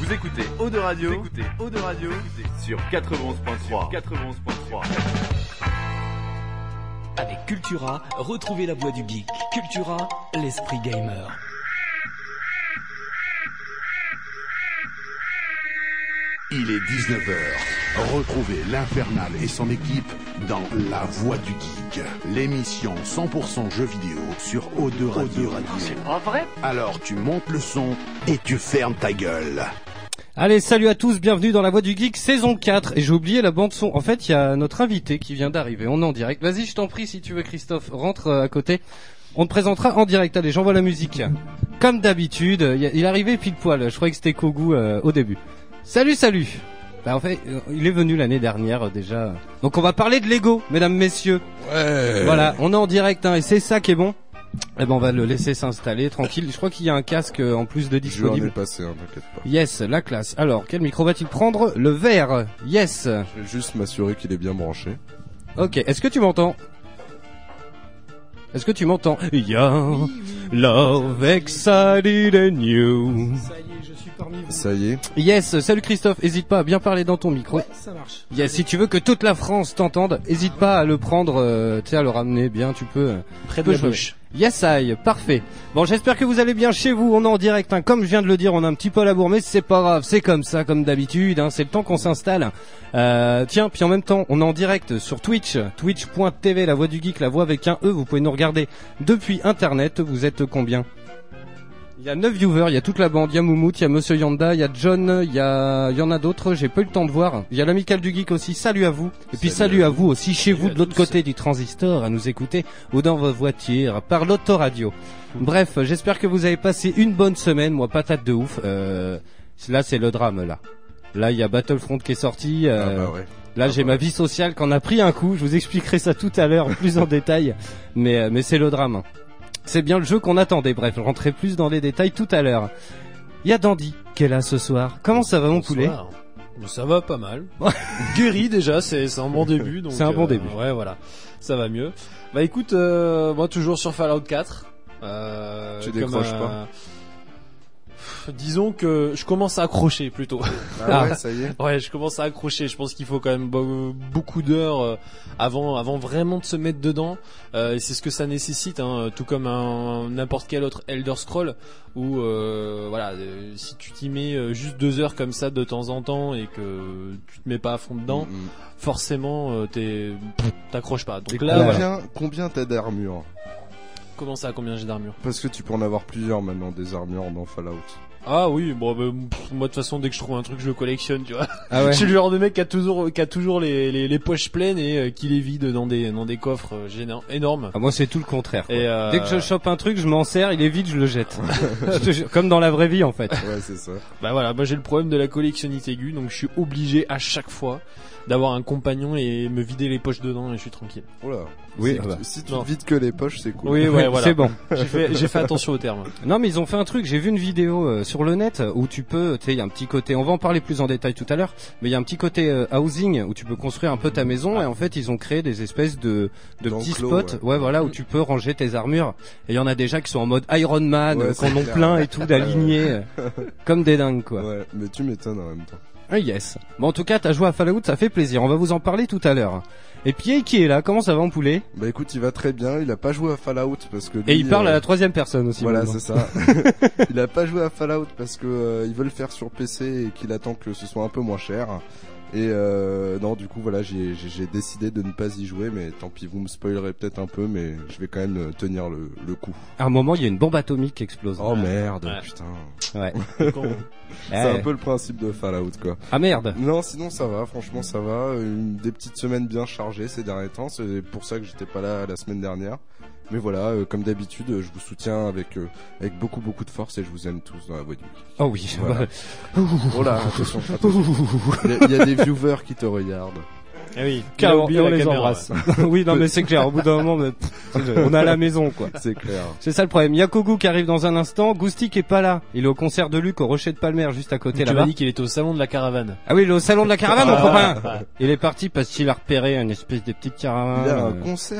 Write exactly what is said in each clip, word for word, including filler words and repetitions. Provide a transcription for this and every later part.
Vous écoutez Eau de Radio, vous écoutez Eau de Radio sur quatre-vingt-onze point trois. quatre-vingt-onze point trois. Avec Cultura, retrouvez la voix du geek. Cultura, l'esprit gamer. Il est dix-neuf heures. Retrouvez l'Infernal et son équipe dans La Voix du Geek, l'émission cent pour cent jeux vidéo sur O deux Radio. C'est pas vrai? Alors tu montes le son et tu fermes ta gueule. Allez, salut à tous, bienvenue dans La Voix du Geek, saison quatre. Et j'ai oublié la bande son. En fait, il y a notre invité qui vient d'arriver. On est en direct. Vas-y, je t'en prie, si tu veux, Christophe, rentre euh, à côté. On te présentera en direct. Allez, j'envoie la musique. Comme d'habitude, il est arrivé pile poil. Je croyais que c'était Kogu euh, au début. Salut, salut. Bah en fait, euh, il est venu l'année dernière euh, déjà. Donc on va parler de Lego, mesdames, messieurs. Ouais. Voilà, on est en direct, hein, et c'est ça qui est bon. Eh ben on va le laisser s'installer tranquille. Je crois qu'il y a un casque euh, en plus de disponible. Je vais en passer, hein, t'inquiète pas. Yes, la classe. Alors, quel micro va-t-il prendre? Le vert. Yes. Je vais juste m'assurer qu'il est bien branché. Ok, est-ce que tu m'entends? Est-ce que tu m'entends? Yeah, oui, oui. Love excited and you. Ça y est, je suis parmi vous. Ça y est. Yes, salut Christophe, hésite pas à bien parler dans ton micro. Ouais, ça marche. Yes, si tu veux que toute la France t'entende, hésite pas à le prendre, euh, tu sais, à le ramener bien, tu peux. Euh, Près de la bouche. Yes, I, parfait. Bon, j'espère que vous allez bien chez vous, on est en direct, hein. Comme je viens de le dire, on a un petit peu la bourre, mais c'est pas grave, c'est comme ça, comme d'habitude, hein. C'est le temps qu'on s'installe. Euh, tiens, puis en même temps, on est en direct sur Twitch, twitch point t v, la voix du geek, la voix avec un E, vous pouvez nous regarder depuis internet. Vous êtes combien? Il y a neuf viewers, il y a toute la bande, il y a Moumout, il y a Monsieur Yanda, il y a John, il y a, il y en a d'autres, j'ai pas eu le temps de voir. Il y a l'amical du geek aussi, salut à vous. Et puis salut, salut à vous aussi chez salut vous de l'autre côté du transistor à nous écouter ou dans vos voitures par l'autoradio. Bref, j'espère que vous avez passé une bonne semaine, moi patate de ouf. Euh, là c'est le drame là. Là il y a Battlefront qui est sorti. Euh, ah bah ouais. Là, ah j'ai bah. ma vie sociale qui en a pris un coup. Je vous expliquerai ça tout à l'heure plus en détail. Mais, mais c'est le drame. C'est bien le jeu qu'on attendait. Bref, je rentrerai plus dans les détails tout à l'heure. Il y a Dandy qui est là ce soir. Comment ça va, mon Bonsoir. poulet? Ça va pas mal. Guéri déjà, c'est, c'est un bon début. Donc, c'est un bon euh, début. Ouais, voilà. Ça va mieux. Bah écoute, euh, moi toujours sur Fallout quatre. Euh, tu décroches euh, pas? Disons que je commence à accrocher plutôt. Ah ouais, ça y est. Ouais, je commence à accrocher. Je pense qu'il faut quand même be- beaucoup d'heures euh, avant, avant vraiment de se mettre dedans. Euh, et c'est ce que ça nécessite, hein, tout comme un n'importe quel autre Elder Scroll où euh, voilà, euh, si tu t'y mets euh, juste deux heures comme ça de temps en temps et que tu te mets pas à fond dedans, mm-hmm. forcément euh, t'es t'accroches pas. Donc et là, combien, voilà. combien t'as d'armure? Comment ça, combien j'ai d'armure? Parce que tu peux en avoir plusieurs maintenant des armures dans Fallout. Ah oui, bon, bah, pff, moi de toute façon dès que je trouve un truc je le collectionne, tu vois. Ah ouais. Je suis le genre de mec qui a toujours, qui a toujours les, les, les poches pleines et euh, qui les vide dans des, dans des coffres euh, géna- énormes. Ah, moi c'est tout le contraire. Et euh... Dès que je chope un truc, je m'en sers, il est vide, je le jette. je te jure, comme dans la vraie vie en fait. Ouais, c'est ça. Bah voilà, moi j'ai le problème de la collectionnite aiguë, donc je suis obligé à chaque fois d'avoir un compagnon et me vider les poches dedans et je suis tranquille. Oula. Oui, si, bah. si tu non. te vides que les poches, c'est cool. Oui, ouais, voilà. C'est bon. J'ai fait, j'ai fait attention aux termes. Non, mais ils ont fait un truc. J'ai vu une vidéo euh, sur le net où tu peux, tu sais, il y a un petit côté. On va en parler plus en détail tout à l'heure, mais il y a un petit côté euh, housing où tu peux construire un peu ta maison. Et en fait, ils ont créé des espèces de de petits spots, ouais. ouais, voilà, où tu peux ranger tes armures. Et il y en a déjà qui sont en mode Iron Man, ouais, euh, qu'on en clair. plein et tout, d'alignés, euh, comme des dingues, quoi. Ouais, mais tu m'étonnes en même temps. Ah, yes. Bon, en tout cas, t'as joué à Fallout, ça fait plaisir. On va vous en parler tout à l'heure. Et Pierre qui est là, comment ça va en poulet? Bah écoute, il va très bien. Il a pas joué à Fallout parce que lui, et il parle euh... à la troisième personne aussi. Voilà, maintenant. c'est ça. Il a pas joué à Fallout parce que euh, il veut le faire sur P C et qu'il attend que ce soit un peu moins cher. Et euh, non, du coup, voilà, j'ai, j'ai, j'ai décidé de ne pas y jouer, mais tant pis, vous me spoilerez peut-être un peu, mais je vais quand même tenir le, le coup. À un moment, il y a une bombe atomique qui explose. Oh merde, ouais. Putain. Ouais. C'est un peu le principe de Fallout, quoi. Ah merde. Non, sinon ça va, franchement ça va. Une, des petites semaines bien chargées ces derniers temps, c'est pour ça que j'étais pas là la semaine dernière. Mais voilà, euh, comme d'habitude, je vous soutiens avec euh, avec beaucoup beaucoup de force et je vous aime tous dans la voix du geek. Oh oui. Voilà. Oh là, attention, attention. Il y, a, il y a des viewers qui te regardent. Ah oui, Carrément, oublié on la les caméra, embrasse. Oui, non mais c'est clair, au bout d'un moment, mais, pff, on est à la maison quoi. C'est clair. C'est ça le problème. Il y a Kogu qui arrive dans un instant, Goustic est pas là. Il est au concert de Luc au Rocher de Palmer juste à côté tu là-bas. m'as dit qu'il était au salon de la caravane. Ah oui, il est au salon de la caravane mon Ah. copain. Il est parti parce qu'il a repéré une espèce de petite caravane. Il y a un euh, concert.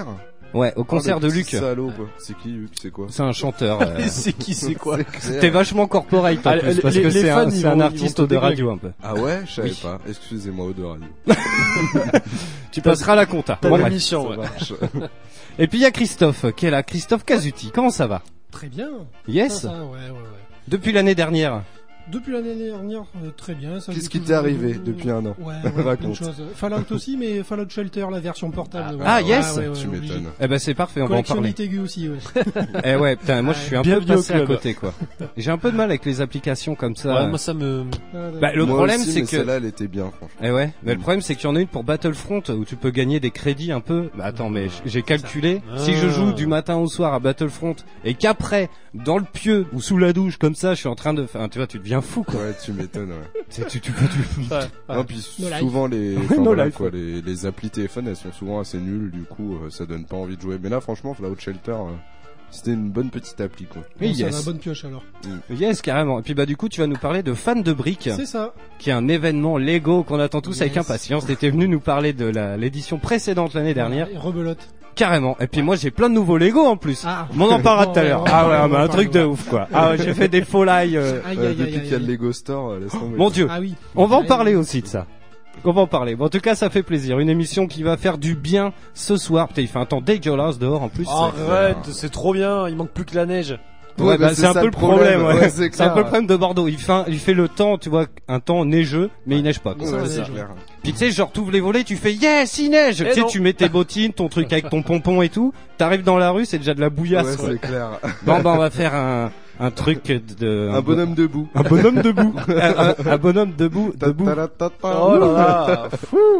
Ouais, au concert Oh, le de petit Luc. Salaud, quoi. C'est qui Luc? C'est quoi? C'est un chanteur. euh, C'est qui, c'est quoi? T'es vachement corporate en Ah, plus, les- parce les- que les c'est fans, un, ils c'est un vont- artiste ils vont te de radio un peu. Ah ouais, je savais Oui. pas. Excusez-moi, Eau de Radio. Tu passeras la compta. T'as Bon, la bref. mission, Ça ouais. marche. Et puis il y a Christophe qui est là, Christophe Casuti. Comment ça va? Très bien. Yes. Ça, ça, ouais, ouais, ouais. Depuis l'année dernière. Depuis l'année dernière, euh, très bien. Ça Qu'est-ce joue qui toujours- t'est arrivé depuis un an? Ouais, ouais, plein Raconte. de choses. Fallout aussi, mais Fallout Shelter, la version portable. ouais. Ah, yes. Ouais, ouais, Tu ouais, obligé. m'étonnes. Eh ben c'est parfait, on va en Collection parler. Litegu aussi, ouais. Eh ouais, putain, moi je suis un peu Bienvenue au passé à club. côté quoi. J'ai un peu de mal avec les applications comme ça. Ouais, moi ça me. Bah, le Moi problème aussi, c'est mais que celle-là, elle était bien, franchement. Eh ouais, mais Mm. le problème c'est qu'il y en a une pour Battlefront où tu peux gagner des crédits un peu. Bah attends, mais j'ai calculé, si je joue du matin au soir à Battlefront et qu'après dans le pieu ou sous la douche comme ça, je suis en train de enfin, tu vois, tu deviens fou quoi. Ouais, tu m'étonnes, ouais. C'est tu tu peux tu Ouais. Non, puis No life. souvent les, No enfin, voilà, life, quoi, ouais. les, les applis téléphone, elles sont souvent assez nulles, du coup, euh, ça donne pas envie de jouer. Mais là, franchement, Fallout Shelter, euh, c'était une bonne petite appli, quoi. Oui, Bon, ça yes. va, bonne pioche alors. Yes, carrément. Et puis bah du coup, tu vas nous parler de Fan de briques, C'est ça. qui est un événement Lego qu'on attend tous avec Yes. impatience. T'étais venu nous parler de la l'édition précédente l'année dernière, Et rebelote. carrément. Et puis moi, j'ai plein de nouveaux Lego en plus. Ah. Mais on en parlera Bon, tout à l'heure. ouais, Ah on ouais, va mais en un parler, truc de ouais. ouf quoi. Ah ouais, j'ai fait des faux lies. euh, Aïe, Euh, aïe, depuis aïe, qu'il y a aïe, le aïe. Lego Store, euh, laisse tomber. Ah, Mon Dieu. Ah oui. On va en Aïe, parler aïe, aussi de ça. On va en parler. Bon, en tout cas, ça fait plaisir. Une émission qui va faire du bien ce soir. Putain, il fait un temps dégueulasse dehors en plus. Arrête, c'est trop bien, il manque plus que la neige. Ouais, bah, c'est un ça peu le problème. ouais. ouais, c'est un peu le problème de Bordeaux. Il fait, un- il fait le temps, tu vois, un temps neigeux, mais il neige pas. quoi. Ça Ouais, va, c'est neige, clair. Puis tu sais, genre t'ouvres les volets, tu fais yes, il neige. Tu sais, non. tu mets tes bottines, ton truc avec ton pompon et tout. T'arrives dans la rue, c'est déjà de la Ouais, bouillasse. quoi. c'est clair. Bon, bah on va faire un un truc de Un bonhomme debout. un bonhomme debout. un, un- un bonhomme debout, debout. Ta-ta-ta-ta. Oh là là.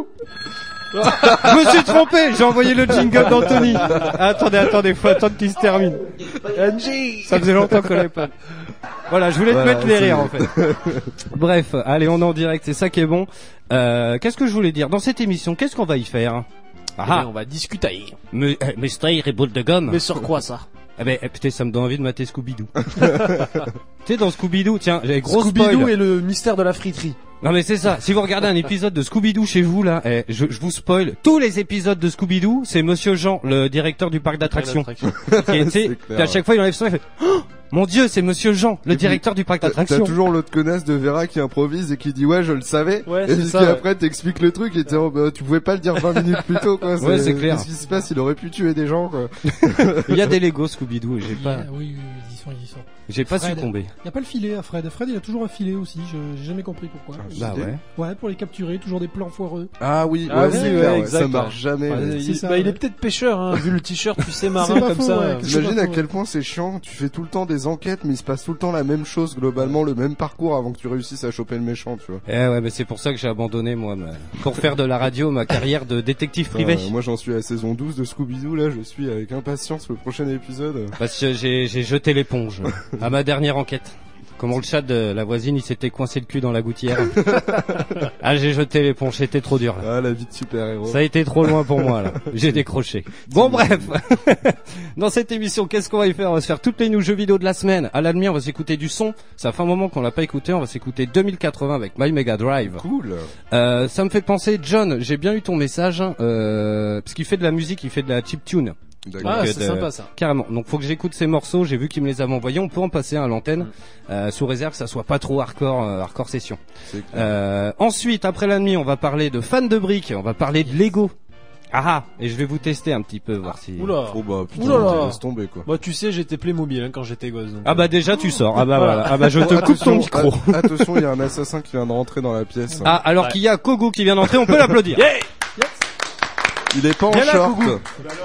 Je me suis trompé, j'ai envoyé le jingle d'Anthony. Attendez, attendez, faut attendre qu'il se termine. Ça faisait longtemps qu'on l'avait pas. Voilà, je voulais te Voilà, mettre les c'est rires en bon. fait. Bref, allez, on est en direct, c'est ça qui est bon. Euh, qu'est-ce que je voulais dire? Dans cette émission, qu'est-ce qu'on va y faire? Eh Ah, bien, on va discuter. mais, euh, mais style et boule de gomme. Mais sur quoi ça? Eh ben, eh, putain, ça me donne envie de mater Scooby-Doo. Tu sais, dans Scooby-Doo, tiens, j'ai gros Scooby-Doo spoil. et le mystère de la friterie. Non mais c'est ça, si vous regardez un épisode de Scooby-Doo chez vous là, eh, je, je vous spoil, tous les épisodes de Scooby-Doo, c'est Monsieur Jean, le directeur du parc d'attractions. Et tu sais, C'est puis clair, à chaque fois il enlève son, il fait oh, mon Dieu, c'est Monsieur Jean, le Et puis, directeur du parc T'as t'as d'attractions. toujours l'autre connasse de Vera qui improvise et qui dit ouais je le savais Ouais, et c'est puis ça, qui ouais. après t'explique le truc et t'es oh, bah, tu pouvais pas le dire vingt minutes plus tôt quoi. Ouais, c'est clair. Qu'est-ce qui se passe? Il aurait pu tuer des gens quoi. Il y a des Lego Scooby-Doo et j'ai Il y pas, a- Oui, oui, oui, ils y sont, ils y sont. j'ai pas Fred. succombé. Il y a pas le filet à Fred. Fred, il a toujours un filet aussi. Je j'ai jamais compris pourquoi. Bah ouais. Ouais, pour les capturer, toujours des plans foireux. Ah oui, Ah ouais, oui, c'est ouais, clair, ouais, exact, ça ouais. marche jamais. Ouais, mais- il, c'est ça, bah, il est ouais. peut-être pêcheur, hein, vu le t-shirt, tu sais, marin C'est pas comme faux, ça. ouais. euh. T'imagines pas à faux, quel point c'est chiant, tu fais tout le temps des enquêtes mais il se passe tout le temps la même chose globalement, le même parcours avant que tu réussisses à choper le méchant, tu vois. Eh ouais, mais c'est pour ça que j'ai abandonné moi, ma- pour faire de la radio ma carrière de détective privé. Euh, moi j'en suis à la saison douze de Scooby-Doo là, je suis avec impatience le prochain épisode. Parce que j'ai j'ai jeté l'éponge à ma dernière enquête. Comment le chat de la voisine, il s'était coincé le cul dans la gouttière. Ah, j'ai jeté l'éponge, c'était trop dur. Là. Ah la vie de super-héros. Ça a été trop loin pour moi là. J'ai décroché. Bon bref. Dans cette émission, qu'est-ce qu'on va y faire? On va se faire toutes les news jeux vidéo de la semaine. À la demi, on va s'écouter du son. Ça fait un moment qu'on l'a pas écouté. On va s'écouter deux mille quatre-vingts avec My Mega Drive. Cool. Euh, ça me fait penser, John, j'ai bien eu ton message, euh, parce qu'il fait de la musique, il fait de la chiptune. D'accord. Ah, que c'est de- sympa ça. Carrément. Donc faut que j'écoute ces morceaux. J'ai vu qu'il me les avait envoyés. On peut en passer un à l'antenne, euh, sous réserve que ça soit pas trop hardcore, euh, hardcore session. C'est clair. Euh, ensuite, après la nuit, on va parler de fans de briques. On va parler de Lego. Ah ah. Et je vais vous tester un petit peu, voir si. Oula. Oh bah putain, Ouh là là. laisse tomber quoi. Moi, tu sais, j'étais Playmobil hein, quand j'étais gosse. donc, Ah bah déjà tu sors. Ah bah Voilà. voilà. Ah bah je te Oh, coupe ton attention, micro. a- Attention, il y a un assassin qui vient de rentrer dans la pièce. Ah alors qu'il y a Kogu qui vient d'entrer, on peut l'applaudir. Il est pas en Viens là, short. Kougou.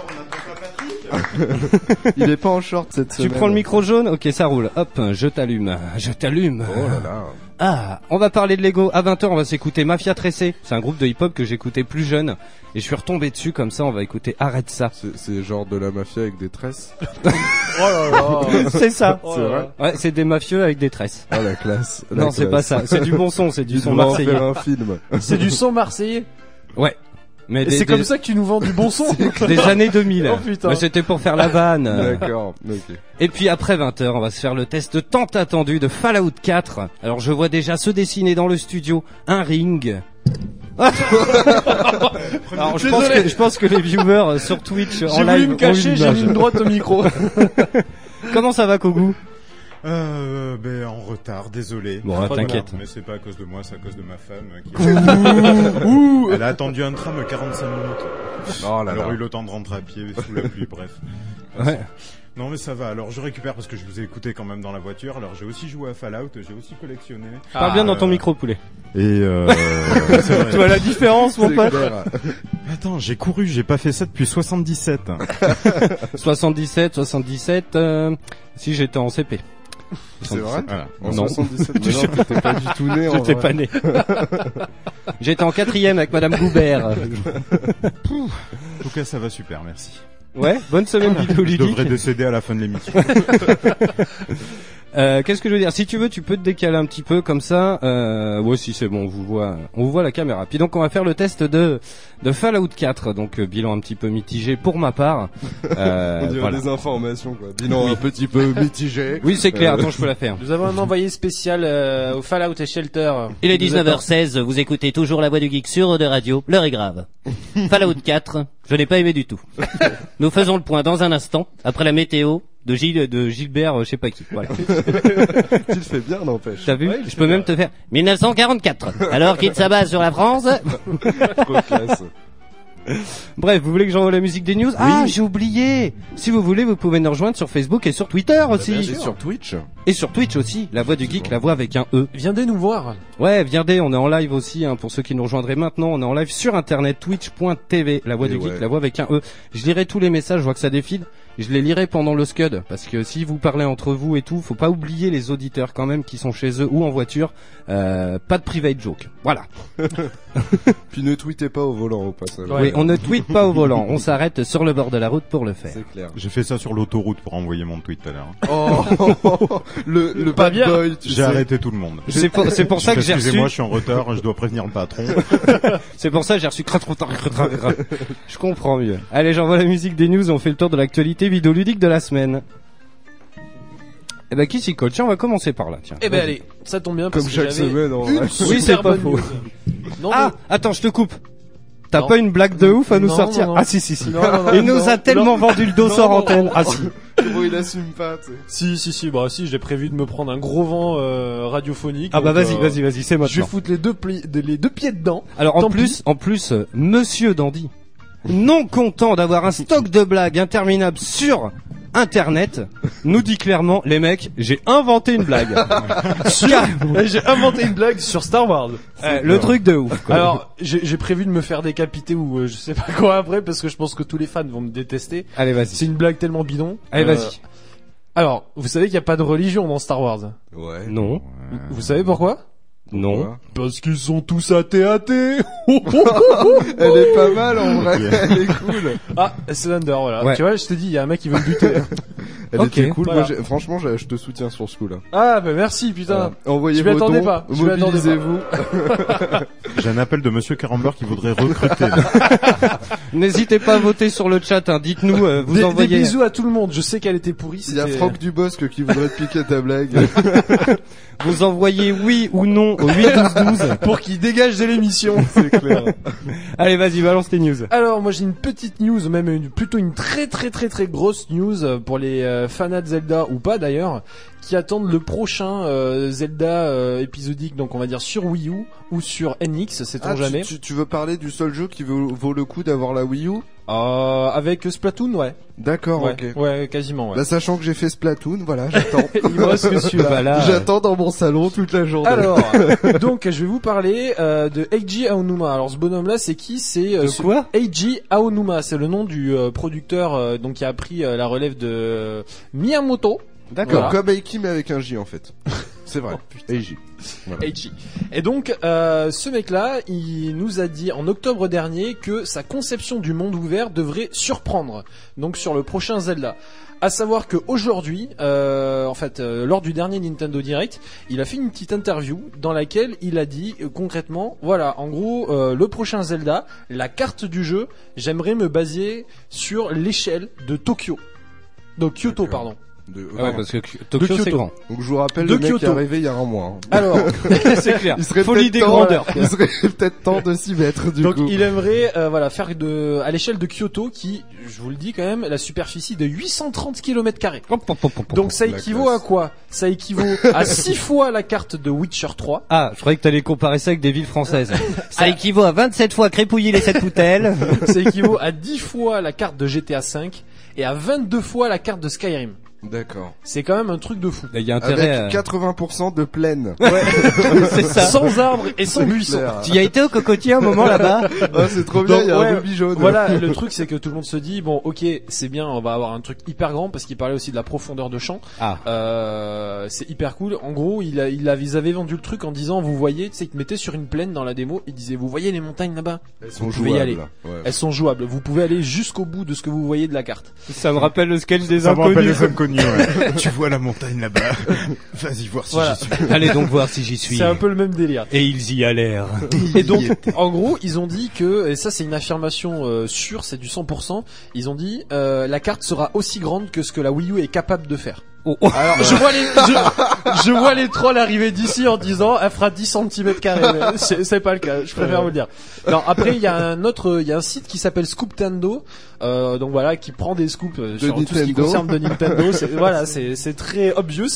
Il est pas en short cette Tu semaine. prends le micro jaune, ok ça roule. Hop, je t'allume, je t'allume. Oh là là. Ah, on va parler de Lego. À vingt heures, on va s'écouter Mafia Tressé. C'est un groupe de hip-hop que j'écoutais plus jeune. Et je suis retombé dessus comme ça, on va écouter Arrête ça. C'est c'est genre de la mafia avec des tresses. Oh là là. C'est ça. Oh C'est là vrai là. Ouais, c'est des mafieux avec des tresses. Ah la classe. La Non, c'est pas classe. ça. C'est du bon son, c'est du Il son devrait en marseillais. faire un film. C'est du son marseillais. Ouais. Mais Et des, c'est des- comme ça que tu nous vends du bon son. des années deux mille. Oh, putain. Mais c'était pour faire la vanne. D'accord. Ok. Et puis après vingt heures, on va se faire le test tant attendu de Fallout quatre. Alors je vois déjà se dessiner dans le studio un ring, Alors je pense, que, je pense que les viewers euh, sur Twitch en J'ai live voulu me cacher, ont une j'ai image. mis une droite au micro. Comment ça va, Kogu? Euh, ben, en retard, désolé. Bon, là, Pas t'inquiète. grave, mais c'est pas à cause de moi, c'est à cause de ma femme. euh, Qui Ouh, Elle a attendu un tram quarante-cinq minutes. Oh là Elle là. aurait eu le temps de rentrer à pied sous la pluie, bref. Ouais. Non mais ça va, alors je récupère parce que je vous ai écouté quand même dans la voiture. Alors j'ai aussi joué à Fallout, j'ai aussi collectionné. Parle bien dans ton euh, micro, poulet. Et euh... c'est vrai. Tu vois la différence, mon C'est pote? clair. Attends, j'ai couru, j'ai pas fait ça depuis soixante-dix-sept. soixante-dix-sept, soixante-dix-sept, euh, si j'étais en C P. C'est vrai? Voilà. En Non. soixante-dix-sept, mais non, t'étais pas du tout né. en J'étais vrai. pas né. J'étais en quatrième avec Madame Goubert. En tout cas, ça va super, merci. Ouais, bonne semaine Je vidéoludique. devrais décéder à la fin de l'émission. Euh, qu'est-ce que je veux dire? Si tu veux, tu peux te décaler un petit peu comme ça. Euh, ouais, si c'est bon, on vous voit, on vous voit la caméra. Puis donc, on va faire le test de de Fallout quatre. Donc, euh, bilan un petit peu mitigé pour ma part. Euh, On dirait voilà. des informations, quoi. Bilan un petit peu mitigé. Oui, c'est clair. Euh, Attends, je peux la faire. Nous avons un envoyé spécial euh, au Fallout et Shelter. Il est Nous dix-neuf heures attend. seize, vous écoutez toujours la voix du geek sur de radio, l'heure est grave. Fallout quatre, je n'ai pas aimé du tout. Nous faisons le point dans un instant, après la météo de Gilles, de Gilbert, euh, je sais pas qui. Voilà. Tu le fais bien, n'empêche. T'as vu? Ouais, Je peux même te faire. dix-neuf cent quarante-quatre, alors qu'il s'abat sur la France. Trop classe. Bref, vous voulez que j'envoie la musique des news? Ah, j'ai oublié. Si vous voulez, vous pouvez nous rejoindre sur Facebook et sur Twitter aussi. Et sur Twitch. Et sur Twitch aussi. La voix du geek, la voix avec un E. Viendez nous voir. Ouais, viendez, on est en live aussi, hein, pour ceux qui nous rejoindraient maintenant, on est en live sur internet, twitch point t v, la voix Et du ouais. geek, la voix avec un E. Je lirai tous les messages, je vois que ça défile, je les lirai pendant le scud, parce que si vous parlez entre vous et tout, faut pas oublier les auditeurs quand même qui sont chez eux ou en voiture, euh, pas de private joke. Voilà. Puis ne tweetez pas au volant au passage. Oui, on ne tweete pas au volant, on s'arrête sur le bord de la route pour le faire. C'est clair. J'ai fait ça sur l'autoroute pour envoyer mon tweet tout à l'heure. Oh, le, le Pas bad bien. boy, tu J'ai sais. arrêté tout le monde. C'est pour, c'est pour ça que j'ai reçu, Excusez-moi, je suis en retard, je dois prévenir le patron. c'est pour ça que j'ai reçu crat, crat, crat, crat, crat. Je comprends mieux. Allez, j'envoie la musique des news, on fait le tour de l'actualité vidéoludique de la semaine. Eh ben, qui s'y colle? Tiens, on va commencer par là, tiens. Eh ben Vas-y. allez, ça tombe bien Comme parce que chaque j'avais semaine, en vrai. une Oui, super c'est pas bonne faux. news. Non, Ah, attends, je te coupe. T'as Non. pas une blague de ouf à nous Non, sortir? non, non. Ah si si si. Non, non, non, Il nous non, a tellement non. vendu le dos Non, hors non, antenne. non. Ah si. Bon, il assume pas, tu sais. Si, si, si, bah si, j'ai prévu de me prendre un gros vent euh, radiophonique. Ah bah donc, vas-y, euh, vas-y, vas-y, c'est Je vais maintenant. foutre les deux, pli- de- les deux pieds dedans. Alors en tant plus, en plus, euh, Monsieur Dandy, non content d'avoir un stock de blagues interminable sur Internet, nous dit clairement, les mecs, j'ai inventé une blague. Carrément. J'ai inventé une blague sur Star Wars. Euh, le truc de ouf. quoi. Alors, j'ai j'ai prévu de me faire décapiter ou euh, je sais pas quoi après parce que je pense que tous les fans vont me détester. Allez, vas-y. C'est une blague tellement bidon. Allez, Euh, vas-y. Alors, vous savez qu'il n'y a pas de religion dans Star Wars. Ouais. Non, Vous savez pourquoi? non. Parce qu'ils sont tous athées athées. Elle est pas mal, en vrai. Elle est cool. Ah, Slender, voilà. Ouais. Tu vois, je te dis, il y a un mec qui veut me buter. Elle Ok, était cool. voilà. Moi, j'ai- franchement, j'ai- je te soutiens sur ce coup-là. Ah, bah merci, putain. Euh, envoyez je m'y vos attendais dons, pas, je m'y attendais mobilisez-vous. J'ai un appel de Monsieur Caramber qui voudrait recruter. là. N'hésitez pas à voter sur le chat. Hein. Dites-nous, euh, vous Des, envoyez. des bisous à tout le monde. Je sais qu'elle était pourrie. Il y a c'était- Franck Dubosc qui voudrait te piquer ta blague. Vous envoyez oui ou non au huit douze douze. pour qu'il dégage de l'émission. C'est clair. Allez, vas-y, balance tes news. Alors moi j'ai une petite news, même une, plutôt une très très très très grosse news euh, pour les euh, fanats de Zelda ou pas d'ailleurs, qui attendent le prochain euh, Zelda euh, épisodique, donc on va dire sur Wii U ou sur N X, sait-on Ah, tu, jamais. tu, tu veux parler du seul jeu qui vaut, vaut le coup d'avoir la Wii U? Euh, avec Splatoon, ouais. D'accord, ouais, ok. ouais, quasiment. Ouais. Bah, sachant que j'ai fait Splatoon, voilà, j'attends. Il me reste que celui-là. Voilà. J'attends dans mon salon toute la journée. Alors, donc je vais vous parler euh, de Eiji Aonuma. Alors ce bonhomme-là, c'est qui? C'est euh, De ce- quoi Eiji Aonuma, c'est le nom du euh, producteur euh, donc qui a pris euh, la relève de euh, Miyamoto. D'accord, Voilà. comme Aiki mais avec un J en fait. C'est vrai. Eiji. Voilà. Eiji. Et donc, euh, ce mec-là, il nous a dit en octobre dernier que sa conception du monde ouvert devrait surprendre. Donc sur le prochain Zelda. À savoir que aujourd'hui, euh, en fait, euh, lors du dernier Nintendo Direct, il a fait une petite interview dans laquelle il a dit euh, concrètement, voilà, en gros, euh, le prochain Zelda, la carte du jeu, j'aimerais me baser sur l'échelle de Tokyo. Donc Kyoto, D'accord. pardon. De, Ah ouais, parce que Tokyo, de c'est grand. Donc je vous rappelle De le mec Kyoto. qui est arrivé il y a un mois. Hein. Alors, c'est clair. Il serait Folie peut-être des temps- grandeurs. Il serait peut-être temps de s'y mettre du donc coup. il aimerait euh, voilà faire de à l'échelle de Kyoto qui, je vous le dis quand même, la superficie de huit cent trente kilomètres carrés. Donc ça La équivaut classe. à quoi? Ça équivaut à six fois la carte de Witcher trois. Ah, je croyais que t'allais comparer ça avec des villes françaises. Ça équivaut à vingt-sept fois Crépouilly les sept poutelles. Ça équivaut à dix fois la carte de G T A cinq et à vingt-deux fois la carte de Skyrim. D'accord. C'est quand même un truc de fou. Il y a intérêt Avec à... quatre-vingts pour cent de plaine. Ouais. c'est ça. Sans arbres et sans C'est buissons. clair. Tu y as été au cocotier un moment là-bas? Ah, c'est trop bien, Donc, il y a ouais, un rubis jaune. Voilà, le truc c'est que tout le monde se dit bon, ok, c'est bien, on va avoir un truc hyper grand parce qu'il parlait aussi de la profondeur de champ. Ah. Euh, c'est hyper cool. En gros, il a, il a, ils avaient vendu le truc en disant, vous voyez, tu sais, ils te mettaient sur une plaine dans la démo, ils disaient, vous voyez les montagnes là-bas, Elles sont vous pouvez y aller. jouables. Ouais. Elles sont jouables. Vous pouvez aller jusqu'au bout de ce que vous voyez de la carte. Ça me rappelle le sketch des Ça me rappelle inconnus. les inconnus, ouais. Tu vois la montagne là-bas. Vas-y voir si Voilà. j'y suis. Allez donc voir si j'y suis. C'est un peu le même délire. Et ils y allèrent. Et donc, en gros, ils ont dit que, et ça c'est une affirmation euh, sûre, c'est du cent pour cent, ils ont dit, euh, la carte sera aussi grande que ce que la Wii U est capable de faire. Oh, oh. Alors, je vois les, je, je vois les trolls arriver d'ici en disant, elle fera dix centimètres carrés. Mais c'est, c'est pas le cas. Je préfère vous le dire. Non, après, il y a un autre, il y a un site qui s'appelle Scooptando, euh, donc voilà, qui prend des scoops euh, sur tout ce qui Nintendo. concerne de Nintendo. C'est, voilà, c'est, c'est très obvious.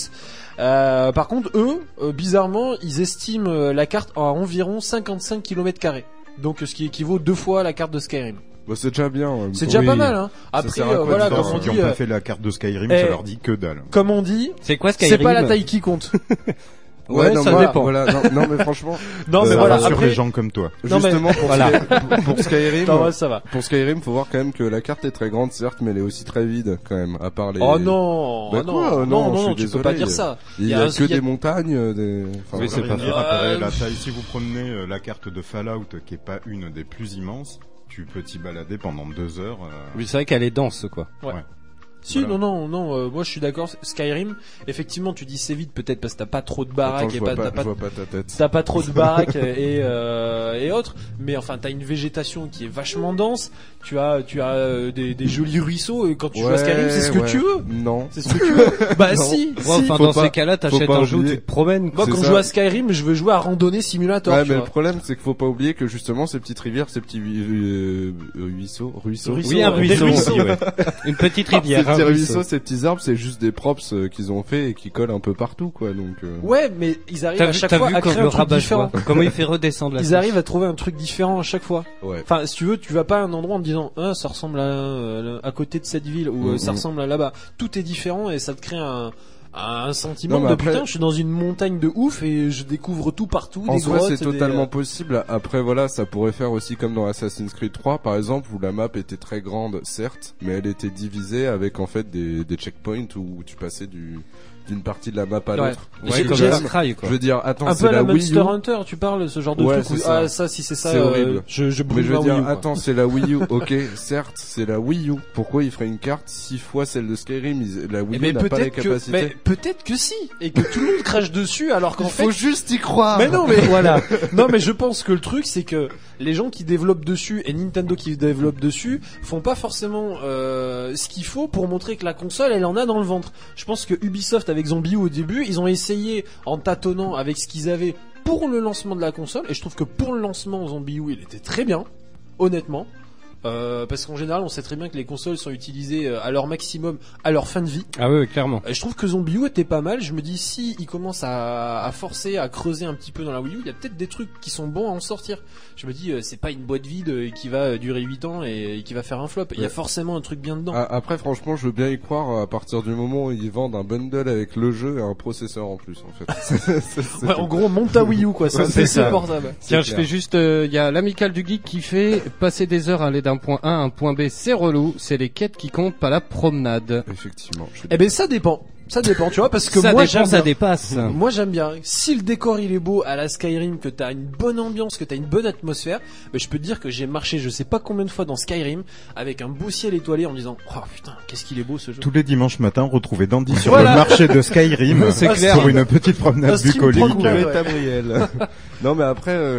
Euh, par contre, eux, euh, bizarrement, ils estiment euh, la carte à environ cinquante-cinq kilomètres carrés. Donc, ce qui équivaut deux fois la carte de Skyrim. Bah, c'est déjà bien. en même C'est temps. déjà Oui. pas mal, hein. Après, sert à euh, quoi, voilà, dis comme donc, on Ceux qui dit, ont euh, pas fait la carte de Skyrim, eh, ça leur dit que dalle. comme on dit, C'est quoi Skyrim? c'est pas la taille qui compte. Ouais, non, ça mais dépend. Voilà, non, non, mais franchement, Non, mais Euh, Ça voilà, rassure après, les gens comme toi. Non, mais- justement pour, Voilà. Sky- pour Skyrim, non, ouais, ça va. pour Skyrim, faut voir quand même que la carte est très grande, certes, mais elle est aussi très vide quand même, à part les. Oh non, Bah oh quoi, non, non, non, je non, suis non, tu peux désolé. pas dire ça. Il y y a, a un- que il y a- des montagnes, euh, des. Enfin, Oui, voilà. c'est pas Dire, vrai. après, Euh, la taille, si vous promenez euh, la carte de Fallout, qui est pas une des plus immenses, tu peux t'y balader pendant deux heures. euh, Oui, c'est vrai qu'elle est dense, quoi. Ouais. Ouais. Si, Voilà. non, non, non, euh, moi je suis d'accord. Skyrim, effectivement, tu dis c'est vite peut-être parce que t'as pas trop de Attends, baraques je et vois pas, pas, t'as je pas, vois pas ta tête. t'as pas trop de baraques et euh, et autres. Mais enfin, t'as une végétation qui est vachement dense. Tu as, tu as euh, des, des jolis ruisseaux. Et quand tu joues à Skyrim, c'est ce que ouais. tu veux. Non. C'est ce que tu veux. Bah Non. si, Ouais, si. enfin, faut dans pas- ces cas-là, t'achètes pas un jeu où oublier. tu te promènes. Moi, c'est quand je ça. joue à Skyrim, je veux jouer à randonnée simulator. Ouais, tu mais le vois. problème, c'est qu'il faut pas oublier que justement, ces petites rivières, ces petits euh, euh, ruisseaux, ruisseaux. Ruisseaux, Oui, un ouais. Des ruisseau. ruisseaux. aussi, ouais. Une petite Ces rivière. petits un ruisseaux, ruisseau. ces petits arbres, c'est juste des props euh, qu'ils ont fait et qui collent un peu partout, quoi. Donc. euh, Ouais, mais ils arrivent T'as à vu, chaque t'as fois vu à comme créer le un truc rabat différent. Comment il fait redescendre la Ils flèche. arrivent à trouver un truc différent à chaque fois. Ouais. Enfin, si tu veux, tu vas pas à un endroit en te disant, ah, ça ressemble à, euh, à côté de cette ville ou euh, Mhm. ça ressemble à là-bas. Tout est différent et ça te crée un, un sentiment Non, mais de après- putain, je suis dans une montagne de ouf et je découvre tout partout, En des soi, grottes. c'est des- totalement possible. Après, voilà, ça pourrait faire aussi comme dans Assassin's Creed trois, par exemple, où la map était très grande, certes, mais elle était divisée avec en fait des, des checkpoints où tu passais du d'une partie de la map à Ouais. l'autre. J'ai- Ouais, comme j'ai- Far Cry, quoi. Je veux dire, attends, un c'est peu à la la Wii U. Monster Hunter, tu parles, ce genre de Ouais, truc où, c'est ça. ah, ça, si c'est ça, C'est euh, horrible. je, je Mais brûle je veux ma dire, Wii U, quoi. attends, c'est la Wii U. Ok, certes, c'est la Wii U. Pourquoi il ferait une carte six fois celle de Skyrim? Ils- La Eh Wii ben, U n'a pas les peut-être que, capacités. mais peut-être que si, et que tout le monde crache dessus, alors qu'en Il fait, faut juste y croire. mais non, mais voilà. Non, mais je pense que le truc, c'est que les gens qui développent dessus et Nintendo qui développe dessus font pas forcément euh, ce qu'il faut pour montrer que la console, elle en a dans le ventre. Je pense que Ubisoft avec Zombie U au début, ils ont essayé en tâtonnant avec ce qu'ils avaient pour le lancement de la console, et je trouve que pour le lancement Zombie U, il était très bien, honnêtement. Euh, parce qu'en général, on sait très bien que les consoles sont utilisées euh, à leur maximum, à leur fin de vie. Ah oui, clairement. Et je trouve que Zombie U était pas mal. Je me dis, si ils commencent à, à forcer, à creuser un petit peu dans la Wii U, il y a peut-être des trucs qui sont bons à en sortir. Je me dis, euh, c'est pas une boîte vide euh, qui va durer huit ans et, et qui va faire un flop. Il y a Ouais. forcément un truc bien dedans. A- Après, franchement, je veux bien y croire à partir du moment où ils vendent un bundle avec le jeu et un processeur en plus, en fait. C'est- c'est- c'est Ouais, tout. en gros, monte ta Wii U, quoi. C'est un C'est P C ça. portable. Tiens, je clair. fais juste, euh, il y a l'amical du geek qui fait passer des heures à aller d'un point A à un point B, c'est relou, c'est les quêtes qui comptent, pas la promenade. Effectivement. Je suis Eh ben, ça dépend. Ça dépend, tu vois, parce que ça moi, dépend, j'aime ça bien. dépasse. Moi j'aime bien. Si le décor il est beau à la Skyrim, que t'as une bonne ambiance, que t'as une bonne atmosphère, ben, je peux te dire que j'ai marché je sais pas combien de fois dans Skyrim avec un beau ciel étoilé en me disant oh putain qu'est-ce qu'il est beau ce jeu. Tous les dimanches matins, retrouvez Dandy sur Voilà. le marché de Skyrim. C'est pour clair. une petite Un promenade stream bucolique. tranquille. Ouais. Gabriel. Non, mais après, euh,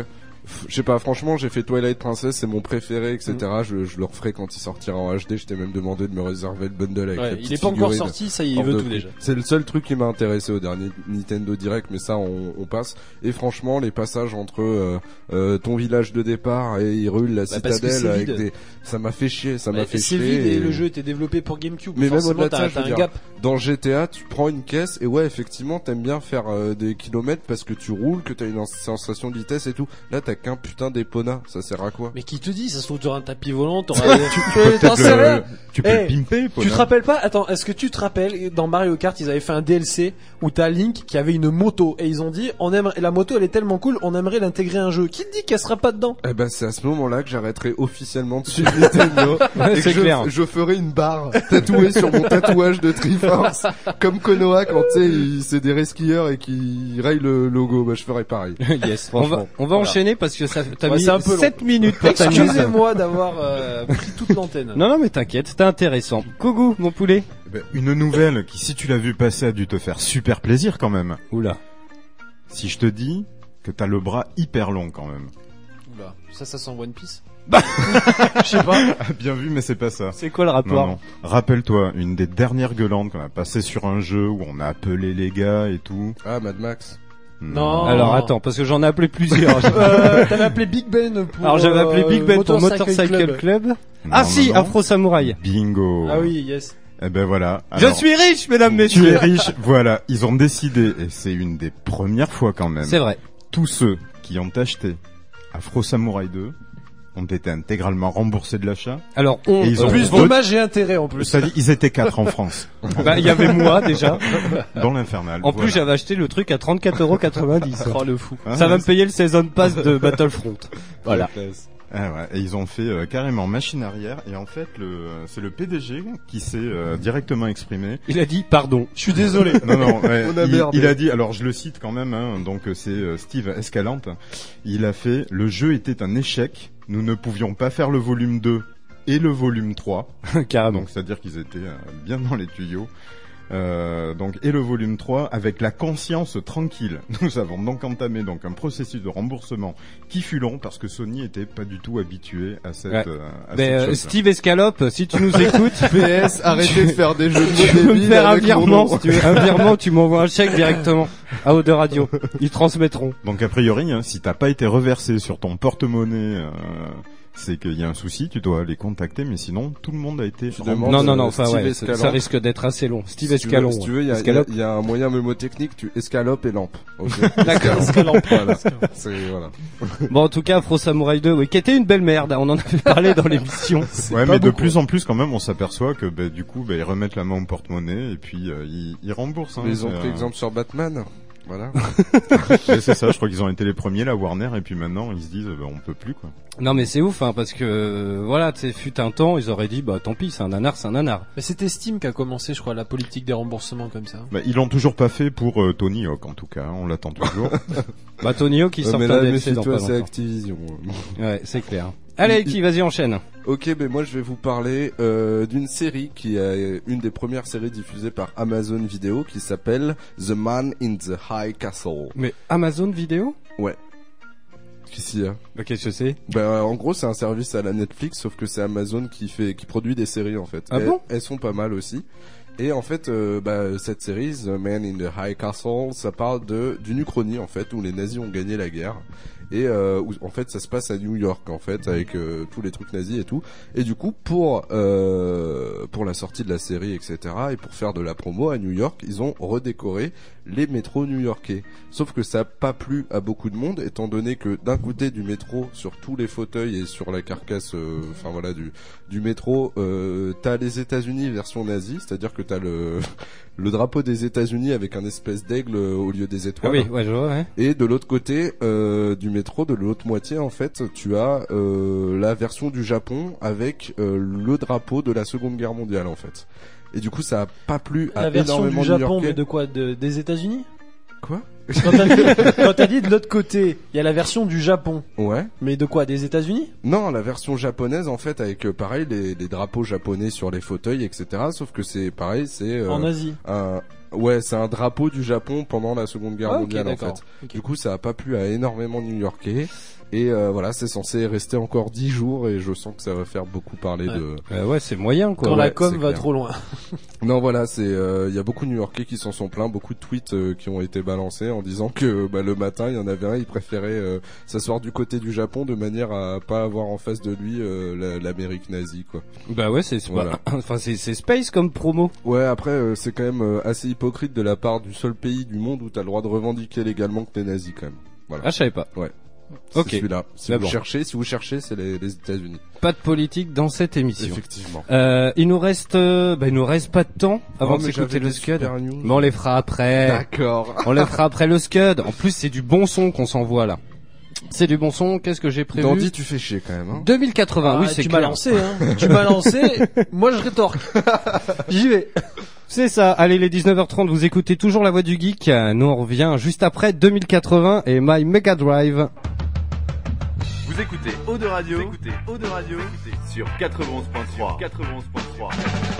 je sais pas, franchement, j'ai fait Twilight Princess, c'est mon préféré, et cetera. Mm. Je, je le referai quand il sortira en H D. Je t'ai même demandé de me réserver le bundle avec ouais, la il est pas encore sorti, ça y est, il veut tout déjà. C'est le seul truc qui m'a intéressé au dernier Nintendo Direct, mais ça, on, on passe. Et franchement, les passages entre euh, euh, ton village de départ et Hyrule, la bah citadelle, avec des, ça m'a fait chier, ça bah, m'a fait chier. C'est vide et... et le jeu était développé pour GameCube. Mais même au-delà de ça, t'as, je veux un dire, gap. Dans G T A, tu prends une caisse et ouais, effectivement, t'aimes bien faire euh, des kilomètres parce que tu roules, que t'as une sensation de vitesse et tout. Là, t'as qu'un putain d'Epona, ça sert à quoi? Mais qui te dit, ça se trouve t'auras un tapis volant, t'auras... tu peux, t'en sais rien. Tu peux hey, le pimper, Epona. Tu te rappelles pas? Attends, est-ce que tu te rappelles, dans Mario Kart, ils avaient fait un D L C où t'as Link qui avait une moto et ils ont dit, on aimerait, la moto elle est tellement cool, on aimerait l'intégrer à un jeu. Qui te dit qu'elle sera pas dedans? Eh ben, c'est à ce moment-là que j'arrêterai officiellement de suivre Nintendo. Ouais, et c'est que clair. Je, je ferai une barre tatouée sur mon tatouage de Triforce. Comme Konoha quand tu sais, c'est des skieurs et qui rayent le logo. Bah, je ferai pareil. Yes. On va, on va voilà. enchaîner parce que ça, t'as ouais, mis sept minutes pour ta Excusez-moi d'avoir euh, pris toute l'antenne. Non, non, mais t'inquiète, c'était intéressant. Kougou, mon poulet. Ben, une nouvelle qui, si tu l'as vu passer, a dû te faire super plaisir quand même. Oula. Si je te dis que t'as le bras hyper long quand même. Oula, ça, ça sent One Piece. Je sais pas. Bien vu, mais c'est pas ça. C'est quoi le rapport? Non, non. Rappelle-toi, une des dernières gueulantes qu'on a passées sur un jeu où on a appelé les gars et tout. Ah, Mad Max. Non. Alors attends, parce que j'en ai appelé plusieurs. euh, T'avais appelé Big Ben pour. Alors j'avais appelé Big Ben pour Motorcycle Motorcycle Club. Club. Non, ah non, si, non. Afro Samouraï. Bingo. Ah oui, yes. Eh ben voilà. Alors, je suis riche, mesdames, messieurs. Tu es riche, voilà. Ils ont décidé, et c'est une des premières fois quand même. C'est vrai. Tous ceux qui ont acheté Afro Samouraï deux ont été intégralement remboursés de l'achat. Alors, on, et ils ont plus dommage et intérêt en plus. Ça dit, ils étaient quatre en France. Bah, il y avait moi, déjà. Dans l'Infernal. En voilà. plus, j'avais acheté le truc à trente-quatre euros quatre-vingt-dix. Oh, le fou. Ah, ça ouais, va me payer le Season Pass de Battlefront. Voilà. Ah ouais, et ils ont fait euh, carrément machine arrière, et en fait, le, c'est le P D G qui s'est euh, directement exprimé. Il a dit, pardon. Je suis désolé. Non, non, ouais, On a il, merdé. il a dit, alors je le cite quand même, hein, donc c'est euh, Steve Escalante, il a fait, le jeu était un échec, nous ne pouvions pas faire le volume deux et le volume trois. Carrément. Donc c'est-à-dire qu'ils étaient euh, bien dans les tuyaux. Euh, donc et le volume trois avec la conscience tranquille. Nous avons donc entamé donc un processus de remboursement qui fut long parce que Sony était pas du tout habitué à cette. Ouais. Euh, à Mais cette euh, Steve Escalope, si tu nous écoutes, P S, arrêtez de faire des jeux de tu peux me débiles faire un avec mon virement, nom. si tu veux. Un virement, tu m'envoies un chèque directement à Eau de Radio. Ils transmettront. Donc a priori, hein, si t'as pas été reversé sur ton porte-monnaie, euh, c'est qu'il y a un souci, tu dois les contacter, mais sinon tout le monde a été. demandes, Non, non, euh, non, enfin Steve ouais, Escalante. ça risque d'être assez long. Steve Si tu veux- Escalon. Si tu veux, il y a, il y a- Escalope. il y a un moyen mnémotechnique, tu escalopes et lampe. Okay. D'accord. Escalope. Voilà. C'est, voilà. Bon, en tout cas, Afro Samurai deux, oui, qui était une belle merde. On en avait parlé dans l'émission. Ouais, pas mais de beaucoup. plus en plus quand même, on s'aperçoit que bah, du coup, bah, ils remettent la main au porte-monnaie et puis euh, ils, ils remboursent. Hein, Mais ils ont c'est, pris euh, exemple sur Batman. Voilà. ouais, c'est ça. Je crois qu'ils ont été les premiers, la Warner, et puis maintenant ils se disent, bah, on peut plus quoi. Non, mais c'est ouf, hein, parce que euh, voilà, tu sais, fut un temps, ils auraient dit, bah tant pis, c'est un nanar, c'est un nanar. Mais c'était Steam qui a commencé, je crois, la politique des remboursements comme ça. Bah, ils l'ont toujours pas fait pour euh, Tony Hawk en tout cas. On l'attend toujours. Bah Tony Hawk, qui Euh, sort mais un là, D L C dans méfie-toi, pas c'est longtemps. Activision. Ouais, c'est clair. Allez, qui, vas-y, enchaîne. Ok, ben moi je vais vous parler euh, d'une série qui est une des premières séries diffusées par Amazon Video qui s'appelle The Man in the High Castle. Mais Amazon Vidéo? Ouais. Qu'est-ce qu'il y a? Bah qu'est-ce que c'est? Ben en gros c'est un service à la Netflix sauf que c'est Amazon qui fait qui produit des séries en fait. Ah elles, bon elles sont pas mal aussi. Et en fait, euh, bah, cette série, The Man in the High Castle, ça parle de d'une Uchronie en fait où les nazis ont gagné la guerre et euh, où en fait ça se passe à New York en fait avec euh, tous les trucs nazis et tout. Et du coup pour euh, pour la sortie de la série et cetera et pour faire de la promo à New York, ils ont redécoré les métros new-yorkais. Sauf que ça a pas plu à beaucoup de monde étant donné que d'un côté du métro sur tous les fauteuils et sur la carcasse, euh, enfin voilà du du métro, euh, t'as les États-Unis version nazie, c'est-à-dire que t'as le le drapeau des États-Unis avec un espèce d'aigle euh, au lieu des Ah étoiles. oui, ouais, je vois, ouais. Et de l'autre côté euh, du métro, de l'autre moitié en fait, tu as euh, la version du Japon avec euh, le drapeau de la Seconde Guerre mondiale en fait. Et du coup, ça a pas plu à La version énormément du de Japon, New-Yorkais. mais de quoi? De, des États-Unis? Quoi? Quand t'as dit, quand t'as dit de l'autre côté, il y a la version du Japon. Ouais. Mais de quoi? Des États-Unis? Non, la version japonaise en fait avec euh, pareil les, les drapeaux japonais sur les fauteuils, et cetera. Sauf que c'est pareil, c'est euh, En Asie. un ouais, c'est un drapeau du Japon pendant la Seconde Guerre Ah, ok, mondiale en d'accord. fait. Ok. Du coup, ça a pas plu à énormément de New-Yorkais. Et euh, voilà, c'est censé rester encore dix jours et je sens que ça va faire beaucoup parler Ouais. de. Euh, ouais, c'est moyen quoi. Quand Ouais, la com c'est va clair. trop loin. Non, voilà, c'est il y a beaucoup de New-Yorkais qui s'en sont plaints, beaucoup de tweets euh, qui ont été balancés en disant que bah, le matin il y en avait un, il préférait euh, s'asseoir du côté du Japon de manière à pas avoir en face de lui euh, la- l'Amérique nazie quoi. Bah ouais, c'est c'est Voilà. pas- enfin c'est c'est space comme promo. Ouais, après euh, c'est quand même euh, assez hypocrite de la part du seul pays du monde où t'as le droit de revendiquer légalement que t'es nazi quand même. Voilà. Ah, je savais pas. Ouais. Ok. C'est celui-là. Si Bah vous bon. cherchez, si vous cherchez, c'est les, les États-Unis. Pas de politique dans cette émission. Effectivement. Euh, il nous reste, euh, bah, il nous reste pas de temps avant Oh, de mais s'écouter j'avais le des Scud. super news. Mais on les fera après. D'accord. On les fera après le Scud. En plus, c'est du bon son qu'on s'envoie là. C'est du bon son. Qu'est-ce que j'ai prévu? Dandy, tu fais chier quand même. Hein. deux mille quatre-vingts. Ah, oui, c'est tu m'as clair. lancé, hein. Tu m'as lancé. Moi, je rétorque. J'y vais. C'est ça. Allez, les dix-neuf heures trente, vous écoutez toujours la voix du geek. Nous, on revient juste après deux mille quatre-vingts et My Mega Drive. Vous écoutez Eau de Radio, vous écoutez Eau de Radio sur quatre-vingt-onze point trois. quatre-vingt-onze point trois.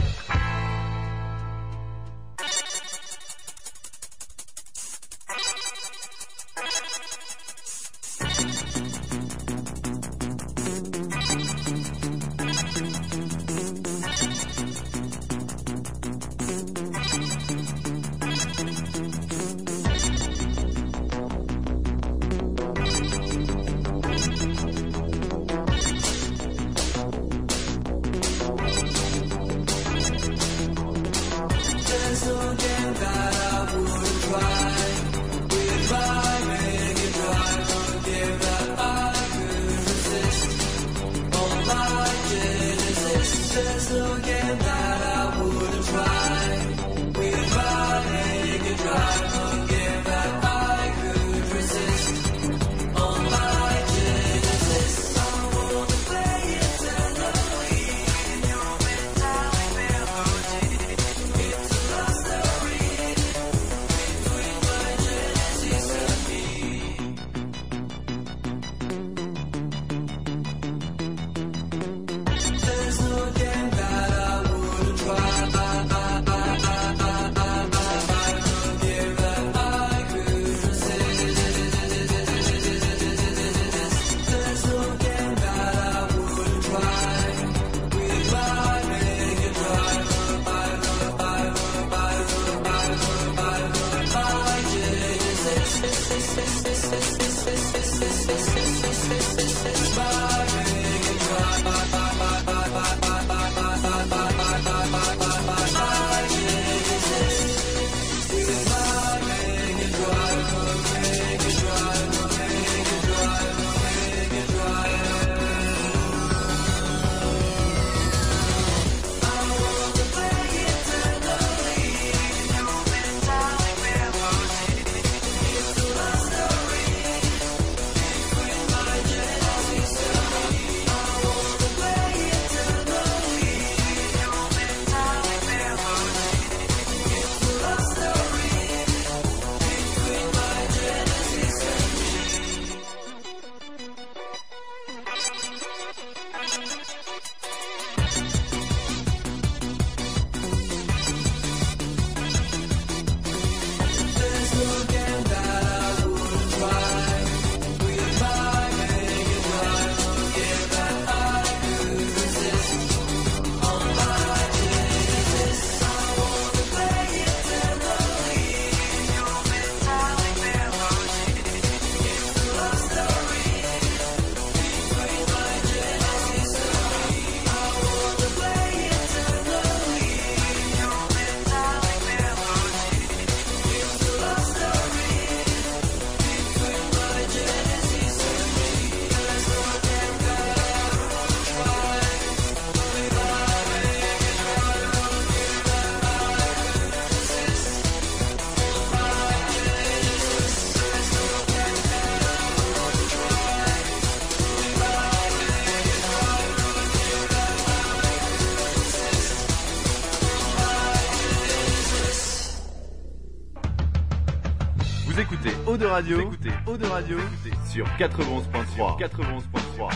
Vous écoutez Eau de Radio, vous écoutez Eau de Radio sur quatre-vingt-onze point trois. quatre-vingt-onze point trois.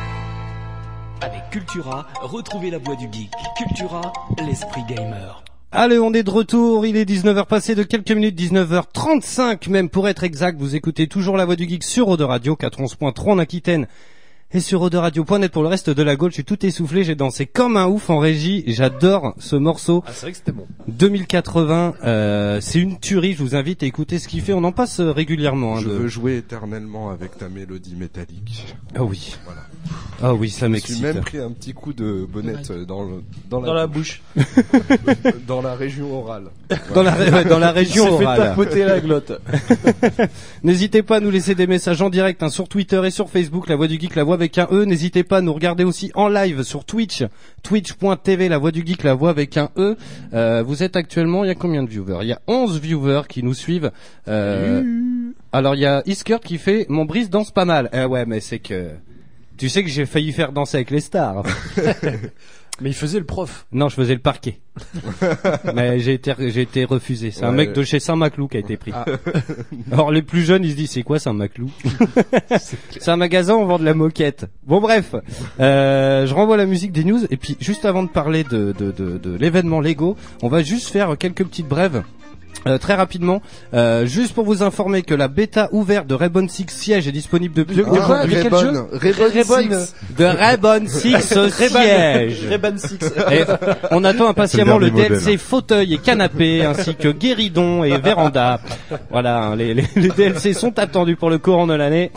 Avec Cultura, retrouvez la voix du geek. Cultura, l'esprit gamer. Allez, on est de retour, il est dix-neuf heures passées de quelques minutes, dix-neuf heures trente-cinq même pour être exact. Vous écoutez toujours La Voix du Geek sur Eau de Radio, quatre-vingt-onze point trois en Aquitaine et sur eau de radio point net pour le reste de la Gaule. Je suis tout essoufflé, j'ai dansé comme un ouf en régie, j'adore ce morceau. Ah, c'est vrai que c'était bon. deux mille quatre-vingts, euh, c'est une tuerie, je vous invite à écouter ce qu'il fait, on en passe euh, régulièrement. Hein, Je de... veux jouer éternellement avec ta mélodie métallique. Ah oui. Voilà. Ah oui, ça Je me m'excite. suis même pris un petit coup de bonnette dans le dans la, Dans la bouche. dans la région orale. Dans la, ré- ouais, dans la région Il s'est fait orale. tapoter la glotte. N'hésitez pas à nous laisser des messages en direct hein, sur Twitter et sur Facebook, La Voix du Geek, La Voix avec un E. N'hésitez pas à nous regarder aussi en live sur Twitch, twitch point t v, La Voix du Geek, La Voix avec un E. Euh, vous êtes actuellement, il y a combien de viewers? Il y a onze viewers qui nous suivent. Euh, alors il y a Iskert qui fait « Mon brise danse pas mal ». Eh ouais, mais c'est que... Tu sais que j'ai failli faire danser avec les stars. Mais il faisait le prof. Non, je faisais le parquet. Mais j'ai été, j'ai été refusé. C'est un Ouais. mec de chez Saint-Maclou qui a été pris. Ah. Alors les plus jeunes, ils se disent c'est quoi Saint-Maclou? C'est un magasin où on vend de la moquette. Bon bref, euh, je renvoie la musique des news et puis juste avant de parler de de de, de l'événement Lego, on va juste faire quelques petites brèves. Euh, très rapidement, euh, juste pour vous informer que la bêta ouverte de Rainbow Six Siege est disponible depuis De quoi? Avec quel jeu? Rainbow Six. de Rainbow Six Siege. Reban Six. Et on attend impatiemment C'est le le dernier D L C modèle. fauteuil et canapé ainsi que guéridon et véranda. Voilà, hein, les, les, les D L C sont attendus pour le courant de l'année.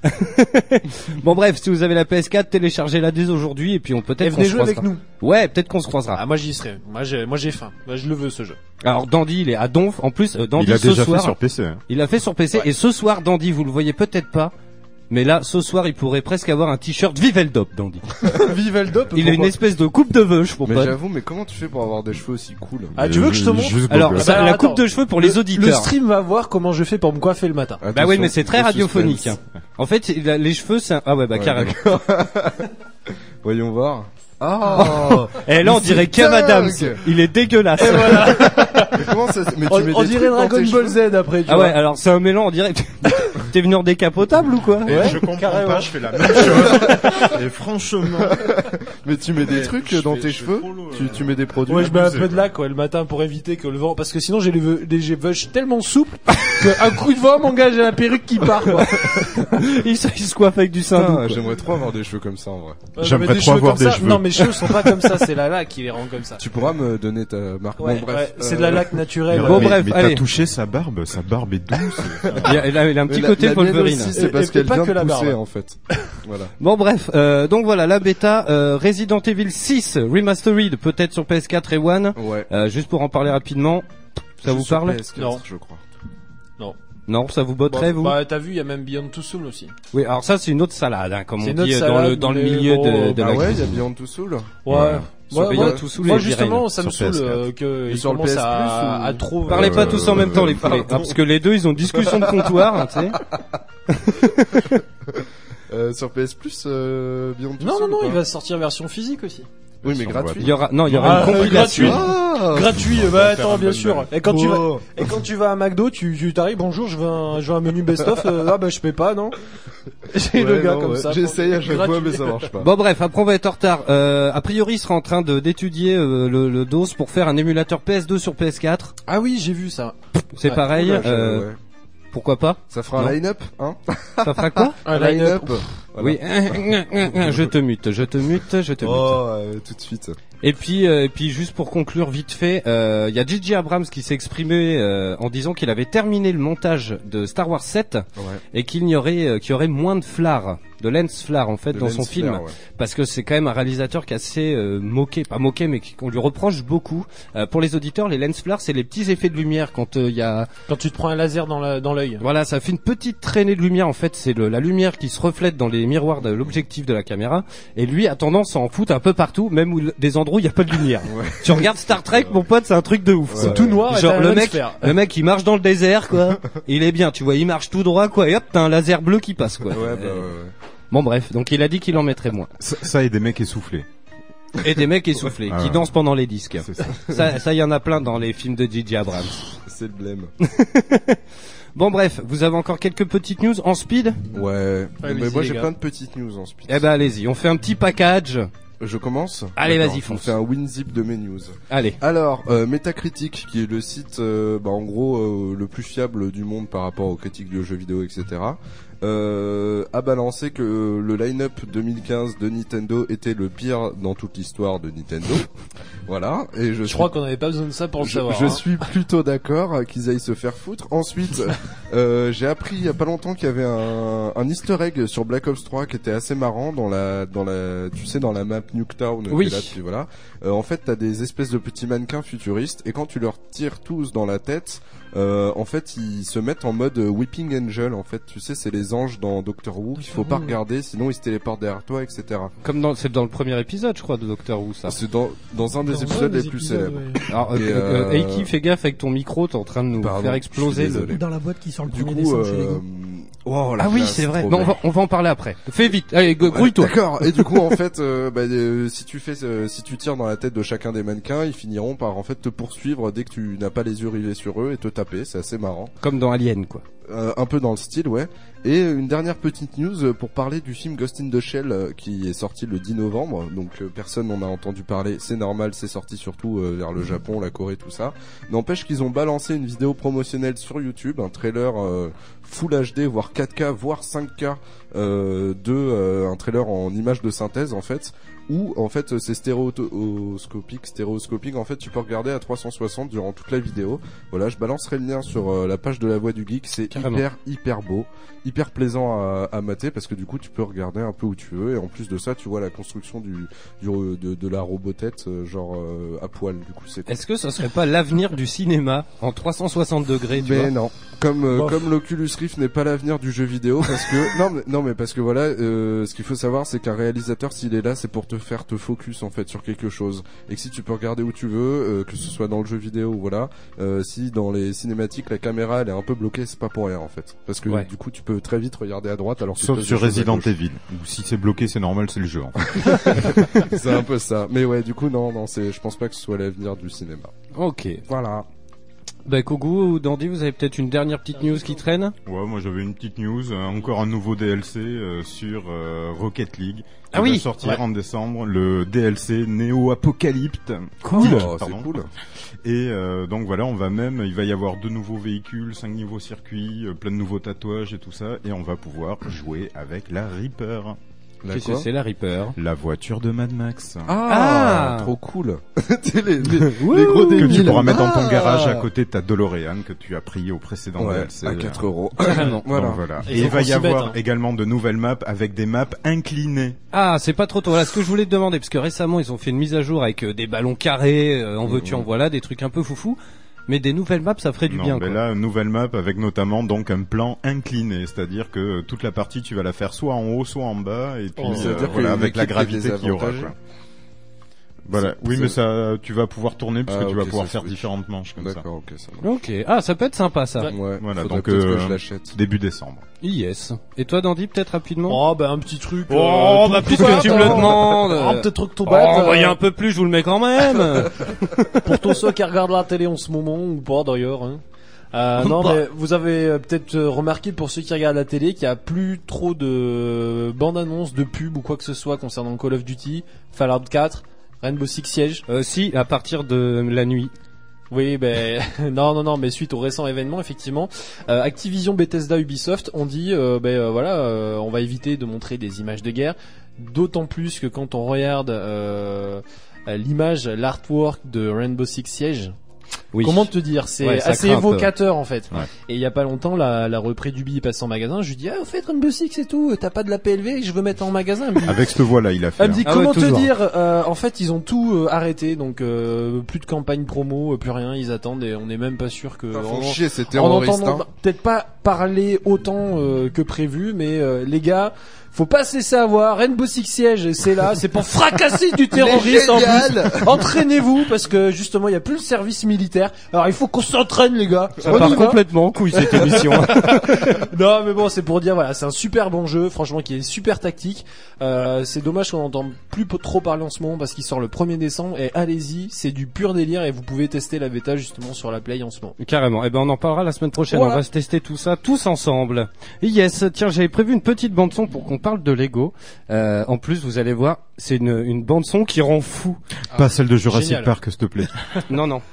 Bon bref, si vous avez la P S quatre, téléchargez-la dès aujourd'hui et puis on peut-être Et qu'on venez se jouer avec croisera. nous. Ouais, peut-être qu'on se croisera. Ah, moi j'y serai. Moi j'ai, moi j'ai faim. Moi je le veux ce jeu. Alors Dandy, il est à Donf. En plus, euh, Dandy Il a ce déjà soir, fait sur P C. Hein. il a fait sur P C Ouais. et ce soir, Dandy, vous le voyez peut-être pas. Mais là, ce soir, il pourrait presque avoir un t-shirt Viveldop, Dandy. Vive le dope. Il a une espèce de coupe de veuche, pour Mais pote. j'avoue, mais comment tu fais pour avoir des cheveux aussi cool? Ah, tu veux que je te montre? Juste Alors, Google. ça, bah, la attends. coupe de cheveux pour les Le- auditeurs. Le stream va voir comment je fais pour me coiffer le matin. Bah Attention, oui, mais c'est très le radiophonique. suspense. Hein. En fait, il a- les cheveux, c'est un... Ah ouais, bah Ouais, carrément. Voyons voir. Ah. Et là, on Mais dirait c'est Kev Adams. dingue. Il est dégueulasse. Mais comment ça? Mais tu On, mets on des dirait trucs dans Dragon tes Ball cheveux Z après, tu Ah vois. ouais, alors c'est un mélange, on dirait. T'es venu en décapotable ou quoi? Et Ouais, je comprends carrément. pas, je fais la même chose. Et franchement, Mais tu mets des Mais trucs je dans fais- tes je fais cheveux? trop lourd, Tu, euh. tu mets des produits? Ouais, je mets un abusé, peu de quoi. lac, ouais, le matin pour éviter que le vent, parce que sinon j'ai les, ve- les j'ai veuches tellement souples qu'un coup de vent, mon gars, j'ai la perruque qui part, quoi. il, se, il se coiffe avec du Putain, Sindou. quoi. j'aimerais trop avoir des cheveux comme ça en vrai. Ouais, J'aimerais mais des trop cheveux avoir comme des ça. cheveux. Non, mes cheveux sont pas comme ça, c'est la laque qui les rend comme ça. Tu pourras me donner ta marque. Ouais, Bon bref. ouais, c'est euh, de la laque naturelle. Bon, ouais. mais, bref, mais allez. t'as touché sa barbe, sa barbe est douce. Il a, il a- il a un mais petit la- côté la mienne Wolverine. aussi, Et- c'est parce et qu'elle pas vient que de la pousser barbe. en fait. Voilà. Bon bref, euh, donc voilà la bêta euh, Resident Evil six Remastered peut-être sur P S quatre et One. Ouais. Euh, juste pour en parler rapidement, ça Juste vous sur parle? P S quatre, Non. je crois. Non, ça vous botterait Bon, vous? bah, t'as vu, il y a même Beyond Two Souls aussi. Oui, alors ça c'est une autre salade, hein, comme C'est on une autre dit euh, dans salade, le dans le mais milieu bon, de, de Ah la ouais, il y a cuisine. Beyond Two Souls. Ouais. Ouais. Sur Ouais, Beyond ouais. Two Souls Moi et justement, Viren. ça me Sur saoule P S quatre. euh, que Et ils sur le commencent P S à, Plus ou- à trop. Parlez pas Euh, tous en même temps les pardon. poulets, hein, parce que les deux ils ont discussion de comptoir, hein, tu sais. Euh, sur P S Plus, euh, Beyond Two Non, non, Souls non, ou pas il va sortir version physique aussi. Oui, mais Sur gratuit. Il y aura non, il y aura Ah, une compilation. gratuit. Ah Gratuit, on bah va faire attends, un bien bundle. sûr. Et quand tu vas, Oh. et quand tu vas à McDo, tu, tu t'arrives, bonjour, je veux un, je veux un menu best-of, euh, ah bah je paie pas, non? J'ai le Ouais, gars non, comme ouais. ça. J'essaye à chaque fois, Gratuit. mais ça marche pas. Bon bref, après on va être en retard. Euh, a priori, il sera en train de d'étudier euh, le, le D O S pour faire un émulateur P S deux sur P S quatre. Ah oui, j'ai vu ça. C'est Ouais. pareil. Oula, je- euh, ouais. Pourquoi pas? Ça fera Non. un line-up, hein? Ça fera quoi? Un line-up. Voilà. Oui. Je te mute, je te mute, je te mute. Oh, euh, tout de suite. Et puis, euh, et puis juste pour conclure vite fait, euh, il y a J J Abrams qui s'est exprimé euh, en disant qu'il avait terminé le montage de Star Wars sept Ouais. et qu'il n'y aurait, euh, qu'il y aurait moins de flards, de lens flards en fait De dans lens son film, flare, ouais. parce que c'est quand même un réalisateur qui est assez euh, moqué, pas moqué, mais qui- qu'on lui reproche beaucoup. Euh, pour les auditeurs, les lens flards, c'est les petits effets de lumière quand il y a, Quand tu te prends un laser dans la, dans l'œil. voilà, ça fait une petite traînée de lumière. En fait, c'est le, la lumière qui se reflète dans les miroirs de l'objectif de la caméra, et lui a tendance à en foutre un peu partout, même où il- des endroits où il y a pas de lumière. Ouais. Tu regardes Star Trek, mon pote, c'est un truc de ouf. Ouais. C'est tout noir et Genre t'as un le lens mec, flare. le mec il marche dans le désert quoi. Il est bien, tu vois, il marche tout droit quoi, et hop t'as un laser bleu qui passe quoi. Ouais, bah, Euh, ouais, ouais. Bon bref, donc il a dit qu'il en mettrait moins. Ça, ça et des mecs essoufflés. Et des mecs essoufflés Ah qui ouais. dansent pendant les disques. C'est ça. Ça, ça y en a plein dans les films de J J Abrams. C'est le blême. Bon bref, vous avez encore quelques petites news en speed? Ouais. Allez-y, mais moi les j'ai gars. plein de petites news en speed. Eh ben allez-y, on fait un petit package Je commence. Allez, D'accord. vas-y, On fonce. fait un WinZip de mes news. Allez. Alors, euh, Metacritic, qui est le site, euh, bah, en gros, euh, le plus fiable du monde par rapport aux critiques de jeux vidéo, et cetera, euh, a balancé que le line-up deux mille quinze de Nintendo était le pire dans toute l'histoire de Nintendo. Voilà. Et je, Je suis... crois qu'on n'avait pas besoin de ça pour le je, savoir. je hein. suis plutôt d'accord qu'ils aillent se faire foutre. Ensuite, euh, j'ai appris il y a pas longtemps qu'il y avait un, un Easter egg sur Black Ops trois qui était assez marrant dans la, dans la, tu sais, dans la map Nuketown. Oui. qui est là depuis, voilà. Euh, en fait, t'as des espèces de petits mannequins futuristes et quand tu leur tires tous dans la tête, euh, en fait, ils se mettent en mode Weeping Angel. En fait, tu sais, c'est les anges dans Doctor Who qu'il faut pas regarder, sinon ils se téléportent derrière toi, et cetera. Comme dans, c'est dans le premier épisode, je crois, de Doctor Who, ça. C'est dans, dans un des Dans épisodes un les des plus épisodes, célèbres. ouais. Alors, Et, euh, euh, euh, Eiki, fais gaffe avec ton micro, t'es en train de nous Pardon, faire je exploser suis le... désolé. Dans la boîte qui sort le Du premier coup, décembre chez euh... Lego. oh, la Ah oui, classe, c'est vrai. trop Bon, on bien. va, on va en parler après. Fais vite. Allez, go- Ouais, grouille-toi. D'accord. Et du coup, en fait, euh, bah, euh, si tu fais, euh, si tu tires dans la tête de chacun des mannequins, ils finiront par en fait te poursuivre dès que tu n'as pas les yeux rivés sur eux et te taper. C'est assez marrant. Comme dans Alien, quoi. Euh, un peu dans le style, ouais. Et une dernière petite news euh, pour parler du film Ghost in the Shell euh, qui est sorti le dix novembre. Donc euh, personne n'en a entendu parler. C'est normal, c'est sorti surtout euh, vers le Japon, la Corée, tout ça. N'empêche qu'ils ont balancé une vidéo promotionnelle sur YouTube, un trailer euh, Full H D, voire quatre K, voire cinq K, euh, de euh, un trailer en image de synthèse en fait. Où en fait c'est stéréoscopique, stéréoscopique. En fait, tu peux regarder à trois cent soixante durant toute la vidéo. Voilà, je balancerai le lien sur euh, la page de la Voix du Geek. C'est Carrément. hyper hyper beau, hyper plaisant à, à mater parce que du coup tu peux regarder un peu où tu veux et en plus de ça tu vois la construction du, du de, de la robotette euh, genre euh, à poil. Du coup c'est cool. Est-ce que ce serait pas l'avenir du cinéma en trois cent soixante degrés, tu Mais vois? non, comme euh, Bof. comme l'Oculus Rift n'est pas l'avenir du jeu vidéo parce que non mais non mais parce que voilà euh, ce qu'il faut savoir c'est qu'un réalisateur s'il est là c'est pour te faire te focus en fait sur quelque chose et que si tu peux regarder où tu veux euh, que ce soit dans le jeu vidéo ou voilà euh, si dans les cinématiques la caméra elle est un peu bloquée c'est pas pour rien en fait parce que Ouais. du coup tu peux très vite regarder à droite alors que Sauf tu sur fais des choses à Resident gauche. Evil, où si c'est bloqué, c'est normal, c'est le jeu. En fait. C'est un peu ça mais ouais du coup non non c'est je pense pas que ce soit l'avenir du cinéma. Ok. Voilà. Bah, Kogu ou Dandy, vous avez peut-être une dernière petite news qui traîne? Ouais, moi j'avais une petite news, euh, encore un nouveau D L C euh, sur euh, Rocket League. Qui Ah oui, va sortir ouais. en décembre, le D L C Neo Apocalypte. Cool. Oh, Pardon. c'est cool. Et euh, donc voilà, on va même, il va y avoir deux nouveaux véhicules, cinq nouveaux circuits, euh, plein de nouveaux tatouages et tout ça, et on va pouvoir jouer avec la Reaper, La Qu'est-ce que quoi c'est la Reaper? la voiture de Mad Max. Ah, Ah. trop cool. les, les, les gros Que tu débiles. pourras mettre dans ton Ah. garage à côté de ta DeLorean que tu as pris au précédent D Ouais, L C. à quatre euros. Carrément. Voilà. Donc voilà. Et Et ils il en va font y six avoir bêtes, hein. également de nouvelles maps avec des maps inclinées. Ah, c'est pas trop tôt. Voilà ce que je voulais te demander, parce que récemment ils ont fait une mise à jour avec euh, des ballons carrés, euh, en veux-tu, en voilà, des trucs un peu foufou. Mais des nouvelles maps, ça ferait du non, bien, mais quoi. là, une nouvelle map avec notamment donc un plan incliné, c'est-à-dire que euh, toute la partie tu vas la faire soit en haut, soit en bas, et puis Oh, euh, ça veut dire voilà, qu'il y a une avec la équipe qui est gravité qu'il y aura. désavantagée. Quoi. Voilà. C'est- Oui, c'est- mais ça, tu vas pouvoir tourner parce Ah, que tu vas ok, pouvoir ça faire switch. différentes manches comme ça. D'accord, ok, ça marche. Ok. Ah, ça peut être sympa, ça. Ouais, Voilà, faudrait donc, peut-être euh, que je l'achète. Début décembre. Yes. Et toi, Dandy, peut-être rapidement? Oh, bah, un petit truc. Oh, euh, bah, tout- puisque tout tu bête, me le hein. demandes. Un petit truc tout Oh, bête. envoyez euh, un peu plus, je vous le mets quand même. Pour tous ceux qui regardent la télé en ce moment, ou pas d'ailleurs. Hein. Euh, non, Bah. mais vous avez euh, peut-être euh, remarqué pour ceux qui regardent la télé qu'il y a plus trop de bandes-annonces, de pubs ou quoi que ce soit concernant Call of Duty, Fallout quatre, Rainbow Six Siege. Euh, si, à partir de la nuit. Oui, ben non, non, non, mais suite au récent événement, effectivement, euh, Activision, Bethesda, Ubisoft ont dit, euh, ben euh, voilà, euh, on va éviter de montrer des images de guerre, d'autant plus que quand on regarde euh, l'image, l'artwork de Rainbow Six Siege. Oui. Comment te dire, c'est Ouais, ça assez craint un peu. évocateur en fait. Ouais. Et il y a pas longtemps, la, la reprise d'Ubi est passée en magasin. Je lui dis, ah, au fait, Rainbow Six et tout, t'as pas de la P L V, je veux mettre en magasin. Elle me dit, Avec cette voix-là, il a fait. elle me dit, Ah comment ouais, te toujours. dire, euh, en fait, ils ont tout euh, arrêté, donc euh, plus de campagne promo, euh, plus rien, ils attendent et on n'est même pas sûr que. Ils en- font chier ces en terroristes. entendant hein. peut-être pas parler autant euh, que prévu, mais euh, les gars, faut pas se laisser avoir. Rainbow Six Siege, c'est là, c'est pour fracasser du terroriste en plus. Entraînez-vous parce que justement il y a plus le service militaire. galère. Alors il faut qu'on s'entraîne les gars. Ça On part y va. complètement en couille cette émission. Non mais bon, c'est pour dire voilà, c'est un super bon jeu, franchement qui est super tactique. Euh, c'est dommage qu'on n'entend plus p- trop parler en ce moment parce qu'il sort le premier décembre et allez-y, c'est du pur délire et vous pouvez tester la bêta justement sur la Play en ce moment. Carrément. Eh ben on en parlera la semaine prochaine. Voilà. On va se tester tout ça tous ensemble. Et yes, tiens, j'avais prévu une petite bande son pour qu'on parle de Lego. Euh, en plus, vous allez voir, c'est une, une bande son qui rend fou. Pas celle de Jurassic Génial. Park, s'il te plaît. Non, non.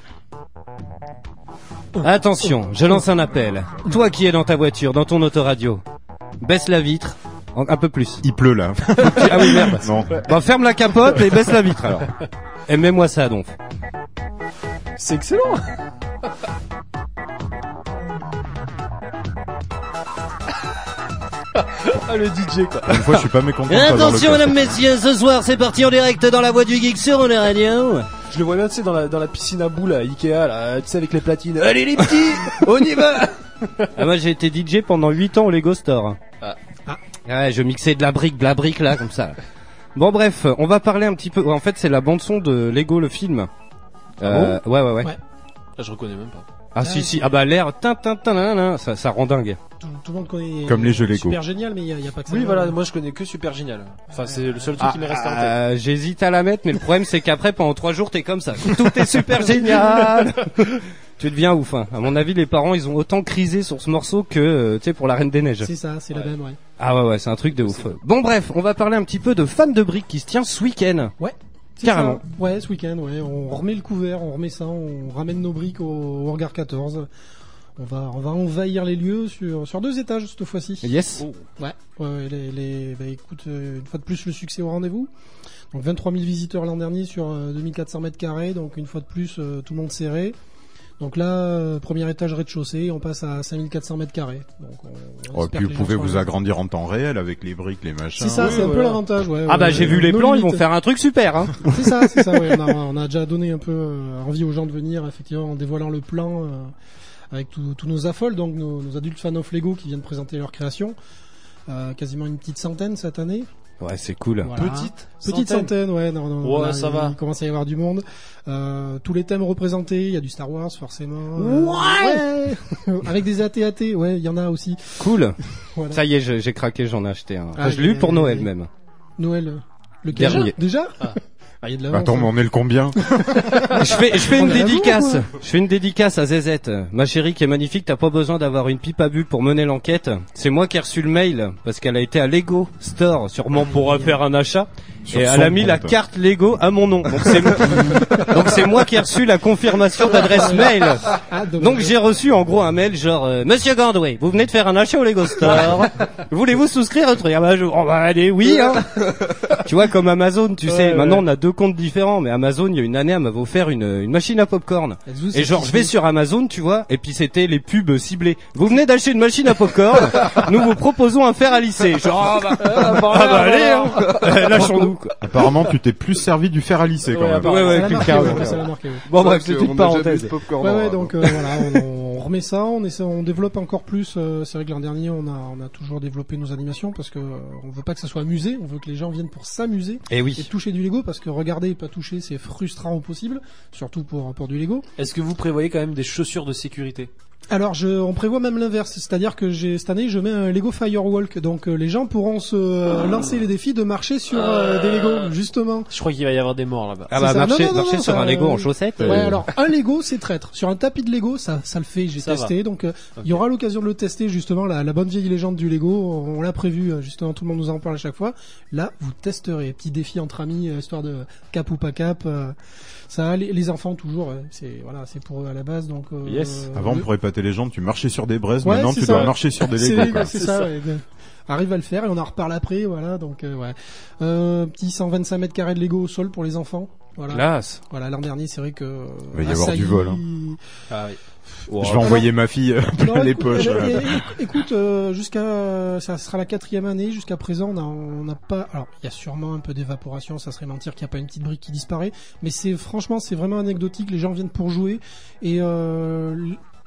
Attention, je lance un appel. Toi qui es dans ta voiture, dans ton autoradio, baisse la vitre. En- Un peu plus. Il pleut là. Ah oui, merde. Non. Bah, ferme la capote et baisse la vitre alors. Et mets-moi ça donc. C'est excellent. Ah le D J quoi. Une fois, je suis pas mécontent de pas avoir le Attention, casque. mesdames, messieurs, ce soir, c'est parti en direct dans la voix du geek sur Onda Radio. Je le vois bien, tu sais, dans la, dans la piscine à boules à Ikea, là, tu sais, avec les platines. Allez les petits, on y va. Ah, moi j'ai été D J pendant huit ans au Lego Store. Ah. Ah. Ouais, je mixais de la brique, de la brique là, comme ça. Bon bref, on va parler un petit peu. En fait, c'est la bande son de Lego le film. Euh, ouais, ouais, ouais. Ouais. Ah, je reconnais même pas. Ah si si. Ah bah l'air, tin tin tin tin, tin, ça, ça rend dingue. Tout, tout le monde connaît. Comme les jeux Lego. Super génial, mais il y, a- il y a pas que ça. Oui, voilà, moi je connais que Super Génial. Enfin, c'est le seul truc Ah, qui m'est resté en tête. euh, j'hésite à la mettre, mais le problème c'est qu'après pendant trois jours t'es comme ça. Tout est super génial. Tu deviens ouf. Hein. À mon avis, les parents ils ont autant crisé sur ce morceau que euh, tu sais pour la Reine des Neiges. C'est ça, c'est la même, ouais. Ah ouais ouais, c'est un truc de ouf. Bon bref, on va parler un petit peu de Fan de briques qui se tient ce week-end. Ouais. C'est Carrément. ça. Ouais, ce week-end, ouais. On remet le couvert, on remet ça, on ramène nos briques au, au hangar quatorze. On va, on va envahir les lieux sur, sur deux étages cette fois-ci. Yes. Ouais, ouais, ouais, les, les, bah écoute, euh, une fois de plus le succès au rendez-vous. Donc vingt-trois mille visiteurs l'an dernier sur euh, deux mille quatre cents mètres carrés, donc une fois de plus euh, tout le monde serré. Donc là, euh, premier étage rez-de-chaussée, on passe à cinq mille quatre cents mètres carrés. Donc on, on Oh, espère puis que vous les pouvez gens vous seront- agrandir en temps réel avec les briques, les machins. C'est ça, Oui, c'est un peu voilà. l'avantage, ouais. Ah bah ouais, j'ai vu ouais, les nos plans, ils vont limites. faire un truc super. Hein. C'est ça, c'est ça, ouais. On a, on a déjà donné un peu euh, envie aux gens de venir, effectivement, en dévoilant le plan euh, avec tous tous nos affoles, donc nos, nos adultes fans of Lego qui viennent présenter leur création. Euh, quasiment une petite centaine cette année. Ouais, c'est cool. Voilà. Petite Petite centaine, ouais, non, non, Ouais, voilà, ça il, va. il commence à y avoir du monde. Euh, tous les thèmes représentés, il y a du Star Wars forcément. Ouais. ouais. Avec des A T A T, ouais, il y en a aussi. Cool. Voilà. Ça y est, je- j'ai craqué, j'en ai acheté un. Enfin, Ah, je l'ai eu pour et- Noël même. Noël, lequel Dernier. Déjà ah, il y a de l'avance. Attends, mais on est le combien? Je fais, je fais On une est à dédicace. jour, Je fais une dédicace à Zezette. Ma chérie qui est magnifique, t'as pas besoin d'avoir une pipe à bulles pour mener l'enquête. C'est moi qui ai reçu le mail parce qu'elle a été à Lego Store, sûrement pour faire un achat. Sur Et son elle a mis la compte. carte Lego à mon nom. Donc c'est, donc c'est moi qui ai reçu la confirmation d'adresse mail. Ah, dommage. Donc j'ai reçu en gros un mail genre euh, Monsieur Gandway, vous venez de faire un achat au Lego Store. Voulez-vous souscrire au truc? Ah bah je, oh bah allez, oui. Hein. Tu vois comme Amazon, tu sais, Ouais, maintenant ouais. on a deux comptes différents, mais Amazon il y a une année elle m'avait offert une, une machine à popcorn. Êtes-vous Et genre je vais satisfait sur Amazon, tu vois, et puis c'était les pubs ciblées. Vous venez d'acheter une machine à popcorn, nous vous proposons un fer à lisser. Genre ah bah, ah bah allez, hein. Euh, lâchons-nous quoi. Apparemment, tu t'es plus servi du fer à lisser quand Ouais, même. bah, Ouais ouais, Ça l'a marqué, carrément. ouais, ça l'a marqué, ouais. Bon bref, C'est c'est vrai une qu'on a déjà parenthèse. vu ce popcorn, Ouais, ouais, hein. donc euh, voilà, on, on remet ça, on essaie, on développe encore plus. euh, c'est vrai que l'an dernier, on a, on a toujours développé nos animations parce que euh, on veut pas que ça soit amusé, on veut que les gens viennent pour s'amuser Et et oui. toucher du Lego parce que regarder et pas toucher, c'est frustrant au possible, surtout pour pour du Lego. Est-ce que vous prévoyez quand même des chaussures de sécurité? Alors, je, on prévoit même l'inverse, c'est-à-dire que j'ai cette année, je mets un Lego Firewalk, donc euh, les gens pourront se euh, lancer les défis de marcher sur euh, des Lego, justement. Je crois qu'il va y avoir des morts là-bas. Ah C'est bah ça. marcher, Non, non, non, marcher non, sur ça, un Lego en euh, chaussettes. Ouais, euh, alors un Lego c'est traître. Sur un tapis de Lego, ça, ça le fait. J'ai Ça testé, donc euh, il y aura l'occasion de le tester justement. La, la bonne vieille légende du Lego, on, on l'a prévu euh, justement. Tout le monde nous en parle à chaque fois. Là, vous testerez. Petit défi entre amis, euh, histoire de cap ou pas cap. euh, ça, les, les enfants toujours. euh, c'est voilà, c'est pour eux à la base. Donc euh, Yes. Avant, le- pour épater les gens, tu marchais sur des braises. Ouais, Maintenant, c'est tu ça. dois marcher sur des c'est Lego. quoi. c'est C'est ça. ça. ouais. Arrive à le faire et on en reparle après. Voilà, donc euh, ouais. Euh, petit cent vingt-cinq mètres carrés de Lego au sol pour les enfants. Voilà. Classe. Voilà, l'an dernier, c'est vrai que. Il va y à avoir du Sailly- vol, hein. Ah oui. Je vais envoyer ma fille euh, Non, plein les écoute, poches. euh, euh. é- écoute, euh, jusqu'à ça sera la quatrième année. Jusqu'à présent, on a, on n'a pas. Alors, il y a sûrement un peu d'évaporation. Ça serait mentir qu'il n'y a pas une petite brique qui disparaît. Mais c'est franchement, c'est vraiment anecdotique. Les gens viennent pour jouer et euh,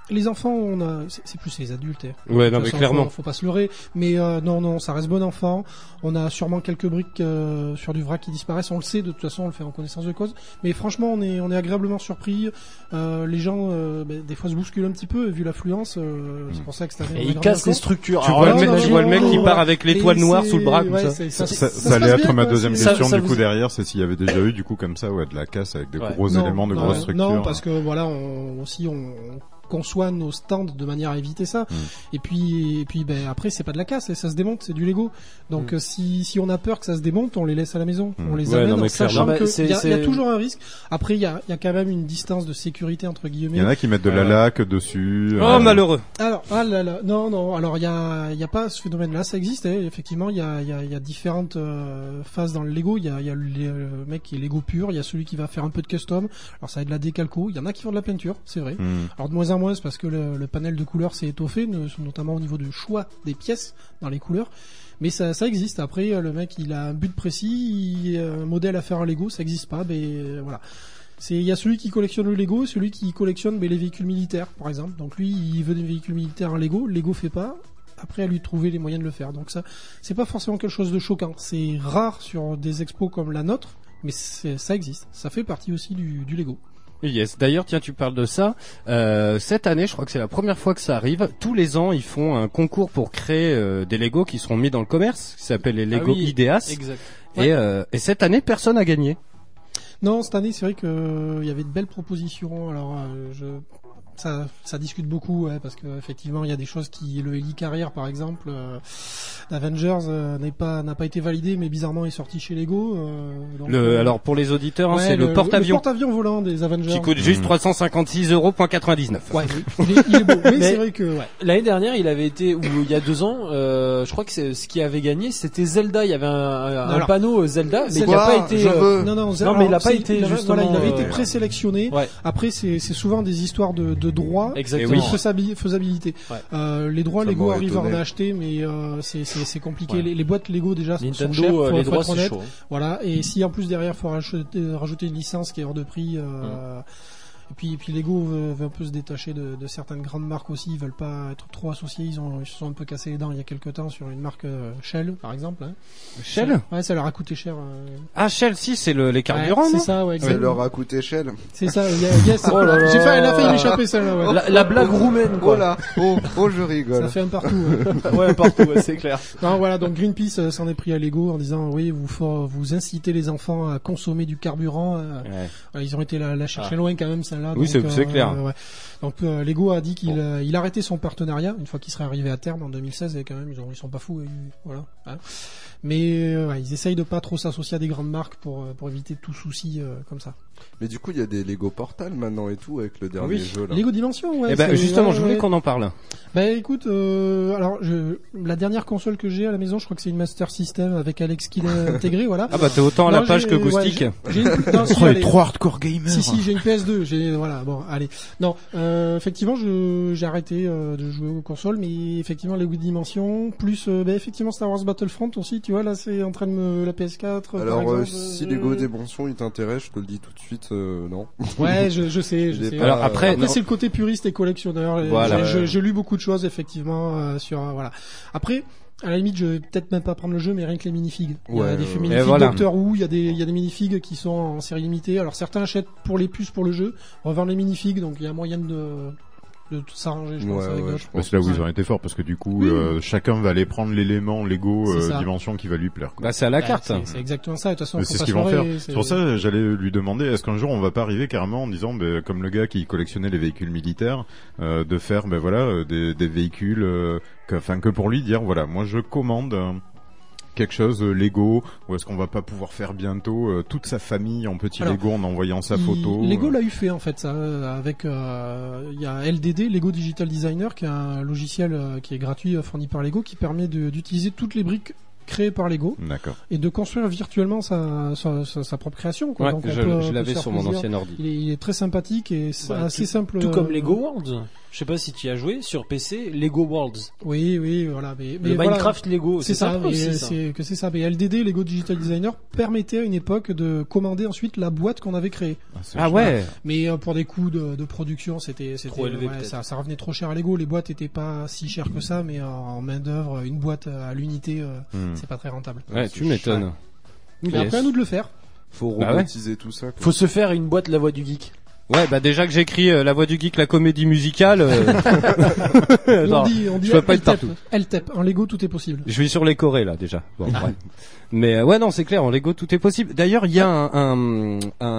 Les enfants, on a, c'est, c'est plus les adultes. Hein. Ouais, non, mais façon, clairement. Faut, faut pas se leurrer. Mais euh, non, non, ça reste bon enfant. On a sûrement quelques briques euh, sur du vrac qui disparaissent. On le sait, de toute façon, on le fait en connaissance de cause. Mais franchement, on est, on est agréablement surpris. Euh, les gens, euh, bah, des fois, se bousculent un petit peu vu l'affluence. Euh, c'est pour ça que cette année. Et ils cassent les structures. Tu Alors, vois, là, le mec, non, tu vois le mec non, qui non, part ouais. avec l'étoile Et noire c'est- sous le bras ouais, comme ça. c'est- Ça, ça, ça, ça ça se allait passe être bien, ma quoi. deuxième C'est- question ça- ça du coup vous- derrière, c'est s'il y avait déjà eu du coup comme ça ouais de la casse avec de Ouais. gros Non, éléments, de non, grosses ouais. structures. Non, parce que voilà, on, aussi on conçoit nos stands de manière à éviter ça. Mm. Et puis, et puis, ben après, c'est pas de la casse, ça se démonte, c'est du Lego. Donc, Mm. euh, si si on a peur que ça se démonte, on les laisse à la maison, Mm. on les Ouais, amène non, en mais sachant clairement. que Bah, c'est- il y, a- il y a c'est- toujours un risque. Après, il y a il y a quand même une distance de sécurité entre guillemets. Il y en a qui mettent de la Ouais. laque dessus. Oh, euh, malheureux. Alors, ah là là, non, non. Alors, il y a, il y a pas ce phénomène-là, ça existe. hein. Effectivement, il y a, il y a, il y a différentes euh, phases dans le Lego. Il y a, il y a le, le mec qui est Lego pur. Il y a celui qui va faire un peu de custom. Alors, ça va être de la décalco. Il y en a qui font de la peinture, c'est vrai. hmm. Alors, de moins en moins, c'est parce que le, le panel de couleurs s'est étoffé, ne- notamment au niveau du choix des pièces dans les couleurs. Mais ça, ça existe. Après, euh, le mec, il a un but précis, il a un modèle à faire en Lego, ça existe pas. Mais euh, voilà. C'est, il y a celui qui collectionne le Lego, celui qui collectionne ben, les véhicules militaires, par exemple. Donc lui, il veut des véhicules militaires en Lego, Lego fait pas. Après, à lui de trouver les moyens de le faire. Donc ça, c'est pas forcément quelque chose de choquant. C'est rare sur des expos comme la nôtre, mais c'est, ça existe. Ça fait partie aussi du, du Lego. Yes. D'ailleurs, tiens, tu parles de ça. Euh, cette année, je crois que c'est la première fois que ça arrive. Tous les ans, ils font un concours pour créer euh, des Lego qui seront mis dans le commerce, qui s'appelle les Lego Ah oui, Ideas. Exact. Et, euh, et cette année, personne n'a gagné. Non, cette année, c'est vrai que euh, il y avait de belles propositions. Alors, euh, je, ça, ça discute beaucoup, ouais, parce que effectivement, il y a des choses qui, le Helicarrier, par exemple, euh, Avengers euh, n'est pas, n'a pas été validé, mais bizarrement est sorti chez Lego. Euh, donc, Le, euh, alors pour les auditeurs, hein, ouais, c'est le, porte-avions Le porte-avions volant des Avengers. qui coûte juste Mhm. trois cent cinquante-six euros quatre-vingt-dix-neuf. Ouais, il est, il est beau. Mais, Mais- c'est vrai que, ouais. L'année dernière, il avait été, ou il y a deux ans, euh, je crois que c'est, ce qui avait gagné, c'était Zelda. Il y avait un, un Alors, panneau euh, Zelda, mais il Quoi n'a pas été. Je euh, veux. Non, non, Non, mais il a pas c'est- été il avait- justement, Voilà, il avait été euh, présélectionné. Ouais, Après, c'est, c'est souvent des histoires de, de droits. exactement. Et de faisabi- faisabilité. Ouais. Euh, les droits Ça Lego m'aurait arrivent à en étonné. acheter, mais euh, c'est, c'est, c'est compliqué. Ouais. Les, les boîtes Lego déjà sont Nintendo, chères. euh, faut- les faut droits, être c'est honnête. chaud. Voilà. Et si en plus derrière faut rajouter, rajouter une licence qui est hors de prix. Euh, Et puis, et puis Lego veut, veut un peu se détacher de, de certaines grandes marques aussi. Ils veulent pas être trop associés. Ils ont, ils se sont un peu cassés les dents il y a quelques temps sur une marque euh, Shell, par exemple. Hein. Shell? Ouais, ça leur a coûté cher. euh. Ah, Shell, si, c'est le, les carburants, Ouais, non? c'est ça, ouais. Ça exactement. leur a coûté Shell. C'est ça. y a- Yes. Oh là là. J'ai fait, elle a failli m'échapper celle-là. Ouais. La, la blague roumaine, Oh quoi. là, oh, oh, je Ça rigole. fait un partout. ouais. Ouais, partout, ouais, c'est clair. Non, voilà, donc Greenpeace euh, s'en est pris à Lego en disant oui, vous faut, vous incitez les enfants à consommer du carburant. euh, Ouais. voilà, ils ont été la, la chercher Ah. loin quand même celle-là. Oui, donc, c'est- c'est clair. ouais. Donc euh, Lego a dit qu'il euh, il arrêtait son partenariat une fois qu'il serait arrivé à terme en deux mille seize et quand même ils, ont, ils sont pas fous. Et, voilà. Hein. Mais euh, ouais, ils essayent de pas trop s'associer à des grandes marques pour euh, pour éviter tout souci euh, comme ça. Mais du coup, il y a des Lego Portal maintenant et tout avec le dernier Oui. jeu là. Lego Dimension, ouais. Eh ben, c'est- justement, ouais, je voulais ouais. qu'on en parle. Bah écoute, euh, alors je, la dernière console que j'ai à la maison, je crois que c'est une Master System avec Alex Kidd intégré, voilà. Ah bah, t'es autant à la Non, page j'ai- que ouais, Goustic. j'ai- j'ai une- non, si, Oh, allez. les trois hardcore gamers. Si si, j'ai une P S deux, j'ai voilà, bon, allez. Non, euh, effectivement, je j'ai arrêté euh, de jouer aux consoles, mais effectivement Lego Dimension plus euh, bah, effectivement Star Wars Battlefront aussi, tu vois, là c'est en train de me la P S quatre Alors, par euh, exemple, si euh, Lego Dimension il t'intéresse, je te le dis tout de suite, euh, non. Ouais, je je sais, je J'ai sais. pas- Alors après, Après, non. c'est le côté puriste et collectionneur. et Voilà. J'ai- J'ai j'ai lu beaucoup de choses effectivement euh, sur euh, voilà. Après, à la limite, je vais peut-être même pas prendre le jeu, mais rien que les minifigs. Il y a Ouais, des ouais, ouais. minifigs Et voilà. Doctor Who, il y a des il y a des minifigs qui sont en série limitée. Alors certains achètent pour les puces pour le jeu, revendent les minifigs, donc il y a moyen de de tout s'arranger, je pense, Ouais, avec ouais, d'autres. je Bah, pense. c'est là où Ouais. ils ont été forts parce que du coup, Oui. euh, chacun va aller prendre l'élément Lego C'est euh, ça. dimension qui va lui plaire. quoi. Bah, c'est à la Ouais, carte. c'est- C'est exactement ça. De toute façon, Mais faut c'est ce pas qu'ils se vont leurrer, faire. c'est- C'est pour ça j'allais lui demander est-ce qu'un jour on va pas arriver carrément en disant ben, comme le gars qui collectionnait les véhicules militaires euh, de faire ben voilà euh, des, des véhicules euh, que, enfin que pour lui dire voilà moi je commande euh, quelque chose euh, Lego ou est-ce qu'on va pas pouvoir faire bientôt euh, toute sa famille en petit Alors, Lego en envoyant sa Il- photo. Lego euh. l'a eu fait en fait ça euh, avec euh, il y a L D D Lego Digital Designer qui est un logiciel euh, qui est gratuit euh, fourni par Lego qui permet de- d'utiliser toutes les briques créé par Lego D'accord. et de construire virtuellement sa, sa, sa, sa propre création. Quoi. Ouais, Donc on je, peut- on je peut l'avais se faire sur mon plaisir. ancien ordi. Il est, il est très sympathique et c'est Bah, assez tout- simple. Tout comme euh, Lego Worlds. Je sais pas si tu y as joué sur P C, Lego Worlds. Oui, oui, voilà. Mais, mais Le voilà. Minecraft Lego, C'est c'est ça, sympa mais aussi, ça. c'est que c'est ça. Mais L D D, Lego Digital Designer, permettait à une époque de commander ensuite la boîte qu'on avait créée. Ah, c'est Ah génial. ouais. Mais euh, pour des coûts de, de production, c'était c'était Trop élevé, ouais, peut-être. ça, ça revenait trop cher à Lego. Les boîtes étaient pas si chères que ça, mais en, en main d'œuvre, une boîte à l'unité, euh, Hmm. c'est pas très rentable. Ouais, tu m'étonnes. Mais Yes. après, à nous de le faire. Faut Bah ouais. robotiser tout ça. quoi. Faut se faire une boîte La Voix du Geek. Ouais, bah déjà que j'écris euh, La Voix du Geek, la comédie musicale, euh, on non, dit, on dit je peux pas être L T E P. partout. L T E P. En Lego, tout est possible. Je vais sur les Corées là déjà. Bon, ouais. Mais euh, ouais, non, c'est clair, en Lego tout est possible. D'ailleurs, il y a un, un,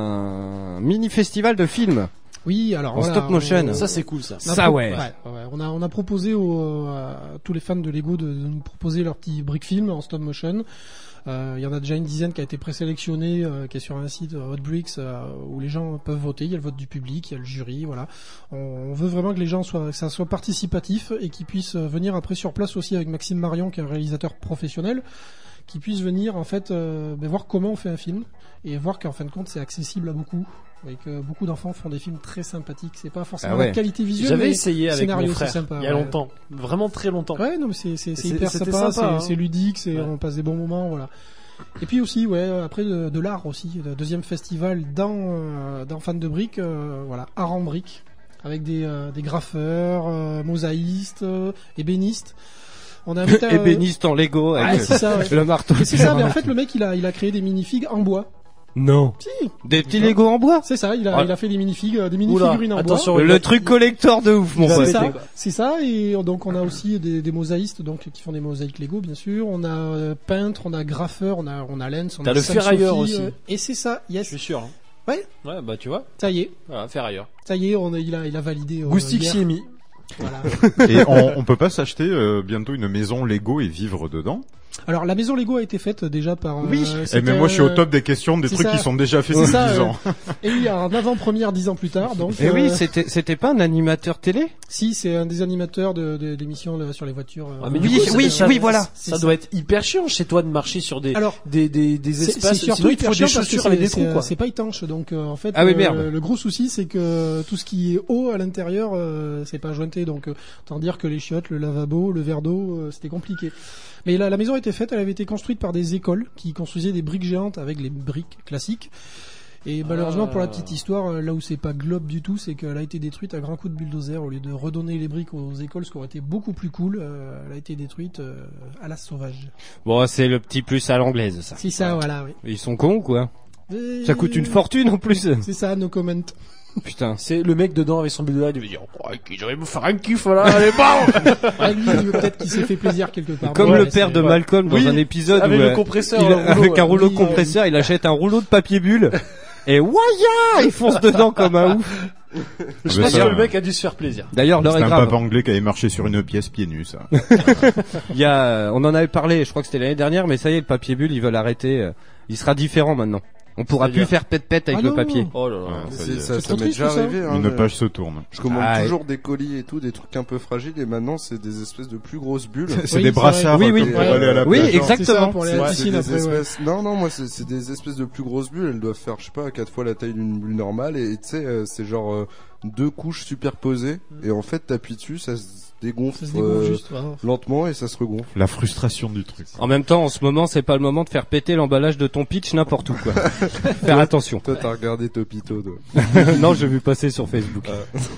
un mini festival de films. Oui, alors En voilà, stop motion. on- Ça, c'est cool, ça. on a Ça, pro- ouais. ouais, On a on a proposé aux, à tous les fans de Lego de, de nous proposer leur petit brick film en stop motion. Euh, Il y en a déjà une dizaine qui a été présélectionnée, euh, qui est sur un site euh, Hot Bricks euh, où les gens peuvent voter. Il y a le vote du public, il y a le jury, voilà. On, on veut vraiment que les gens soient, que ça soit participatif et qu'ils puissent euh, venir après sur place aussi avec Maxime Marion, qui est un réalisateur professionnel, qui puisse venir en fait euh, ben, voir comment on fait un film et voir qu'en fin de compte c'est accessible à beaucoup. Et que beaucoup d'enfants font des films très sympathiques. C'est pas forcément Ah ouais. la qualité visuelle. J'avais mais essayé avec scénario, mon c'est frère sympa, il y a ouais. longtemps, vraiment très longtemps. Ouais, non, mais c'est c'est c'est C'est- hyper c'était sympa, sympa, hein. c'est c'est ludique, c'est Ouais. on passe des bons moments, voilà. Et puis aussi, ouais, après de, de l'art aussi, le deuxième festival dans euh, dans Fan de Briques, euh, voilà, art en briques, avec des euh, des graffeurs, euh, mosaïstes, euh, ébénistes. On a invité un- Ébéniste en Lego avec Ouais, c'est ça, ouais. le marteau. Et c'est ça, mais en fait le mec il a il a créé des minifigs en bois. Non. Si, Des petits Lego en bois. c'est ça, il a Ah. il a fait des minifigs, euh, des mini Oula, figurines en attention, bois. il Le va- truc collector de ouf, mon Il va pote. C'est péter, ça, quoi. c'est ça, et donc on a aussi des, des mosaïstes donc qui font des mosaïques Lego bien sûr. On a euh, peintre, on a graffeur, on a on a Lens, on T'as a le Sam ferrailleur Sophie, aussi. euh, et c'est ça, Je yes. suis sûr. hein. Ouais. Ouais, bah tu vois. Ça y est, Voilà, faire ailleurs. ça y est, on a, il a il a validé. euh, Goustic hier. s'y est mis. Voilà. Et on, on peut pas s'acheter euh, bientôt une maison Lego et vivre dedans? Alors la maison Lego a été faite déjà par. euh, Oui. Eh c'était, mais moi je suis au euh, top des questions des c'est trucs ça. qui sont déjà faits C'est depuis ça, dix euh, ans. Et oui, en avant-première dix ans plus tard, donc. Et oui, euh, c'était c'était pas un animateur télé. Si, c'est un des animateurs de de- d'émissions là, sur les voitures. euh, Ah, mais Oui, du coup, ça- oui, ça- oui, voilà. Ça C'est doit être hyper chiant chez toi de marcher sur des Alors, des des, des C'est- espaces. c'est surtout Sinon, il te hyper faut des chiant parce que chaussures avec des c'est- trous, quoi. c'est pas étanche, donc euh, en fait Ah oui, euh, merde. le gros souci c'est que tout ce qui est eau à l'intérieur euh, c'est pas jointé, donc euh, autant dire que les chiottes, le lavabo, le verre d'eau, euh, c'était compliqué. Mais la, la maison a été faite, elle avait été construite par des écoles qui construisaient des briques géantes avec les briques classiques. Et malheureusement, Ah. pour la petite histoire, euh, là où c'est pas globe du tout, c'est qu'elle a été détruite à grands coups de bulldozer au lieu de redonner les briques aux écoles, ce qui aurait été beaucoup plus cool. euh, elle a été détruite euh, à la sauvage. Bon, c'est le petit plus à l'anglaise, ça. C'est ça, voilà, oui. Ils sont cons, quoi. Et- Ça coûte une fortune en plus. C'est ça, no comment. Putain. C'est le mec dedans avec son bulldozer, il veut dire oh, je vais me faire un kiff là, allez bon. Ah, lui, il- peut-être qu'il s'est fait plaisir quelque part. Comme Ouais, le c'est- père de ouais. Malcolm dans Oui, un épisode avec où le euh, compresseur, il le a- rouleau, avec un ouais. rouleau Oui, compresseur, il achète un rouleau de papier bulle et waya, il fonce dedans comme un ouf. Je Ah, pense bah, ça, que le mec a dû se faire plaisir. D'ailleurs, l'heure C'est est un grave. papa anglais qui avait marché sur une pièce pieds nus, ça. Il y a, on en avait parlé, je crois que c'était l'année dernière, mais ça y est, le papier bulle, ils veulent arrêter. euh, Il sera différent maintenant. On pourra plus C'est-à-dire faire pète-pète avec Ah le non. papier. Oh là là. Ouais, ça y C'est- est. Ça, C'est ça trop m'est triste, déjà ça. arrivé. hein, Une je- page se tourne. Je commande Ah, toujours des colis et tout, des trucs un peu fragiles, et maintenant c'est des espèces de plus grosses bulles. C'est Oui, des c'est brassards vrai. Oui, oui. pour aller à la Oui, plage. hein. exact. C'est ça, Exactement. pour aller à la C'est piscine des après, ouais. espèces... Non, non, moi c'est c'est des espèces de plus grosses bulles. Elles doivent faire, je sais pas, quatre fois la taille d'une bulle normale. Et tu sais, euh, c'est genre euh, deux couches superposées. Et en fait, t'appuies dessus, ça se dégonfle, Ça se dégonfle euh, juste. vraiment. lentement et ça se regonfle. La frustration du truc. En même temps, en ce moment, c'est pas le moment de faire péter l'emballage de ton pitch n'importe où, quoi. Faire attention. Toi, t'as regardé Topito. toi. Non, j'ai vu passer sur Facebook.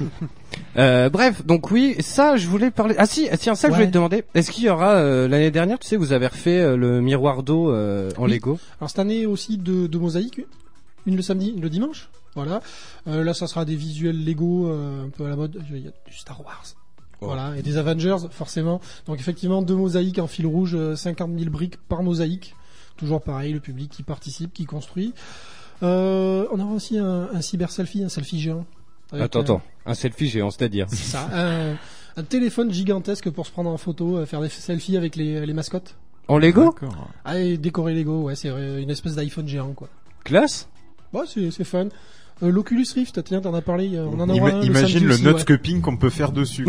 Euh, bref, donc oui, ça, je voulais parler. Ah si, ah, tiens, ça, que je Ouais. voulais te demander. Est-ce qu'il y aura euh, l'année dernière, tu sais, vous avez refait euh, le miroir d'eau euh, en Oui. Lego. Alors cette année aussi deux, deux mosaïques, une le samedi, une le dimanche. Voilà. Euh, là, ça sera des visuels Lego euh, un peu à la mode. Il y a du Star Wars. Voilà, et des Avengers, forcément. Donc effectivement, deux mosaïques en fil rouge, euh, cinquante mille briques par mosaïque. Toujours pareil, le public qui participe, qui construit. Euh, on aura aussi un, un cyber selfie, un selfie géant. Avec, Attends, euh, attends, un selfie géant, c'est-à-dire. c'est ça, un, un téléphone gigantesque pour se prendre en photo, euh, faire des selfies avec les, les mascottes. En Lego. D'accord. Ah, et décorer Lego, ouais, c'est euh, une espèce d'iPhone géant, quoi. Classe. Ouais, c'est c'est fun. Euh, L'Oculus Rift, tiens, t'en as parlé, on en aura Ima- un le Imagine samedi le aussi, note ouais. scoping qu'on peut faire dessus.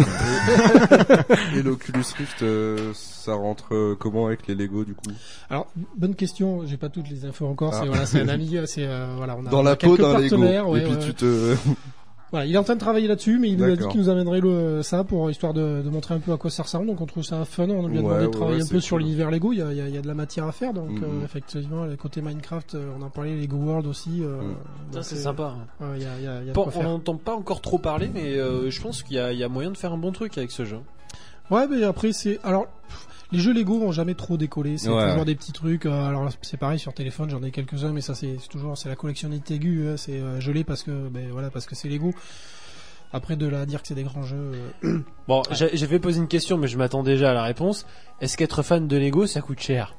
Et l'Oculus Rift, euh, ça rentre euh, comment avec les Lego du coup? Alors, bonne question, j'ai pas toutes les infos encore, Ah. c'est, voilà, c'est un ami, c'est, euh, voilà, on a, Dans on a la peau quelques d'un Lego. partenaires, ouais, et puis ouais. tu te... Voilà, il est en train de travailler là-dessus, mais il nous a dit D'accord. qu'il nous amènerait le, ça pour histoire de, de montrer un peu à quoi ça ressemble. Donc on trouve ça fun. On a bien Ouais, demandé de ouais, travailler ouais, un peu c'est sur cool. l'univers Lego. Il y a, il y, a, il y a de la matière à faire. Donc Mhm. euh, effectivement, le côté Minecraft, euh, on en parlait, Lego World aussi. Euh, Mhm. Ça, donc, c'est euh, sympa. ouais, il y a, il y a, il y a de Bon, quoi on faire. n'entend pas encore trop parler, mais euh, je pense qu'il y a, il y a moyen de faire un bon truc avec ce jeu. Ouais, mais après c'est, alors. pff, Les jeux Lego vont jamais trop décoller, c'est Ouais, toujours ouais. des petits trucs. euh, alors c'est pareil sur téléphone, j'en ai quelques-uns, mais ça c'est c'est toujours c'est la collectionnite aiguë. hein, c'est euh, je l'ai parce que ben voilà parce que c'est Lego. Après de là à dire que c'est des grands jeux. euh, Bon, j'ai- j'avais posé une question, mais je m'attends déjà à la réponse. Est-ce qu'être fan de Lego, ça coûte cher?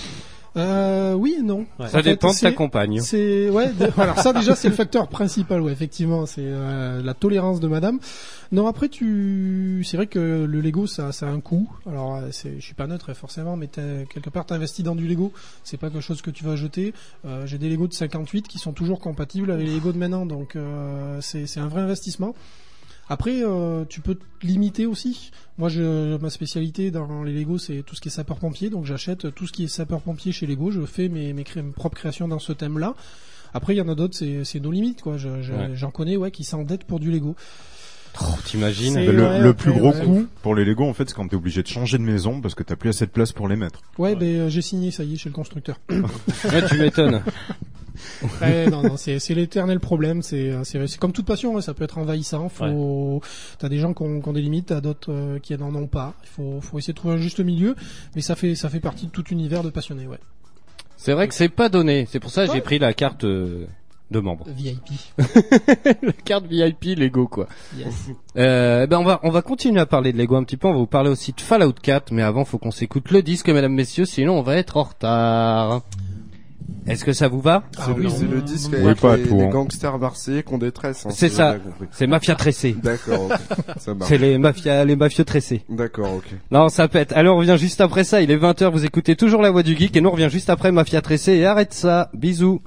Euh, oui et non. Ouais. Ça En fait, dépend de ta c'est- compagne. C'est ouais. de- alors ça déjà c'est le facteur principal. Ouais, effectivement, c'est euh, la tolérance de Madame. Non, après tu, c'est vrai que le Lego ça, ça a un coût. Alors euh, c'est, je suis pas neutre forcément, mais t'as- quelque part t'investis dans du Lego. C'est pas quelque chose que tu vas jeter. Euh, j'ai des Lego de cinquante-huit qui sont toujours compatibles avec les Lego de maintenant, donc euh, c'est c'est un vrai investissement. Après, euh, tu peux te limiter aussi. Moi, je, ma spécialité dans les Lego, c'est tout ce qui est sapeur-pompier. Donc, j'achète tout ce qui est sapeur-pompier chez Lego. Je fais mes, mes, cré- mes propres créations dans ce thème-là. Après, il y en a d'autres, c'est, c'est nos limites, quoi. Je, je, Ouais. J'en connais, ouais, qui s'endettent pour du Lego. Oh, t'imagines C'est- le, ouais, le après, plus gros ouais. coup pour les Lego, en fait, c'est quand t'es obligé de changer de maison parce que t'as plus assez de place pour les mettre. Ouais, ben euh, j'ai signé, ça y est, chez le constructeur. Ouais, tu m'étonnes. Ouais, non, non, c'est, c'est l'éternel problème. C'est, euh, c'est, c'est comme toute passion, hein, ça peut être envahissant. Faut, t'as des gens qui ont, qui ont des limites, t'as d'autres euh, qui n'en ont pas. Il faut, faut essayer de trouver un juste milieu, mais ça fait, ça fait partie de tout univers de passionnés, ouais. C'est vrai que c'est pas donné. C'est pour ça que j'ai Ouais. pris la carte euh, de membre. V I P. La carte V I P Lego, quoi. Yes. Euh, ben on va on va continuer à parler de Lego un petit peu. On va vous parler aussi de Fallout quatre, mais avant faut qu'on s'écoute le disque, mesdames, messieurs, sinon on va être en retard. Est-ce que ça vous va? Ah C'est le, oui, c'est on- le disque Oui, avec pas les, tout, les hein. gangsters marseillais qui ont des tresses. Hein, C'est si ça. j'ai bien compris. C'est Mafia tressée. D'accord, ok. Ça marche. C'est les mafias les mafieux tressés. D'accord, ok. Non, ça pète. Alors on revient juste après ça. Il est vingt heures. Vous écoutez toujours la voix du geek et nous on revient juste après Mafia tressée. Et arrête ça. Bisous.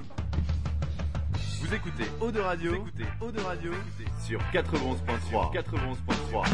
Vous écoutez Eau de Radio, vous écoutez Eau de Radio sur quatre-vingt-onze point trois. quatre-vingt-onze point trois.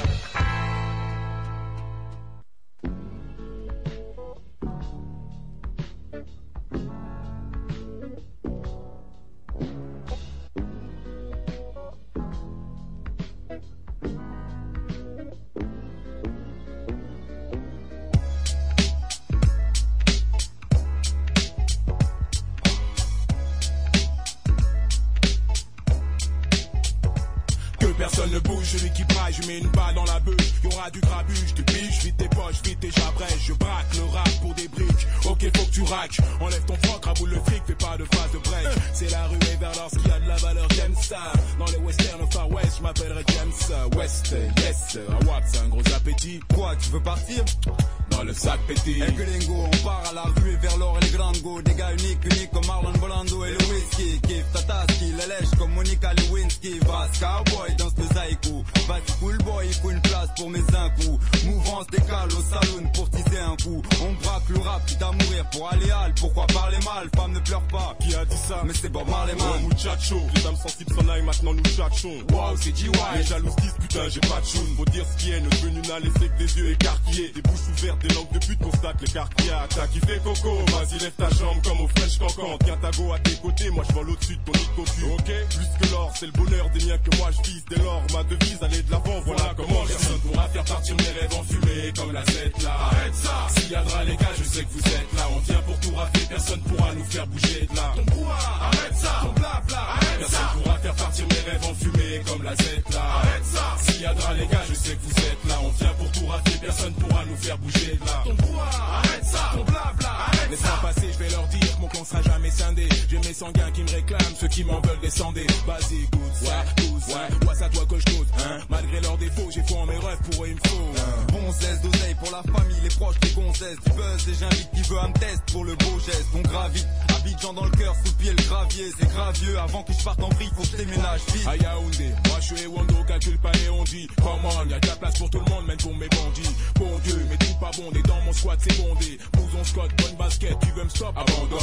Que personne ne bouge, je l'équipage, je mets une balle dans la bûche. Y'aura du grabuge, du biche, vite tes poches, vite tes j'abrège. Je braque le rap pour des briques. Ok, faut que tu raques. Enlève ton froc, raboule le fric, fais pas de phase de break. C'est la rue et vers lorsqu'il y a de la valeur, j'aime ça. Dans les westerns au Far West, je m'appellerai James West. Yes, à Watt, c'est un gros appétit. Quoi, tu veux partir? Dans le sac pété. El gringo, on part à la rue et vers l'or et les grands go. Des gars uniques, uniques comme Marlon Brando et le whisky. Kif Tataski, les lèches comme Monica Lewinsky. Vas cowboy, danse le zaïkou. Vas-y cool boy, il faut une place pour mes incous. Mouvance décale au salon pour teaser un coup. On braque le rap, quitte à mourir pour aller hal. Pourquoi parler mal, femme ne pleure pas. Qui a dit ça? Mais c'est Bob Marley man. Oh, muchacho, les âmes sensibles s'en aillent, maintenant nous tchatchons. Wow, c'est G Y. Les jalouses disent putain, j'ai pas de choune. Faut dire ce qui est, notre venue n'a laissé que des yeux écarquillés. Des bouches ouvertes, des langues de pute, constate l'écart qu'il y a. T'as kiffé Coco, vas-y lève ta jambe comme au French Cancan. Tiens ta go à tes côtés, moi je vole au-dessus de ton nid de cocu. Ok, plus que l'or, c'est le bonheur des miens que moi je vise. Dès lors, ma devise, aller de l'avant, voilà comment je personne pourra faire partir mes rêves en fumée comme la Z là. Arrête ça, s'il y a de les gars, je sais que vous êtes là. On vient pour tout rafler, personne pourra nous faire bouger de là. Ton brouhaha, arrête ça, ton blabla, arrête personne ça. Pourra faire partir mes rêves en fumée comme la Z là. Arrête ça, s'il y a de les gars, je sais que vous êtes là. On vient pour tout rafler, personne pourra nous faire bouger de là. Ton brouhaha, arrête ça, ton blabla, arrête ça. Laisse-moi passer, je vais leur dire, mon clan sera jamais scindé. J'ai mes sanguins qui me réclament, ceux qui m'en veulent descendez. Vas-y, goûte ça, tous, ouais, ouais, ça toi que je cause, hein. Malgré leurs défauts, j'ai foi en mes rêves, pour eux il me faut. Hein. Bon zeste d'oseille pour la famille, les proches, les gonzesses. Du buzz et j'invite qui veut un test pour le beau geste. On gravite, Abidjan dans le cœur, sous le pied le gravier. C'est gravieux, avant que je parte en vrille, faut que je déménage vite. À Yaoundé, moi je suis Wando, calcule pas les on dit. Come on, y'a de la place pour tout le monde, même pour mes bandits. Bon Dieu, mais tout pas bondé, dans mon squat c'est bondé. Blouson Scott, bonne basket, tu veux me stop, abandonne.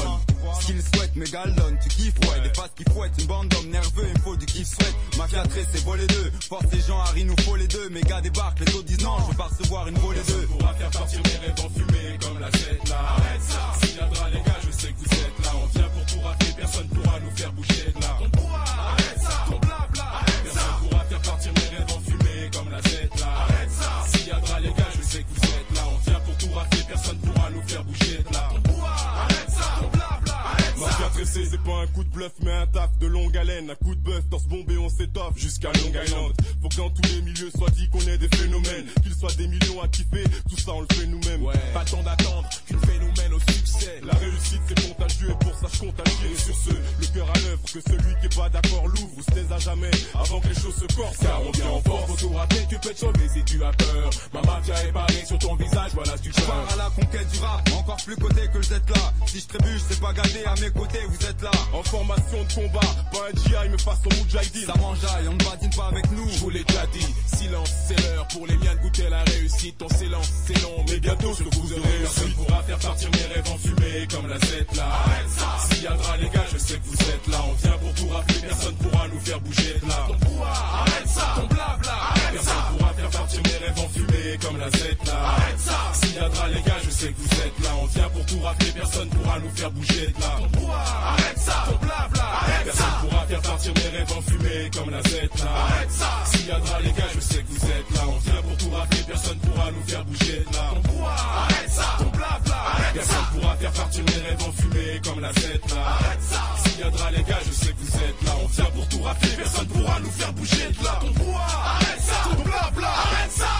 Ce qu'ils souhaitent, mégal donne, tu kiffes, ouais. Des faces qui fouettent, une bande d'hommes nerveux, il me faut du kiff sweat. Mafia tressée, voler deux. Force les gens, Harry nous faut les deux. Mes gars débarquent, les autres disent non, je veux pas recevoir une volée deux. On pourra faire partir mes rêves en fumée comme la Z là. Arrête ça. S'il viendra les gars, je sais que vous êtes là. On vient pour tout rafler, personne pourra nous faire bouger de là. Ton pourra, arrête ça. Ton blabla, arrête ça. Personne pourra faire partir mes rêves en fumée comme la Z là. Arrête ça. S'il viendra les gars, je sais que vous êtes là. On vient pour tout rafler, personne pourra nous faire bouger de là. Ton pourra, arrête ça. Ton blabla, arrête ça. Mafia tressée, c'est pas un coup de bluff, mais un taf de longue haleine. Un coup de bœuf dans ce bombé, on s'étoffe jusqu'à Long Island. Faut que dans tous les milieux soit dit qu'on est des phénomènes. Qu'ils soient des millions à kiffer, tout ça on le fait nous-mêmes. Ouais. Pas le temps d'attendre qu'une phénomène au succès. La réussite c'est contagieux et pour ça je compte agir. Et sur ce, le cœur à l'œuvre, que celui qui est pas d'accord l'ouvre ou se taise à jamais avant que les choses se corsent. Car on vient en force, faut tout rater, tu peux te sauver si tu as peur. Ma mafia est barrée sur ton visage, voilà si tu pars. Je pars à la conquête du rap, encore plus côté que le Z là. Si je trébuche, c'est pas gâté, à mes côtés vous êtes là. En formation de combat, pas un G I mais façon Moudjahidine. Ça m'enjaille, on ne badine pas avec nous. Je vous l'ai déjà dit, silence c'est l'heure pour les miens de goûter la réussite. Ton silence c'est long, mais bientôt ce que vous aurez. Personne pourra faire partir mes rêves en fumée comme la Z là. Arrête ça. S'il viendra les gars, je sais que vous êtes là. On vient pour tout rappeler, personne pourra nous faire bouger de là. Ton pouvoir, arrête ça. Ton blabla, arrête personne ça. Pourra faire partir mes rêves en fumée comme la Z là. Arrête ça. S'il viendra les gars, je sais que vous êtes là. On vient pour tout rappeler, personne pourra nous faire bouger de là. Ton pouvoir, arrête ça. Ton blabla, arrête personne ça. Pourra faire partir mes rêves en fumée comme la Z là. Arrête ça. S'il viendra les gars, je sais que vous êtes là. On vient pour tout rappeler, personne pourra nous faire bouger de là. Ton pouvoir, arrête ça. Ton blabla, arrête personne ça. Pourra faire partir mes rêves en fumée comme la Z là. Arrête ça. S'il viendra les gars, je sais que vous êtes là. On vient pour tout rappeler, personne pourra nous faire bouger de là. Ton pouvoir, arrête ça. Ton blabla, arrête ça.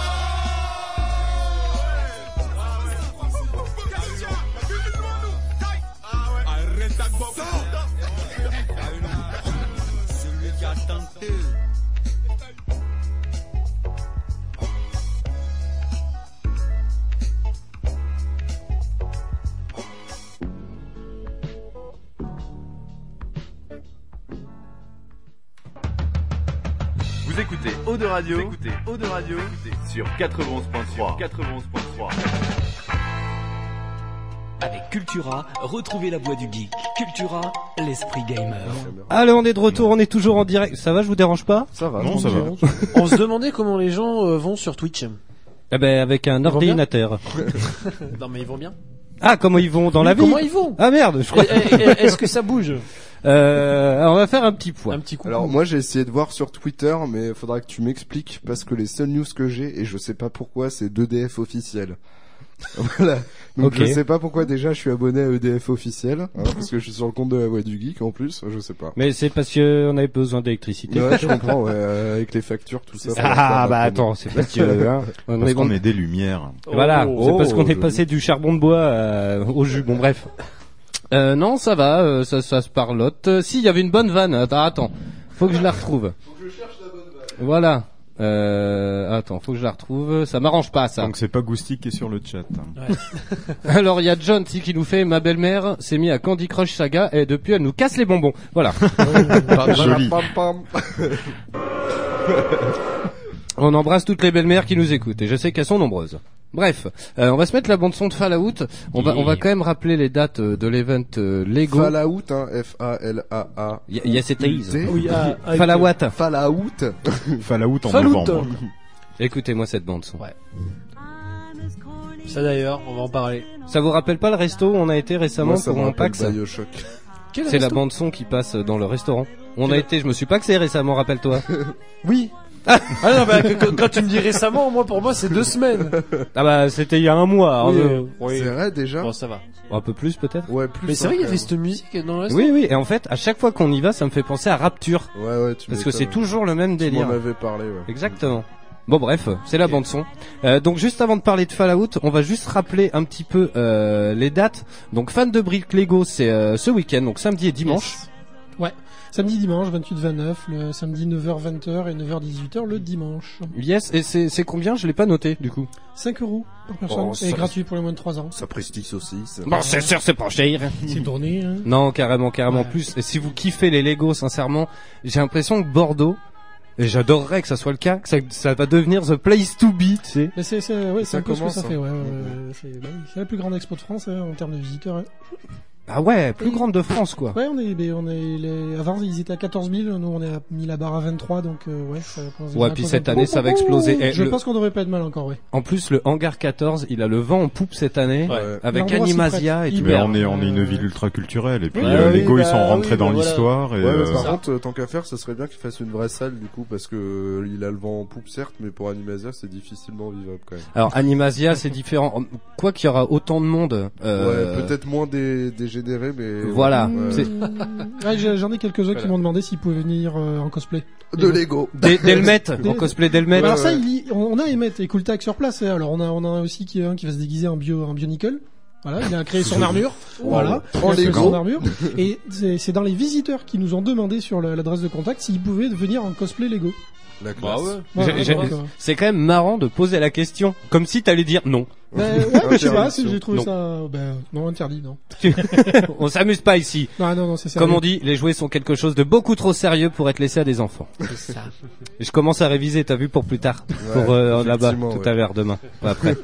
Arrête ta bob. Celui qui a tenté. Vous écoutez Eau de Radio, vous écoutez Eau de Radio sur quatre-vingt-onze point trois. quatre-vingt-onze point trois. Avec Cultura, retrouvez la voix du geek. Cultura, l'esprit gamer. Allez, on est de retour, on est toujours en direct. Ça va, je vous dérange pas? Ça va. Non, ça va. On se demandait comment les gens euh, vont sur Twitch. Eh ben, avec un Ils vont ordinateur. Non mais ils vont bien. Ah, comment ils vont dans la vie? Comment ils vont? Ah merde, je crois. Et- et- Est-ce que ça bouge? Euh, alors on va faire un petit point. Un petit coup. Alors moi j'ai essayé de voir sur Twitter, mais faudra que tu m'expliques parce que les seules news que j'ai, et je sais pas pourquoi, c'est d'E D F officiel. Voilà. Donc Ok. je sais pas pourquoi déjà je suis abonné à E D F officiel, hein, parce que je suis sur le compte de la Voix du Geek en plus, je sais pas. Mais c'est parce que on avait besoin d'électricité. Ouais, je comprends, ouais, euh, avec les factures, tout ça. ça va Ah faire bah un peu attends, bon. c'est parce que hein, on Parce est qu'on met des lumières. Voilà, Oh, c'est parce qu'on est joli. passé du charbon de bois euh, au jus. Bon bref. Euh, non, ça va, euh, ça, ça se parlote. Euh, si, il y avait une bonne vanne. Attends, attends, faut que je la retrouve. Faut que je cherche la bonne vanne. Voilà. Euh, attends, faut que je la retrouve. Ça m'arrange pas, ça. Donc c'est pas Goustic qui est sur le chat. Alors il y a John ici qui nous fait: ma belle-mère s'est mise à Candy Crush Saga et depuis elle nous casse les bonbons. Voilà. Joli. Pam, pam. On embrasse toutes les belles-mères qui nous écoutent et je sais qu'elles sont nombreuses. Bref, euh, on va se mettre la bande son de Fallout. On va, on va quand même rappeler les dates euh, de l'event euh, Lego. Fallout, hein, F A L A A. Il y, a- il y a cette aise. Oui, ah, avec- Fallout. Fallout. Fallout en Fallout. novembre. Écoutez-moi cette bande son. Ouais. Ça d'ailleurs, on va en parler. Ça vous rappelle pas le resto où on a été récemment Moi, ça pour me mon rappelle PAX? Bioshock. Quel C'est la resto bande son qui passe dans le restaurant. On a été, je me suis pas que c'est récemment, rappelle-toi. Oui. Ah non, bah, que- que- quand tu me dis récemment, moi pour moi c'est deux semaines. Ah bah c'était il y a un mois. Oui, hein, euh, euh, oui. C'est vrai déjà. Bon, ça va. un peu plus peut-être. Ouais, plus. Mais c'est hein, vrai, il y quand avait même. cette musique dans le resto. Oui, oui. Et en fait, à chaque fois qu'on y va, ça me fait penser à Rapture. Ouais, ouais, tu Parce que c'est m'étonnes. toujours le même Tu délire. m'en avais parlé, ouais. Exactement. Bon bref, c'est la bande son. Euh, donc juste avant de parler de Fallout, on va juste rappeler un petit peu euh, les dates. Donc fan de briques Lego, c'est euh, ce week-end, donc samedi et dimanche. Yes. Ouais. Samedi, dimanche, vingt-huit vingt-neuf, le samedi neuf heures vingt heures et neuf heures dix-huit heures le dimanche. Yes, et c'est c'est combien? Je l'ai pas noté du coup. cinq euros par personne Oh, et ça- gratuit pour les moins de trois ans. Ça prestige aussi. ça. Bon, c'est sûr, c'est pas cher. C'est tourné, hein. Non, carrément, carrément Ouais. plus. Et si vous kiffez les Lego, sincèrement, j'ai l'impression que Bordeaux, et j'adorerais que ça soit le cas, que ça, ça va devenir the place to be, tu sais. Mais c'est, c'est, ouais, c'est Ça un peu ce que commence, ça hein. fait, ouais, ouais, ouais. C'est, bah oui, c'est la plus grande expo de France, hein, en termes de visiteurs, hein. Ah ouais, plus grande de France, quoi. Ouais, on est, mais on est, les... avant ils étaient à quatorze mille, nous on a mis la barre à vingt-trois, donc euh, ouais. Ça, ouais, puis cette année ça va exploser. Et je le... pense qu'on devrait pas être mal encore, ouais. En plus, le hangar quatorze, il a le vent en poupe cette année, ouais. avec Animasia et tout. Mais on est, on est une ville ultra culturelle, et puis ouais, euh, oui, Lego bah, ils sont rentrés oui, dans bah, l'histoire. Voilà. Et Ouais, euh... par contre, euh, tant qu'à faire, ça serait bien qu'il fasse une vraie salle du coup, parce que euh, il a le vent en poupe certes, mais pour Animasia c'est difficilement vivable quand même. Alors Animasia c'est différent. Quoi qu'il y aura autant de monde. Euh... Ouais, peut-être moins dé- dégénéré, mais voilà. Ouais. C'est... Ouais, j'en ai quelques-uns voilà. qui m'ont demandé s'ils pouvaient venir euh, en cosplay. De Lego. Des, d'Helmet, en cosplay d'Helmet. Alors ça, il y... on a Helmet et Cooltac sur place. Alors on a, on a aussi qui, un qui va se déguiser en bio, en Bionicle. Voilà, il a créé son armure. Voilà, en il a créé Lego. son armure. Et c'est, c'est dans les visiteurs qui nous ont demandé sur l'adresse de contact s'ils pouvaient venir en cosplay Lego. La classe. Bah ouais. Voilà, j'ai, j'ai... voilà, c'est quand même marrant de poser la question, comme si t'allais dire non. Ben, ouais, mais je sais pas, j'ai trouvé non. ça, ben, non, interdit, non. On s'amuse pas ici. Non, non, non, c'est sérieux. Comme on dit, les jouets sont quelque chose de beaucoup trop sérieux pour être laissé à des enfants. C'est ça. Et je commence à réviser, t'as vu, pour plus tard. Ouais, pour, euh, là-bas, tout ouais. à l'heure, demain. Ou après.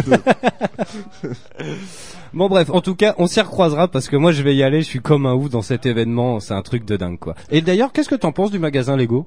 Bon, bref, en tout cas, on s'y recroisera parce que moi, je vais y aller, je suis comme un ouf dans cet événement, c'est un truc de dingue, quoi. Et d'ailleurs, qu'est-ce que t'en penses du magasin Lego?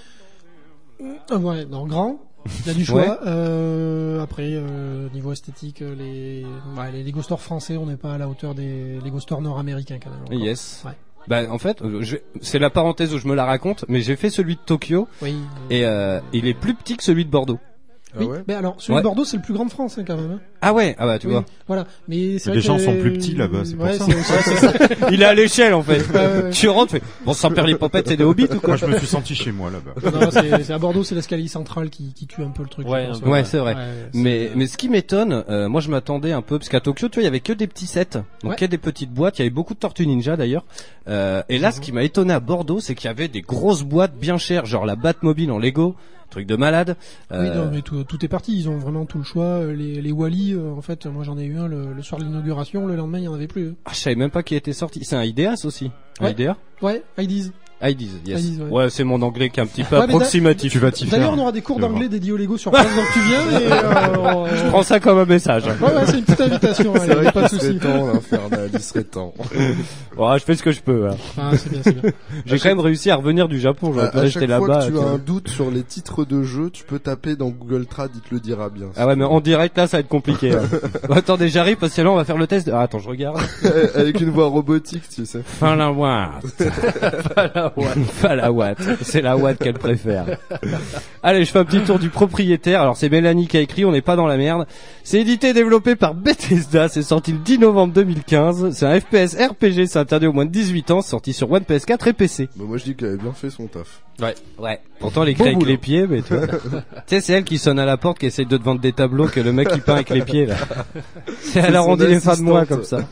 Euh, ouais, non, grand. Il y a du choix. Ouais. Euh, après, euh, niveau esthétique, les, ouais, les Lego Store français, on n'est pas à la hauteur des Lego Store nord-américains quand même. Encore. Yes. Ouais. Bah en fait, je, c'est la parenthèse où je me la raconte, mais j'ai fait celui de Tokyo. Oui. Et euh, il est plus petit que celui de Bordeaux. Oui, ah ouais mais alors celui ouais. de Bordeaux c'est le plus grand de France hein, quand même. Hein. Ah ouais, ah bah tu oui, vois. Voilà, mais c'est les vrai gens que sont plus petits là-bas, c'est ouais, pour c'est, ça. c'est, c'est ça. Il est à l'échelle en fait. Ouais, ouais. Tu rentres, fais bon sans perdre les pompettes, c'est des hobbits ou quoi? Moi je me suis senti chez moi là-bas. Non, c'est, c'est à Bordeaux, c'est l'escalier central qui, qui tue un peu le truc. Ouais, pense, ouais, ouais, c'est vrai. Ouais, mais c'est... mais ce qui m'étonne, euh, moi je m'attendais un peu parce qu'à Tokyo, tu vois, il y avait que des petits sets, donc ouais. que des petites boîtes. Il y avait beaucoup de Tortues Ninja d'ailleurs. Euh, et là, mmh. ce qui m'a étonné à Bordeaux, c'est qu'il y avait des grosses boîtes bien chères, genre la Batmobile en Lego. Truc de malade. Euh... Oui, non, mais tout, tout est parti. Ils ont vraiment tout le choix. Les, les Wally, euh, en fait, moi j'en ai eu un le, le soir de l'inauguration. Le lendemain, il y en avait plus. Ah, je savais même pas qu'il était sorti. C'est un Ideas aussi. Un ouais. Idea. Ouais, Ideas. Ideas, yes. Ideas, ouais. ouais, c'est mon anglais qui est un petit peu ouais, approximatif. Tu vas t'y faire. D'ailleurs, on aura des cours d'anglais dédiés au Lego sur place, donc tu viens et euh, on... Je prends ça comme un message. Ouais, ouais, c'est une petite invitation. C'est allez, vrai pas de qu'il soucis. serait temps, l'infernal, il serait temps. Ouais, je fais ce que je peux. Hein. Ah, c'est bien, c'est bien. J'ai quand même réussi à revenir du Japon. J'aurais pu rester là-bas. À chaque fois que tu as un doute sur les titres de jeux, tu peux taper dans Google Trad, il te le dira bien. Ah ouais, mais en direct là, ça va être compliqué. Hein. Attendez, j'arrive parce que là, on va faire le test. Ah, attends, je regarde. Avec une voix robotique, tu sais. Falawat. Falawat. C'est la Watt qu'elle préfère. Allez, je fais un petit tour du propriétaire. Alors c'est Mélanie qui a écrit, on n'est pas dans la merde. C'est édité et développé par Bethesda, c'est sorti le dix novembre deux mille quinze. C'est un F P S R P G, c'est interdit aux moins de dix-huit ans, sorti sur One P S quatre et P C. Bah moi je dis qu'elle avait bien fait son taf. Ouais, ouais. Pourtant les cris avec les pieds, mais tu vois. Tu sais, c'est elle qui sonne à la porte, qui essaye de te vendre des tableaux, que le mec qui peint avec les pieds là. C'est elle a rendu les fins de moi comme ça.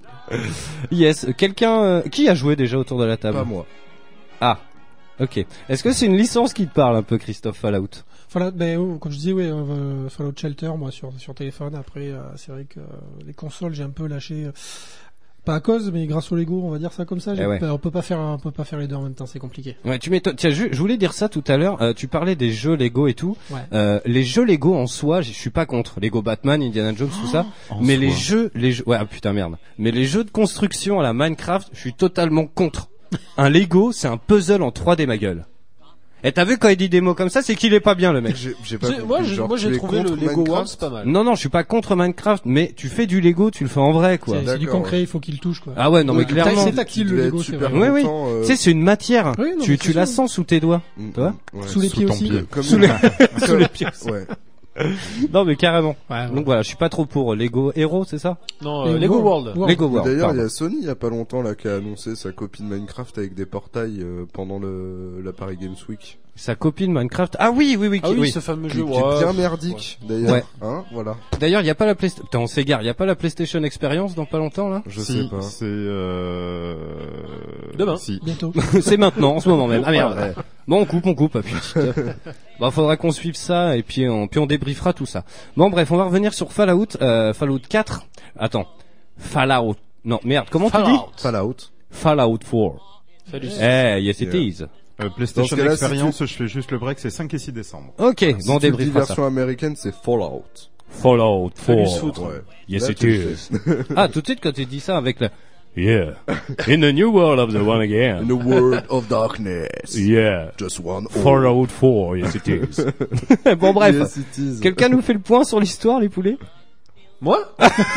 Yes. Quelqu'un euh, qui a joué déjà autour de la table? Pas moi. Ah. Ok. Est-ce que c'est une licence qui te parle un peu, Christophe, Fallout? Fallout, ben, oh, comme je disais, ouais, euh, Fallout Shelter, moi, sur, sur téléphone. Après, euh, c'est vrai que euh, les consoles, j'ai un peu lâché, euh, pas à cause, mais grâce au Lego, on va dire ça comme ça. Eh ouais. On peut pas faire, on peut pas faire les deux en même temps, c'est compliqué. Ouais, tu m'étonnes. Tiens, je, je voulais dire ça tout à l'heure. Euh, tu parlais des jeux Lego et tout. Ouais. Euh, les jeux Lego en soi, je suis pas contre. Lego Batman, Indiana Jones, tout ça. En mais soi. les jeux, les jeux, ouais, ah, putain merde. Mais les jeux de construction à la Minecraft, je suis totalement contre. Un Lego, c'est un puzzle en trois D, ma gueule. Et t'as vu quand il dit des mots comme ça, c'est qu'il est pas bien le mec. J'ai, j'ai pas J'ai- compris, moi, j'ai, genre, moi, tu j'ai es trouvé le contre Lego Minecraft Worlds pas mal. Non non, je suis pas contre Minecraft, mais tu fais du Lego, tu le fais en vrai quoi. C'est, c'est du D'accord, concret, ouais. il faut qu'il le touche, quoi. Ah ouais, non mais Ouais, clairement. C'est tactile Tu le devais Lego, être c'est super vrai. Oui oui. longtemps, euh, Tu sais, c'est une matière. Oui, non, tu mais tu c'est la sûr. sens sous tes doigts. mm, Tu vois mm, ouais. Sous les Sous pieds ton aussi. pied. Comme Sous une- les sous les pieds. Ouais. Non mais carrément. Ouais, ouais. Donc voilà, je suis pas trop pour Lego Hero, c'est ça? Non, euh, Lego Lego World. World. Lego World. D'ailleurs, il y pardon. a Sony il y a pas longtemps là qui a annoncé sa copie de Minecraft avec des portails euh, pendant le la Paris Games Week. Sa copine Minecraft. Ah oui, oui, oui. Ah qui- oui, oui. ce fameux Qui, jeu. qui est ouais. bien merdique d'ailleurs. Ouais. Hein, voilà. D'ailleurs, il y a pas la PlayStation. Putain, on s'égare. Il y a pas la PlayStation Experience dans pas longtemps là. Je Si, sais pas. C'est euh... Demain. Si. Bientôt. C'est maintenant, en ce moment même. Ah merde. Ouais. Bon, on coupe, on coupe. Putain. Bah, faudra qu'on suive ça et puis on, puis on débriefera tout ça. Bon, bref, on va revenir sur Fallout, euh, Fallout quatre. Attends, Fallout. Non, merde. Comment tu dis? Fallout. Fallout. Fallout quatre. Fais du Eh, yes it Yeah. is. Euh, Dans PlayStation ce cas-là, si Experience, je fais juste le break, c'est cinq et six décembre. Ok, Si bon, on tu le dis débriefera ça. version américaine, c'est Fallout. Fallout Fais du quatre. foutre. Ouais. Yes Là, it tu le is. Ah, tout de suite quand tu dis ça avec la Yeah. In the new world of the one again. In the world of darkness. Yeah. Just one. Fallout four, yes it is. Bon bref. Yes, it is. Quelqu'un nous fait le point sur l'histoire, les poulets? Moi?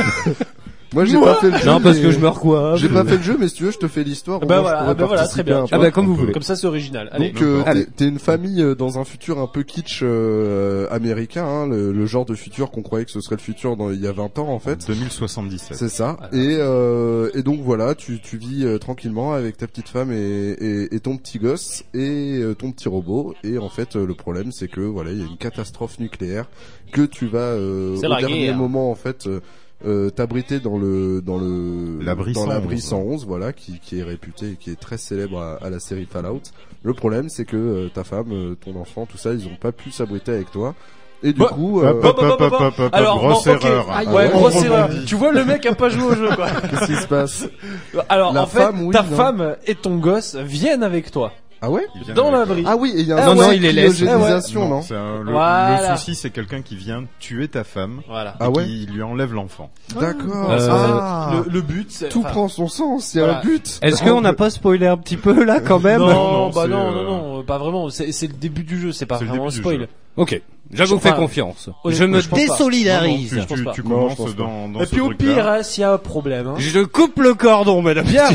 Moi, j'ai pas fait le jeu. Non, parce mais- que je me recois. J'ai pas fait le jeu, mais si tu veux, je te fais l'histoire. Bah au moins, voilà, je pourrais ah bah voilà, participer très bien. un tu peu. Ah vois. bah comme vous voulez. Comme ça, c'est original. Allez. Donc, euh, Allez. t'es, t'es une famille euh, dans un futur un peu kitsch euh, américain, hein, le, le genre de futur qu'on croyait que ce serait le futur dans, il y a vingt ans en fait. deux mille soixante-dix-sept. C'est ça. Et, euh, et donc voilà, tu, tu vis euh, tranquillement avec ta petite femme et, et, et ton petit gosse et euh, ton petit robot. Et en fait, euh, le problème, c'est que voilà, il y a une catastrophe nucléaire que tu vas euh, C'est au la dernier guerre. moment en fait. Euh, euh, t'abriter dans le dans le L'abri dans cent l'abri onze. cent onze, voilà, qui, qui est réputé et qui est très célèbre à, à la série Fallout. Le problème, c'est que euh, ta femme, euh, ton enfant, tout ça, ils ont pas pu s'abriter avec toi. Et du Bah, coup, euh, Hop, hop, hop, hop, hop, hop, Alors, grosse bon, ok. erreur. Aïe, Ah ouais, ouais, grosse on erreur. rebondit. Tu vois, le mec a pas joué au jeu, quoi. qu'est-ce qui se passe? Alors, La en fait, femme, oui, ta non. femme et ton gosse viennent avec toi. Ah ouais? Il vient Dans avec- l'abri. Ah oui, et il y a Ah un non, souci non, de il les laisse. cryogénisation, non? c'est un- le, Voilà. le souci, c'est quelqu'un qui vient tuer ta femme Voilà. Ah et ouais? qui lui enlève l'enfant. D'accord. Euh, Ah, Le, le but, c'est... tout enfin, prend son sens, il y a voilà. un but. Est-ce qu'on n'a pas spoilé un petit peu là quand même? Non, non, bah c'est, non, euh, non, non, euh, pas vraiment. C'est, c'est le début du jeu, c'est pas C'est le vraiment un début du spoil. jeu. Ok. Je vous Enfin, fais confiance. Je honnêtement, me je pense pas. désolidarise. Non, non, tu, pense tu, pas. tu Non, commences je pense pas. dans, dans Et ce puis au truc-là. pire, hein, s'il y a un problème, hein. Je coupe le cordon, madame. Bien.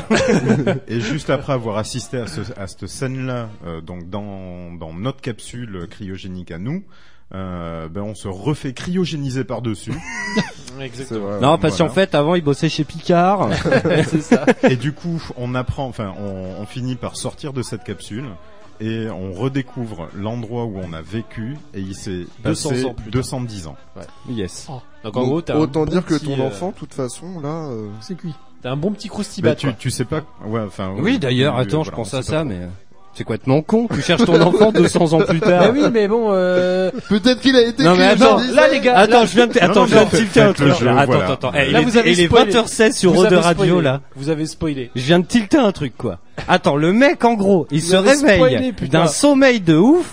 Et juste après avoir assisté à, ce, à cette scène-là, euh, donc dans, dans notre capsule cryogénique à nous, euh, ben on se refait cryogéniser par-dessus. C'est Exactement. vrai. Non, parce Voilà. qu'en fait, avant, il bossait chez Picard. c'est ça. Et du coup, on apprend, enfin, on, on finit par sortir de cette capsule et on redécouvre l'endroit où on a vécu et il s'est deux cents passé ans plus tard. deux cent dix ans. Yes. Donc en Donc, gros, t'as un autant bon dire que petit, ton euh, enfant, de toute façon, là, euh, C'est cuit. T'as un bon petit croustibat, Bah, tu, quoi. tu sais pas, ouais, enfin. Oui, d'ailleurs, euh, attends, voilà, je pense on à sait ça, pas mais euh, c'est complètement con. Tu cherches ton enfant deux cents ans plus tard. Bah oui, mais bon, euh... peut-être qu'il a été Non, mais attends, cryogénisé. là, les gars, Attends, je viens de, attends, non, je viens non, de tilter un faites le truc. jeu, là. Attends, voilà. attends, attends. Eh, Là, il vous est, avez il est spoilé. vingt heures seize sur vous Eau de avez Radio, spoilé. là. Vous avez spoilé. Je viens de tilter un truc, quoi. Attends, le mec, en gros, il Vous se avez réveille spoilé, putain. d'un sommeil de ouf.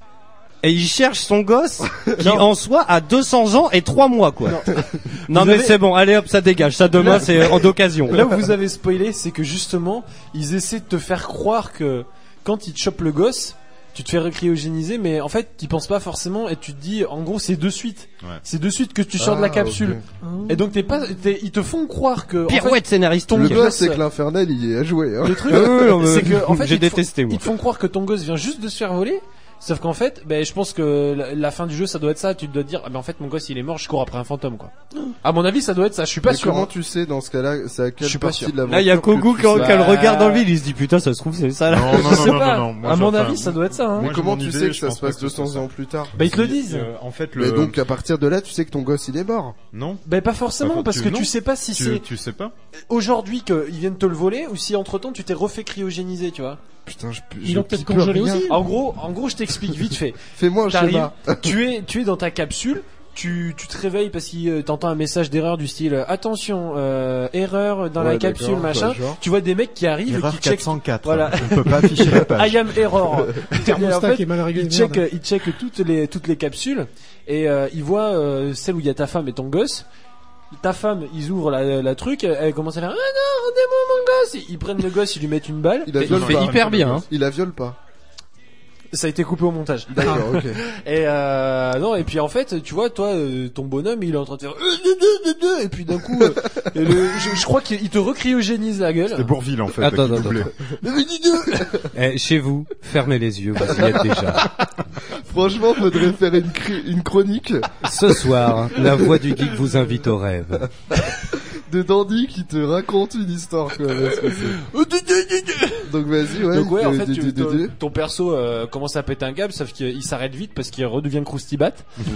Et il cherche son gosse qui Non. en soi a deux cents ans et trois mois quoi. Non, Vous mais avez- c'est bon, allez hop, ça dégage. Ça demain Là- c'est en d'occasion. Là où vous avez spoilé, c'est que justement, ils essaient de te faire croire que quand ils te chopent le gosse, tu te fais recryogéniser, mais en fait, ils pensent pas forcément et tu te dis, en gros, c'est de suite. Ouais. C'est de suite que tu sors de la Ah, capsule. ok. Et donc t'es pas, t'es- ils te font croire que en fait, Pirouette scénaristique. Le ton gosse, gosse- c'est que l'infernal, il y a joué, hein. le truc, Ah oui, non, mais c'est que en fait, j'ai ils te font- détesté moi. ils te font croire que ton gosse vient juste de se faire voler. Sauf qu'en fait, ben, je pense que la, la fin du jeu, ça doit être ça. Tu dois te dire, ah, ben, en fait, mon gosse, il est mort, je cours après un fantôme, quoi. À mon avis, ça doit être ça. Je suis pas Mais sûr. comment hein. tu sais, dans ce cas-là, c'est à quelle Je suis pas partie sûr. de l'aventure Là, il y a que Kogu tu quand, sais- quand elle Bah- regarde dans le vide, il se dit putain, ça se trouve c'est ça là. Non, non, Je sais non, pas. non, non, moi, à mon enfin, avis, ça doit être ça. Hein. Mais Moi, comment mon tu idée, sais que je ça pense se pas passe que ce soit deux cents ça. ans plus tard? Bah, ils te le disent. Euh, en fait, Mais le. donc, à partir de là, tu sais que ton gosse, il est mort. Non. Ben pas forcément, Pas- parce tu- que non. tu sais pas si Tu, c'est tu sais pas. aujourd'hui qu'ils viennent te le voler ou si entre temps tu t'es refait cryogéniser, tu vois. Putain, je peux. Ils je l'ont peut-être peux congelé rien. aussi. En gros, en gros, je t'explique vite fait. Fais-moi un T'arrives, schéma. tu es, tu es dans ta capsule. Tu, tu te réveilles parce que euh, t'entends un message d'erreur du style euh, attention euh, erreur dans Ouais, la capsule d'accord, machin. ouais, genre. Tu vois des mecs qui arrivent et Erreur qui checkent. quatre cent quatre. Voilà. On peut pas afficher la page. I am error. Le Et en thermostat fait, qui est mal réglé. Ils merde. checkent, ils checkent toutes les toutes les capsules et euh, ils voient euh, celle où il y a ta femme et ton gosse. Ta femme, ils ouvrent la, la truc, elle commence à faire ah non, rendez-moi mon gosse. Ils prennent le gosse, ils lui mettent une balle. Il a Et viole fait pas. hyper bien. Hein. Il la viole pas. ça a été coupé au montage. D'accord, ok. Et euh, non, et puis en fait, tu vois, toi, euh, ton bonhomme, il est en train de faire euh, et puis d'un coup, euh, et le, je, je crois qu'il te recryogénise la gueule. C'est Bourville en fait. Attends, qui attends, doublait. Eh, chez vous, fermez les yeux, vous y êtes déjà. Franchement, faudrait faire une, cri- une chronique Ce soir, la voix du geek vous invite au rêve. de Dandy qui te raconte une histoire, quoi. Parce que c'est- Donc vas-y, ouais. Donc ouais, en de- fait, de- tu- de- de- ton, de- ton perso euh, commence à péter un câble, sauf qu'il s'arrête vite parce qu'il redevient croustibat.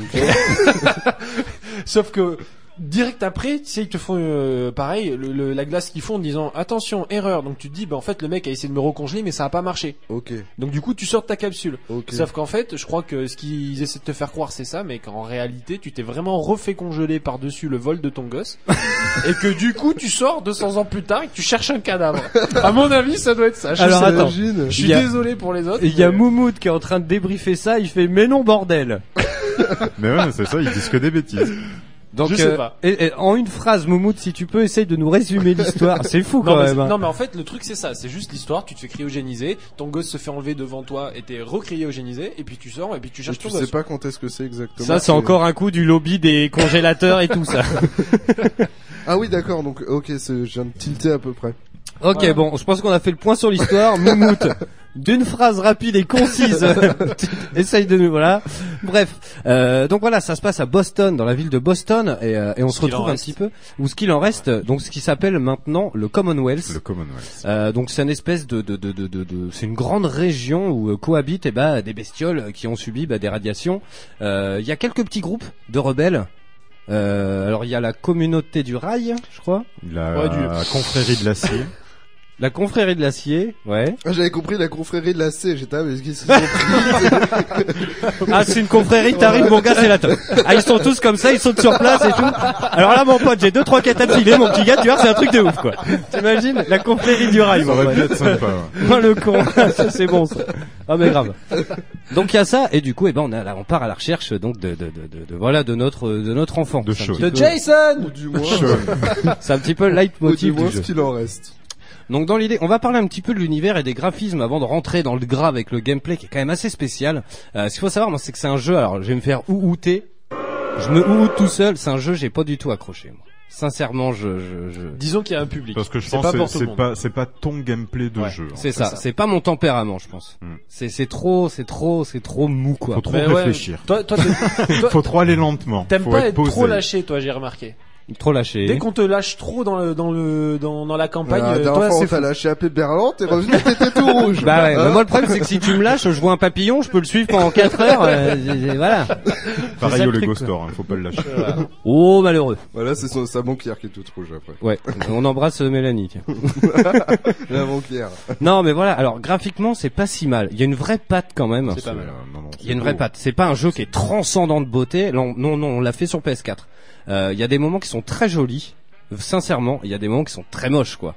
Sauf que direct après, tu sais, ils te font euh, pareil, le, le- la glace qu'ils font en disant attention, erreur. Donc tu te dis, bah en fait, le mec a essayé de me recongeler, mais ça a pas marché. Ok, Donc du coup, tu sors de ta capsule. ok. Sauf qu'en fait, je crois que ce qu'ils essaient de te faire croire, c'est ça, mais qu'en réalité, tu t'es vraiment refait congeler par-dessus le vol de ton gosse, et que du coup, tu sors deux cents ans plus tard et que tu cherches un cadavre. À mon avis, ça doit être ça. Je Alors, sais- attends. J'imagine. je suis il y a- désolé pour les autres. Il y a mais- Moumoud qui est en train de débriefer ça, il fait mais non bordel. Mais ouais, c'est ça, ils disent que des bêtises. Donc, je sais euh, pas. Et, et en une phrase, Moumoud, si tu peux, essaye de nous résumer l'histoire. C'est fou non, quand mais même. c'est- hein. non mais en fait le truc c'est ça, c'est juste l'histoire, tu te fais cryogéniser, ton gosse se fait enlever devant toi et t'es recryogénisé et puis tu sors et puis tu Et cherches tu ton sais gosse. pas quand est-ce que c'est exactement. Ça, c'est encore un coup du lobby des congélateurs et tout ça. Ah oui, d'accord. Donc, ok, c'est- je viens de tilter à peu près. Ok, Voilà. bon, je pense qu'on a fait le point sur l'histoire. Moumout, d'une phrase rapide et concise, essaye de nous, voilà. Bref, euh, donc voilà, ça se passe à Boston, dans la ville de Boston, et, euh, et on Ce se qu'il en retrouve un reste. petit peu, ou ce qu'il en reste, donc ce qui s'appelle maintenant le Commonwealth. Le Commonwealth. Euh, donc c'est une espèce de, de, de, de, de, de- c'est une grande région où euh, cohabitent eh ben, des bestioles qui ont subi bah, des radiations. Euh, Il y a quelques petits groupes de rebelles. Euh, alors il y a la communauté du rail, je crois. La Ouais, du- confrérie de l'acier. La confrérie de l'acier, ouais. Ah, j'avais compris la confrérie de la C. J'étais ah, mais qu'est-ce qu'ils ont pris? Ah, c'est une confrérie, t'arrives, mon gars, c'est la top. Ah, ils sont tous comme ça, ils sautent sur place et tout. Alors là, mon pote, j'ai deux, trois quêtes à te filer, mon petit gars, tu vois, c'est un truc de ouf, quoi. T'imagines? La confrérie du rail, Ça mon aurait pote. pu être sympa. Ouais. Moi, le con. Ça, c'est bon, ça. Ah, mais grave. Donc, il y a ça, et du coup, eh ben, on, a, on part à la recherche, donc, de, de, de, de, de voilà, de notre, de notre enfant. De C'est un Sean. petit De peu- Jason. Ou du moins, C'est un petit peu le ou du leitmotiv moins du ce jeu. qu'il en reste. Donc dans l'idée, on va parler un petit peu de l'univers et des graphismes avant de rentrer dans le gras avec le gameplay qui est quand même assez spécial. Euh, ce qu'il faut savoir, moi, c'est que c'est un jeu. Alors, je vais me faire ououter. Je me ououte tout seul. C'est un jeu, j'ai pas du tout accroché, moi. Sincèrement, je, je, je... Disons qu'il y a un public. Parce que je c'est pense pas que pour c'est- tout le c'est monde. pas c'est pas ton gameplay de Ouais, jeu. en c'est fait. ça. C'est pas mon tempérament, je pense. Hmm. C'est c'est trop, c'est trop, c'est trop mou, quoi. Faut trop Mais ouais, réfléchir. Toi, toi, t'es- toi, Faut trop aller lentement. t'aimes Faut pas être être posé. trop lâché, toi, j'ai remarqué. Trop lâché. Dès qu'on te lâche trop dans le dans le dans dans la campagne, La euh, dernière toi fois, on c'est t'a fou. lâché à Péberland, t'es revenu, t'étais tout rouge. Bah ouais. Hein? Mais moi, le problème, c'est que si tu me lâches, je vois un papillon, je peux le suivre pendant quatre heures. euh, et voilà. C'est Pareil ça au le Lego truc, Store, hein, faut pas le lâcher. Oh, malheureux. Voilà, c'est son, sa banquière qui est toute rouge après. Ouais. On embrasse euh, Mélanie, tiens. La banquière. Non, mais voilà. Alors, graphiquement, c'est pas si mal. Il y a une vraie patte quand même. C'est pas mal. Euh, non, non, Il y a une c'est vraie beau. patte. C'est pas un jeu qui est transcendant de beauté. Non, non, non, on l'a fait sur P S quatre. Euh, Il y a des moments qui sont très jolis. Sincèrement, il y a des moments qui sont très moches, quoi.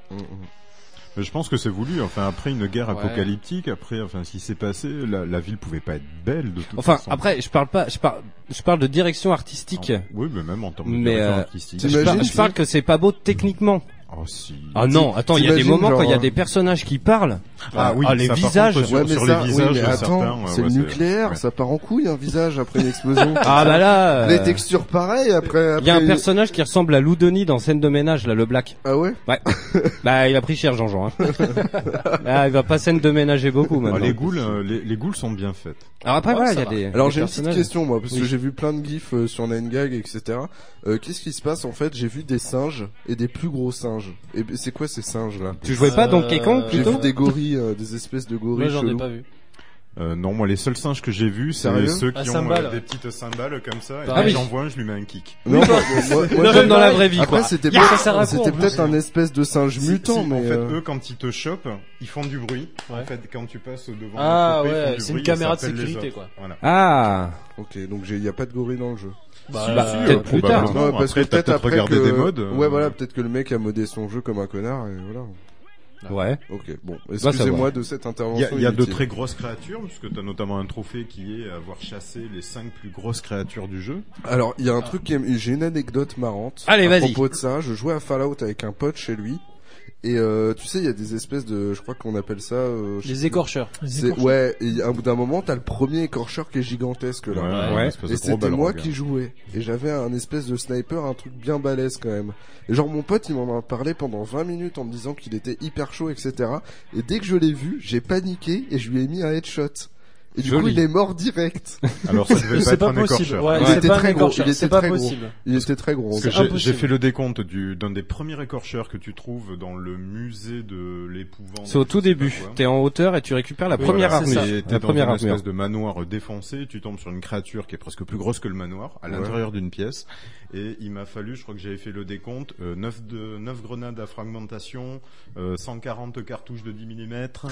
Mais je pense que c'est voulu. Enfin, après une guerre Ouais. apocalyptique, après, enfin, ce qui s'est passé, la, la ville pouvait pas être belle de toute Enfin, façon. après, je parle pas, je parle, je parle de direction artistique. En- oui, mais même en termes de Mais, direction euh, artistique. Je T'imagines, parle, je parle que c'est pas beau techniquement. Oh si. Ah non, attends, il y a des t'imagines, moments quand il y a genre, des personnages qui parlent. Ah oui, Ah, les ça, par visages. contre, sur, Ouais, mais sur ça, les visages, oui, mais attends, certains, ouais, c'est ouais, le nucléaire, ouais. ça part en couille un visage après une explosion. Ah bah là, euh, Les textures pareilles après. il y a un après- personnage qui ressemble à Lou Denis dans Scène de ménage, là, le Black. Ah ouais. Ouais. Bah, il a pris cher, Jean-Jean. Hein. Ah, il va pas scène de ménager beaucoup Ah, maintenant. les ghouls, euh, les, les ghouls sont bien faites. Alors après, Ouais, voilà, ça il y a va. des. Alors des j'ai une petite personnages. question moi parce Oui. que j'ai vu plein de gifs euh, sur nine gag et cetera. Euh, Qu'est-ce qui se passe en fait? J'ai vu des singes et des plus gros singes. Et b- c'est quoi ces singes là? Tu jouais pas Euh, Donkey Kong J'ai plutôt vu des gorilles, euh, des espèces de gorilles. Moi j'en ai chelous. pas vu. Euh, non, moi les seuls singes que j'ai vus, c'est Sérieux ceux À qui ont cymbales. euh, des petites cymbales comme ça. Et Ah quand oui. j'en vois un, je lui mets un kick. Non, moi, moi, moi, Comme dans la vraie vie, après quoi. c'était Yeah, peut-être ça sert à quoi, c'était en plus peut-être un espèce de singe Si- mutant, si, mais en fait, euh, eux, quand ils te chopent, ils font du bruit. Ouais. En fait, quand tu passes devant Ah une poupée, ils ouais, font du c'est une bruit et caméra de ça appelle les sécurité, autres. quoi. Voilà. Ah. ok, donc il y a pas de gorille dans le jeu. Bah, Bah, euh, peut-être plus tard. probablement. Non, parce Après, que t'as peut-être peut-être après regardé que... des modes. euh, Ouais, voilà, peut-être que le mec a modé son jeu comme un connard et voilà. Ouais. Ok, bon, ça excusez-moi va. de cette Il y intervention. a, il y a de inutile. très grosses créatures, puisque tu as notamment un trophée qui est avoir chassé les cinq plus grosses créatures du jeu. Alors, il y a un truc qui est... j'ai une anecdote marrante. Allez, à vas-y. propos de ça, je jouais à Fallout avec un pote chez lui. Et euh, tu sais, il y a des espèces de, je crois qu'on appelle ça, euh, je sais les plus. écorcheurs. C'est ouais. Et à bout d'un moment, t'as le premier écorcheur qui est gigantesque là. une Ouais. espèce Et de gros c'était moi balrog. qui jouais. Et j'avais un espèce de sniper, un truc bien balèze quand même. Et genre mon pote, il m'en a parlé pendant vingt minutes en me disant qu'il était hyper chaud, et cetera. Et dès que je l'ai vu, j'ai paniqué et je lui ai mis un headshot. Et du Joli. coup, il est mort direct. Alors ça devait pas C'est être pas un possible. écorcheur. Ouais, Il c'est était pas un très gros, écorcheur, il était c'est pas très gros. possible. Il était très gros. Parce que C'est j'ai- impossible. j'ai fait le décompte du, d'un des premiers écorcheurs que tu trouves dans le musée de l'épouvante. C'est au tout je sais début. pas quoi. T'es en hauteur et tu récupères la Oui, première voilà, c'est armure. ça. Et t'es La dans première une armure. espèce de manoir défoncé, tu tombes sur une créature qui est presque plus grosse que le manoir, à Ouais. l'intérieur d'une pièce, et il m'a fallu, je crois que j'avais fait le décompte, euh, neuf de, neuf grenades à fragmentation, euh, cent quarante cartouches de dix millimètres,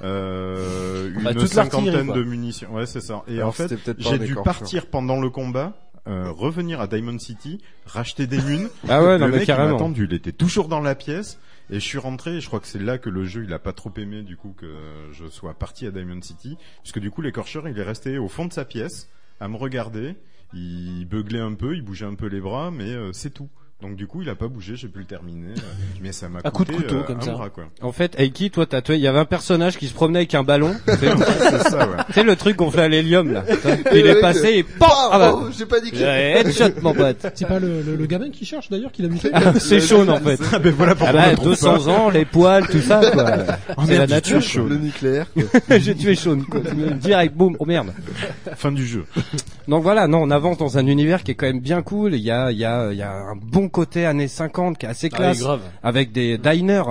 euh, une Bah, toute l'artillerie, cinquantaine quoi. de munitions. Ouais, c'est ça. Et Alors, en fait, c'était peut-être pas j'ai un dû écorcheur. partir pendant le combat, euh, revenir à Diamond City, racheter des munes. Ah ouais, non, le mais mec, il m'a carrément. attendu, il était toujours dans la pièce. Et je suis rentré, et je crois que c'est là que le jeu il a pas trop aimé du coup que je sois parti à Diamond City, puisque du coup l'écorcheur il est resté au fond de sa pièce à me regarder il beuglait un peu, il bougeait un peu les bras, mais euh, c'est tout. Donc du coup, il a pas bougé, j'ai pu le terminer, euh, mais ça m'a Un coup de coûté couteau, euh, comme un ça. bras, quoi. En fait, Aiki, toi, t'as, toi, il y avait un personnage qui se promenait avec un ballon. C'est c'est ça, ouais. C'est le truc qu'on fait à l'hélium, là. Il est passé et PAM! Ah bah. Oh, j'ai pas dit que... Headshot, mon pote. C'est pas le, le, le gamin qui cherche d'ailleurs qui l'a muté. Ah, c'est Sean, en fait. Ah ben voilà pourquoi Ah on bah, le trouve deux cents ans, les poils, tout ça, quoi. Oh, C'est la merde, nature. j'ai tué Sean. Le nucléaire. J'ai tué Sean, quoi. Direct, boum. Oh merde. Fin du jeu. Donc voilà, non, on avance dans un univers qui est quand même bien cool. Il y a, il y a, il y a un bon côté années cinquante qui est assez Ah, classe. grave. Avec des diners.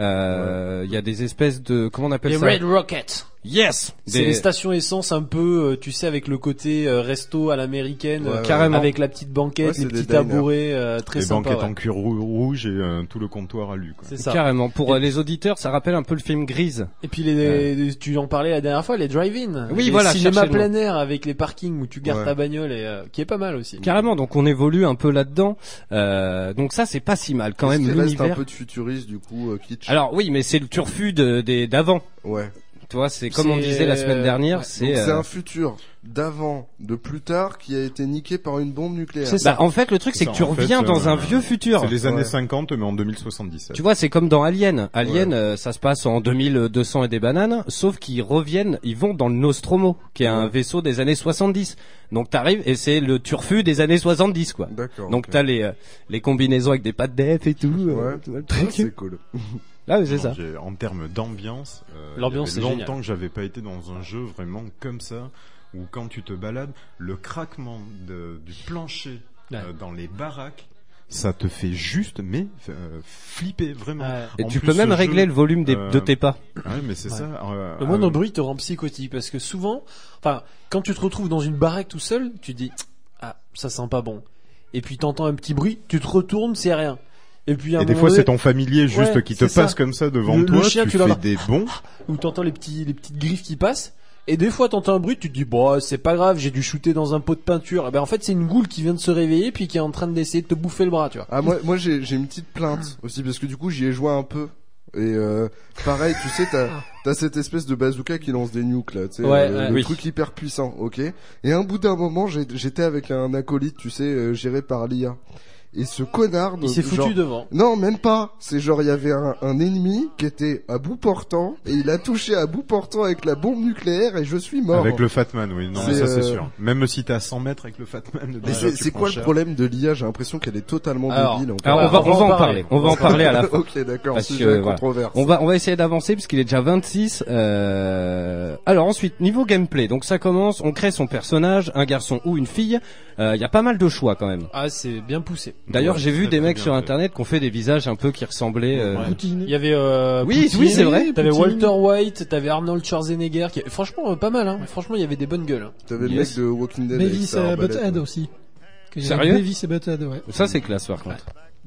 Euh, il y a des espèces de, comment on appelle Les ça? Red Rockets. Yes! C'est Des- les stations essence un peu, euh, tu sais, avec le côté euh, resto à l'américaine, Ouais, euh, ouais. Carrément. avec la petite banquette, Ouais, c'est les des petits diners. tabourets, euh, très Les sympa. banquettes ouais. en cuir rou- rouge et euh, tout le comptoir à lui, quoi. C'est ça. Carrément. Pour euh, les auditeurs, ça rappelle un peu le film Grise. Et puis les, tu en parlais la dernière fois, les drive-in. Oui, les voilà, cinéma cherchez le plein air avec les parkings où tu gardes Ouais. ta bagnole et euh, qui est pas mal aussi. Carrément. Donc on évolue un peu là-dedans. Euh, donc ça, c'est pas si mal quand Est-ce même qu'il reste un l'univers. peu de futuriste, du coup, euh, kitsch. Alors oui, mais c'est le turfu de, des d'avant. Ouais. Tu vois, c'est comme on C'est- disait la semaine dernière, ouais. c'est. Donc c'est euh, un futur d'avant, de plus tard, qui a été niqué par une bombe nucléaire. C'est ça. Bah, en fait, le truc, c'est Ça, que tu en fait, reviens dans euh, un vieux futur. C'est les années Ouais. cinquante, mais en deux mille soixante-dix-sept. Tu vois, c'est comme dans Alien. Alien, Ouais. euh, ça se passe en deux mille deux cents et des bananes, sauf qu'ils reviennent, ils vont dans le Nostromo, qui est un Ouais. vaisseau des années soixante-dix. Donc t'arrives et c'est le turfu des années soixante-dix, quoi. D'accord. Donc ok. t'as les euh, les combinaisons avec des pattes def et tout. euh, Ouais. tu vois le Ah, truc. c'est cool. Là, c'est Non, ça. j'ai- En termes d'ambiance, euh, L'ambiance, il y c'est avait génial. longtemps que j'avais pas été dans un jeu vraiment comme ça, où quand tu te balades, le craquement de, du plancher Ouais. euh, dans les baraques, ça te fait juste, mais euh, flipper vraiment. Ouais. Et En tu plus, peux même ce régler jeu, le volume des, euh, de tes pas. Ouais, mais c'est Ouais. ça. euh, Le moindre euh, bruit te rend psychotique parce que souvent, enfin, quand tu te retrouves dans une baraque tout seul, tu te dis ah ça sent pas bon. Et puis t'entends un petit bruit, tu te retournes, c'est rien. Et puis à un Et des moment fois, donné, c'est ton familier juste Ouais, qui te c'est passe ça. comme ça devant Le- le toi, chien, tu, tu fais l'as- des bons. où t'entends les petits les petites griffes qui passent. Et des fois t'entends un bruit, tu te dis bon c'est pas grave, j'ai dû shooter dans un pot de peinture. Eh ben en fait c'est une goule qui vient de se réveiller puis qui est en train d'essayer de te bouffer le bras, tu vois. Ah, moi, moi j'ai, j'ai une petite plainte aussi, parce que du coup, j'y ai joué un peu. Et euh, pareil, tu sais, t'as, t'as cette espèce de bazooka qui lance des nukes là, tu sais, Ouais, euh, ouais. le Oui. truc hyper puissant, ok. Et à un bout d'un moment, j'ai- j'étais avec un acolyte, tu sais, euh, géré par l'I A. Et ce connard, Il s'est de- foutu genre- devant. Non, même pas. C'est genre il y avait un, un ennemi qui était à bout portant et il a touché à bout portant avec la bombe nucléaire et je suis mort. Avec le Fatman, oui, non, C'est, mais ça c'est euh, sûr. Même si t'es à cent mètres avec le Fatman, Mais déjà, c'est, tu c'est prends quoi le cher. problème de l'I A? J'ai l'impression qu'elle est totalement Alors, débile. En fait. Alors, Ouais, on va, on va en parler. On va en parler à la fin. Ok, d'accord. Parce Sujet que, voilà. controverse. On va, on va essayer d'avancer parce qu'il est déjà vingt-six. Euh... Alors ensuite, niveau gameplay. Donc ça commence, on crée son personnage, un garçon ou une fille. Il y a pas mal de choix quand même. Ah c'est bien poussé. D'ailleurs, Ouais, j'ai vu très, des très mecs bien sur fait. internet qui ont fait des visages un peu qui ressemblaient. euh, Ouais. Poutine. Il y avait euh, Oui, Poutine, oui, c'est vrai. T'avais Poutine. Walter White, t'avais Arnold Schwarzenegger, qui franchement euh, pas mal. Hein. Franchement, il y avait des bonnes gueules. hein. T'avais Yes. le mec de Walking Dead. avec Beavis sa et arbalète. Butthead aussi. Que il y avait Sérieux Beavis et Butthead, ouais. Ça c'est classe par contre.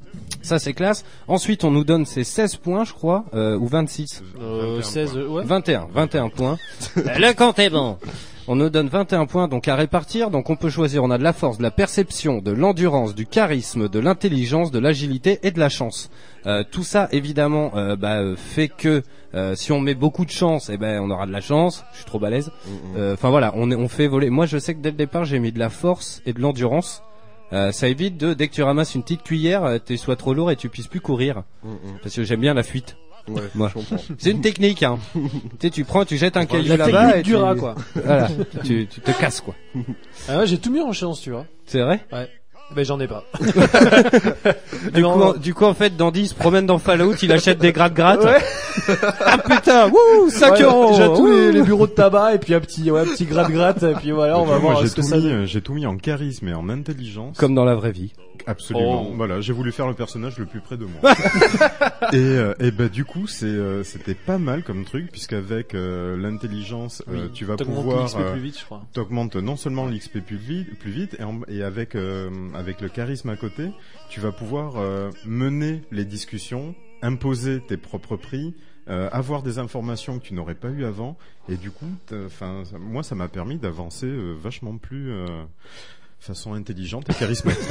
Ça c'est classe. Ensuite, on nous donne ces seize points, je crois, euh, ou vingt-six. Euh, seize, euh, ouais. vingt et un, vingt et un points. Le compte est bon. On nous donne vingt et un points donc à répartir. Donc on peut choisir, on a de la force, de la perception, de l'endurance, du charisme, de l'intelligence, de l'agilité et de la chance. Euh, tout ça évidemment euh, bah, euh, fait que euh, si on met beaucoup de chance, eh ben on aura de la chance. Je suis trop balèze. Euh, Enfin voilà, on, est- on fait voler. Moi je sais que dès le départ j'ai mis de la force et de l'endurance. Euh, ça évite de, dès que tu ramasses une petite cuillère, euh, tu sois trop lourd et tu puisses plus courir. Mm, mm. Parce que j'aime bien la fuite. Ouais, Moi. je comprends. C'est une technique, hein. Tu sais, tu prends, tu jettes un caillou La là-bas technique et du tu... rat, quoi. Voilà, tu, tu te casses, quoi. Ah ouais, j'ai tout mis en chance, tu vois. C'est vrai? Mais j'en ai pas. Du coup, en, du coup, en fait, Dandy se promène dans Fallout, il achète des gratte-gratte. Ah putain, wouh, cinq Ouais, euros. J'ai tous Wouh. les, les bureaux de tabac et puis un petit, ouais, un petit gratte-gratte et puis voilà, on va Moi, voir j'ai ce que tout ça mis, donne. euh, j'ai tout mis en charisme et en intelligence. Comme dans la vraie vie. Absolument. Oh. Voilà, j'ai voulu faire le personnage le plus près de moi. et euh, et bah du coup, c'est euh, c'était pas mal comme truc puisqu'avec euh, l'intelligence, euh, Oui, tu vas t'augmentes pouvoir l'X P euh, plus vite, je crois. t'augmentes non seulement l'X P plus vite, plus vite et, en- et avec euh, avec le charisme à côté, tu vas pouvoir euh, mener les discussions, imposer tes propres prix. Euh, avoir des informations que tu n'aurais pas eu avant et du coup, enfin, moi, ça m'a permis d'avancer euh, vachement plus euh, façon intelligente et charismatique.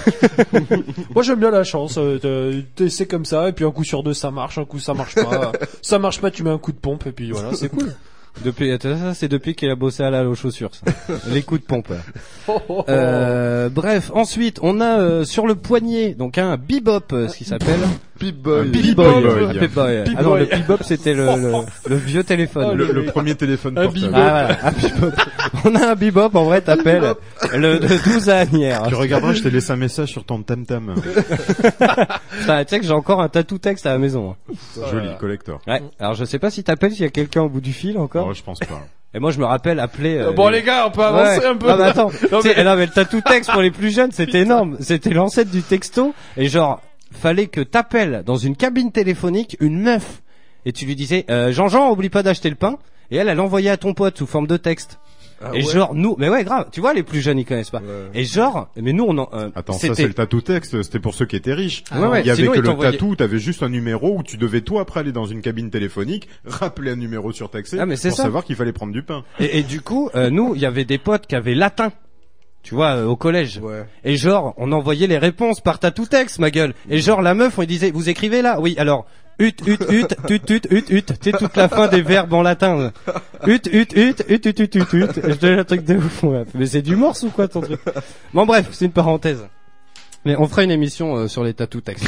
Moi j'aime bien la chance, euh, t'es- t'es- c'est comme ça et puis un coup sur deux ça marche, un coup ça marche pas. Ça marche pas, tu mets un coup de pompe et puis voilà, c'est cool. Depuis, ça, c'est depuis qu'il a bossé à la aux chaussures, ça. Les coups de pompe. Euh, bref, ensuite, on a euh, sur le poignet, donc un bebop, euh, ce qui s'appelle. Pip-boy. Pip-boy. Pip-boy. Ah non, le bebop, c'était le, le, le vieux téléphone. Oh, le, le premier téléphone portable. Ah voilà, un bebop. On a un bebop, en vrai, t'appelles le, le douze à Agnières. Tu regarderas, je t'ai laissé un message sur ton tam-tam. Putain, tu sais que j'ai encore un tatou texte à la maison. Joli, collector. Ouais. Alors je sais pas si t'appelles, s'il y a quelqu'un au bout du fil encore. Non, je pense pas. Et moi je me rappelle appeler. Euh, bon les... les gars, on peut avancer ouais. un peu. Ah bah attends, non, mais... mais... non mais le tatou texte pour les plus jeunes, c'était énorme. C'était l'ancêtre du texto et genre fallait que t'appelles dans une cabine téléphonique une meuf et tu lui disais euh, Jean-Jean, oublie pas d'acheter le pain et elle elle envoyait à ton pote sous forme de texte. Ah, et ouais. genre nous, mais ouais grave, tu vois les plus jeunes ils connaissent pas. Ouais. Et genre, mais nous on en. Euh, Attends, c'était... ça c'est le tatou texte, c'était pour ceux qui étaient riches. Ah, ouais, ouais. Il y avait Sinon, que le t'envoyait... tatou, t'avais juste un numéro où tu devais toi après aller dans une cabine téléphonique, rappeler un numéro surtaxé ah, mais c'est pour ça. savoir qu'il fallait prendre du pain. Et, et du coup, euh, nous il y avait des potes qui avaient latin. Tu vois, euh, au collège. Ouais. Et genre, on envoyait les réponses par tatou texte, ma gueule. Et genre, la meuf, on lui disait, vous écrivez là? Oui, alors, ut, ut, ut, tut, tut, ut, ut. Tu sais, toute la fin des verbes en latin. Ut, ut, ut, ut, ut, ut, ut, ut. Je te dis un truc de ouf, ouais. Mais c'est du morse ou quoi, ton truc? Bon, bref, c'est une parenthèse. Mais on fera une émission euh, sur les tatou textes.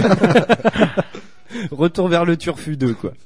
Retour vers le turfu deux, quoi.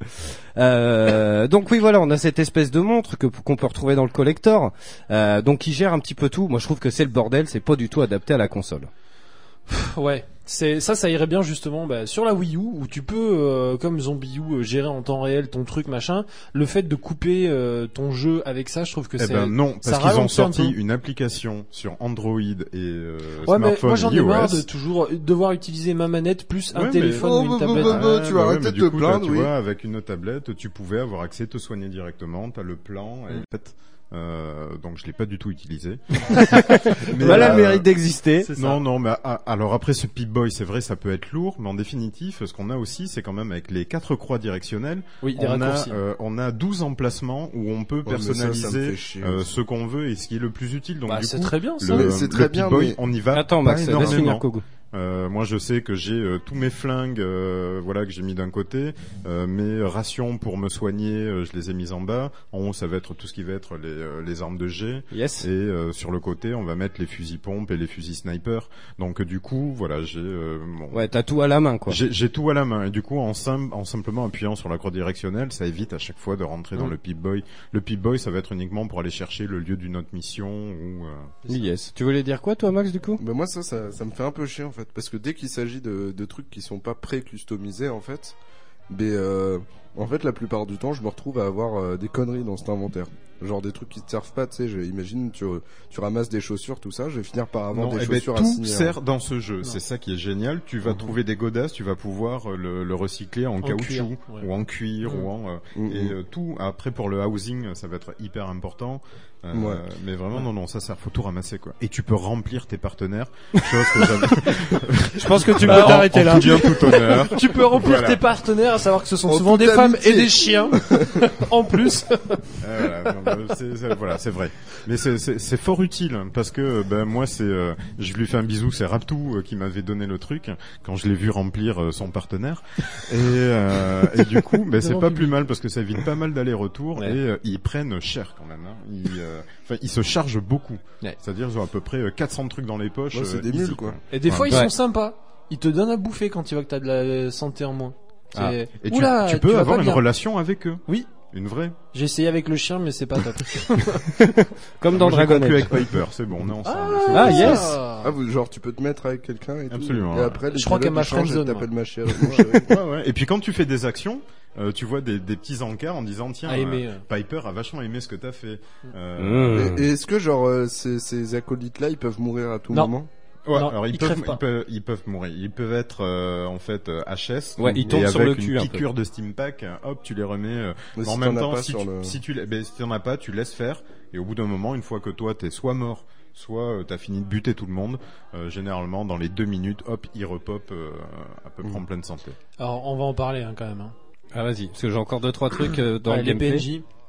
Euh, donc oui, voilà, on a cette espèce de montre que qu'on peut retrouver dans le collector, euh, donc qui gère un petit peu tout. Moi, je trouve que c'est le bordel, c'est pas du tout adapté à la console. Ouais, c'est ça, ça irait bien justement bah, sur la Wii U où tu peux, euh, comme Zombie U, euh, gérer en temps réel ton truc machin. Le fait de couper euh, ton jeu avec ça, je trouve que eh c'est. Ben non, parce ça qu'ils ont sorti sorti une application sur Android et euh, ouais, smartphone mais moi j'en ai iOS. marre de toujours devoir utiliser ma manette plus un ouais, téléphone mais... ou une oh, tablette. bah, bah, bah, tu vas bah, arrêter ouais, de te te plaindre, tu oui. vois, avec une tablette, tu pouvais avoir accès, te soigner directement. T'as le plan. Et... Mm. Euh, donc je l'ai pas du tout utilisé. mais voilà euh, le mérite d'exister. Non, non, mais ah, alors après ce Pip-Boy, c'est vrai, ça peut être lourd, mais en définitive, ce qu'on a aussi, c'est quand même avec les quatre croix directionnelles, oui, on a, euh, on a douze emplacements où on peut ouais, personnaliser ça, ça euh, ce qu'on veut et ce qui est le plus utile. Donc bah, du c'est coup, très bien, ça. le, c'est très le bien, Pip-Boy, mais... on y va. Attends, pas Max, énormément. Kogo. Euh, moi, je sais que j'ai euh, tous mes flingues, euh, voilà, que j'ai mis d'un côté, euh, mes rations pour me soigner, euh, je les ai mises en bas. En haut, ça va être tout ce qui va être les, euh, les armes de jet. Yes. Et euh, sur le côté, on va mettre les fusils pompes et les fusils sniper. Donc, du coup, voilà, j'ai. Euh, bon, ouais, t'as tout à la main, quoi. J'ai, j'ai tout à la main. Et du coup, en, sim- en simplement appuyant sur la croix directionnelle, ça évite à chaque fois de rentrer mmh. dans le Pip-Boy. Le Pip-Boy, ça va être uniquement pour aller chercher le lieu d'une autre mission ou. Euh, yes. Tu voulais dire quoi, toi, Max, du coup? Ben moi, ça, ça, ça me fait un peu chier en fait, parce que dès qu'il s'agit de, de trucs qui sont pas pré-customisés en fait, mais euh, en fait la plupart du temps je me retrouve à avoir euh, des conneries dans cet inventaire, genre des trucs qui te servent pas, tu sais, imagine tu, tu ramasses des chaussures, tout ça, je vais finir par avoir non, des chaussures ben, à tout signer. Tout sert dans ce jeu, non. C'est ça qui est génial, tu vas mmh. trouver des godasses, tu vas pouvoir le, le recycler en, en caoutchouc cuir, ouais. ou en cuir mmh. ou en euh, mmh. et euh, tout après pour le housing ça va être hyper important. Euh, ouais. Mais vraiment ouais. non non ça sert, faut tout ramasser quoi. Et tu peux remplir tes partenaires. Chose que je pense que tu peux t'arrêter là. Tout bien tout honneur. Tu peux remplir voilà. tes partenaires, à savoir que ce sont en souvent des femmes amitié. Et des chiens en plus. euh, voilà, non, c'est, c'est, voilà c'est vrai. Mais c'est, c'est, c'est fort utile parce que ben moi c'est euh, je lui fais un bisou, c'est Raptou euh, qui m'avait donné le truc quand je l'ai vu remplir euh, son partenaire et, euh, et du coup ben c'est pas plus mal parce que ça évite pas mal d'allers-retours ouais. et euh, ils prennent cher quand même. Hein. Ils, euh, Enfin, ils se chargent beaucoup. Ouais. C'est-à-dire, ils ont à peu près quatre cents trucs dans les poches. Ouais, c'est euh, des mules, quoi. Et des ouais. fois, ils ouais. sont sympas. Ils te donnent à bouffer quand tu vois que t'as de la santé en moins. Ah. Et Oula, tu, tu peux tu avoir une bien. relation avec eux. Oui. Une vraie. J'ai essayé avec le chien, mais c'est pas top. Comme dans Dragon Age. avec Piper, c'est bon, on est ensemble. Ah, ah yes. Ah, vous, genre, tu peux te mettre avec quelqu'un et tout. Absolument. Et après, je crois qu'elle m'a friendzone. T'appelles ma chérie. ouais, ouais. Et puis quand tu fais des actions, euh, tu vois des, des petits encarts en disant tiens, aimé, euh, ouais. Piper a vachement aimé ce que t'as fait. Euh... Mmh. Et, et est-ce que genre euh, ces, ces acolytes-là, ils peuvent mourir à tout non. moment? Ouais, non, alors ils, ils, peuvent, ils, peuvent, ils peuvent mourir. Ils peuvent être euh, en fait euh, H S. Ouais, ils tombent et sur avec le cul. Une piqûre de Steam Pack, hop, tu les remets. Euh, mais en si même temps, si tu, le... si tu, ben, si t'en as pas, tu laisses faire. Et au bout d'un moment, une fois que toi t'es soit mort, soit euh, t'as fini de buter tout le monde, euh, généralement dans les deux minutes, hop, il repop euh, à peu près mmh. en pleine santé. Alors on va en parler hein, quand même. Hein. Ah vas-y, parce que j'ai encore deux trois trucs euh, dans ouais, le gameplay. Les P N J.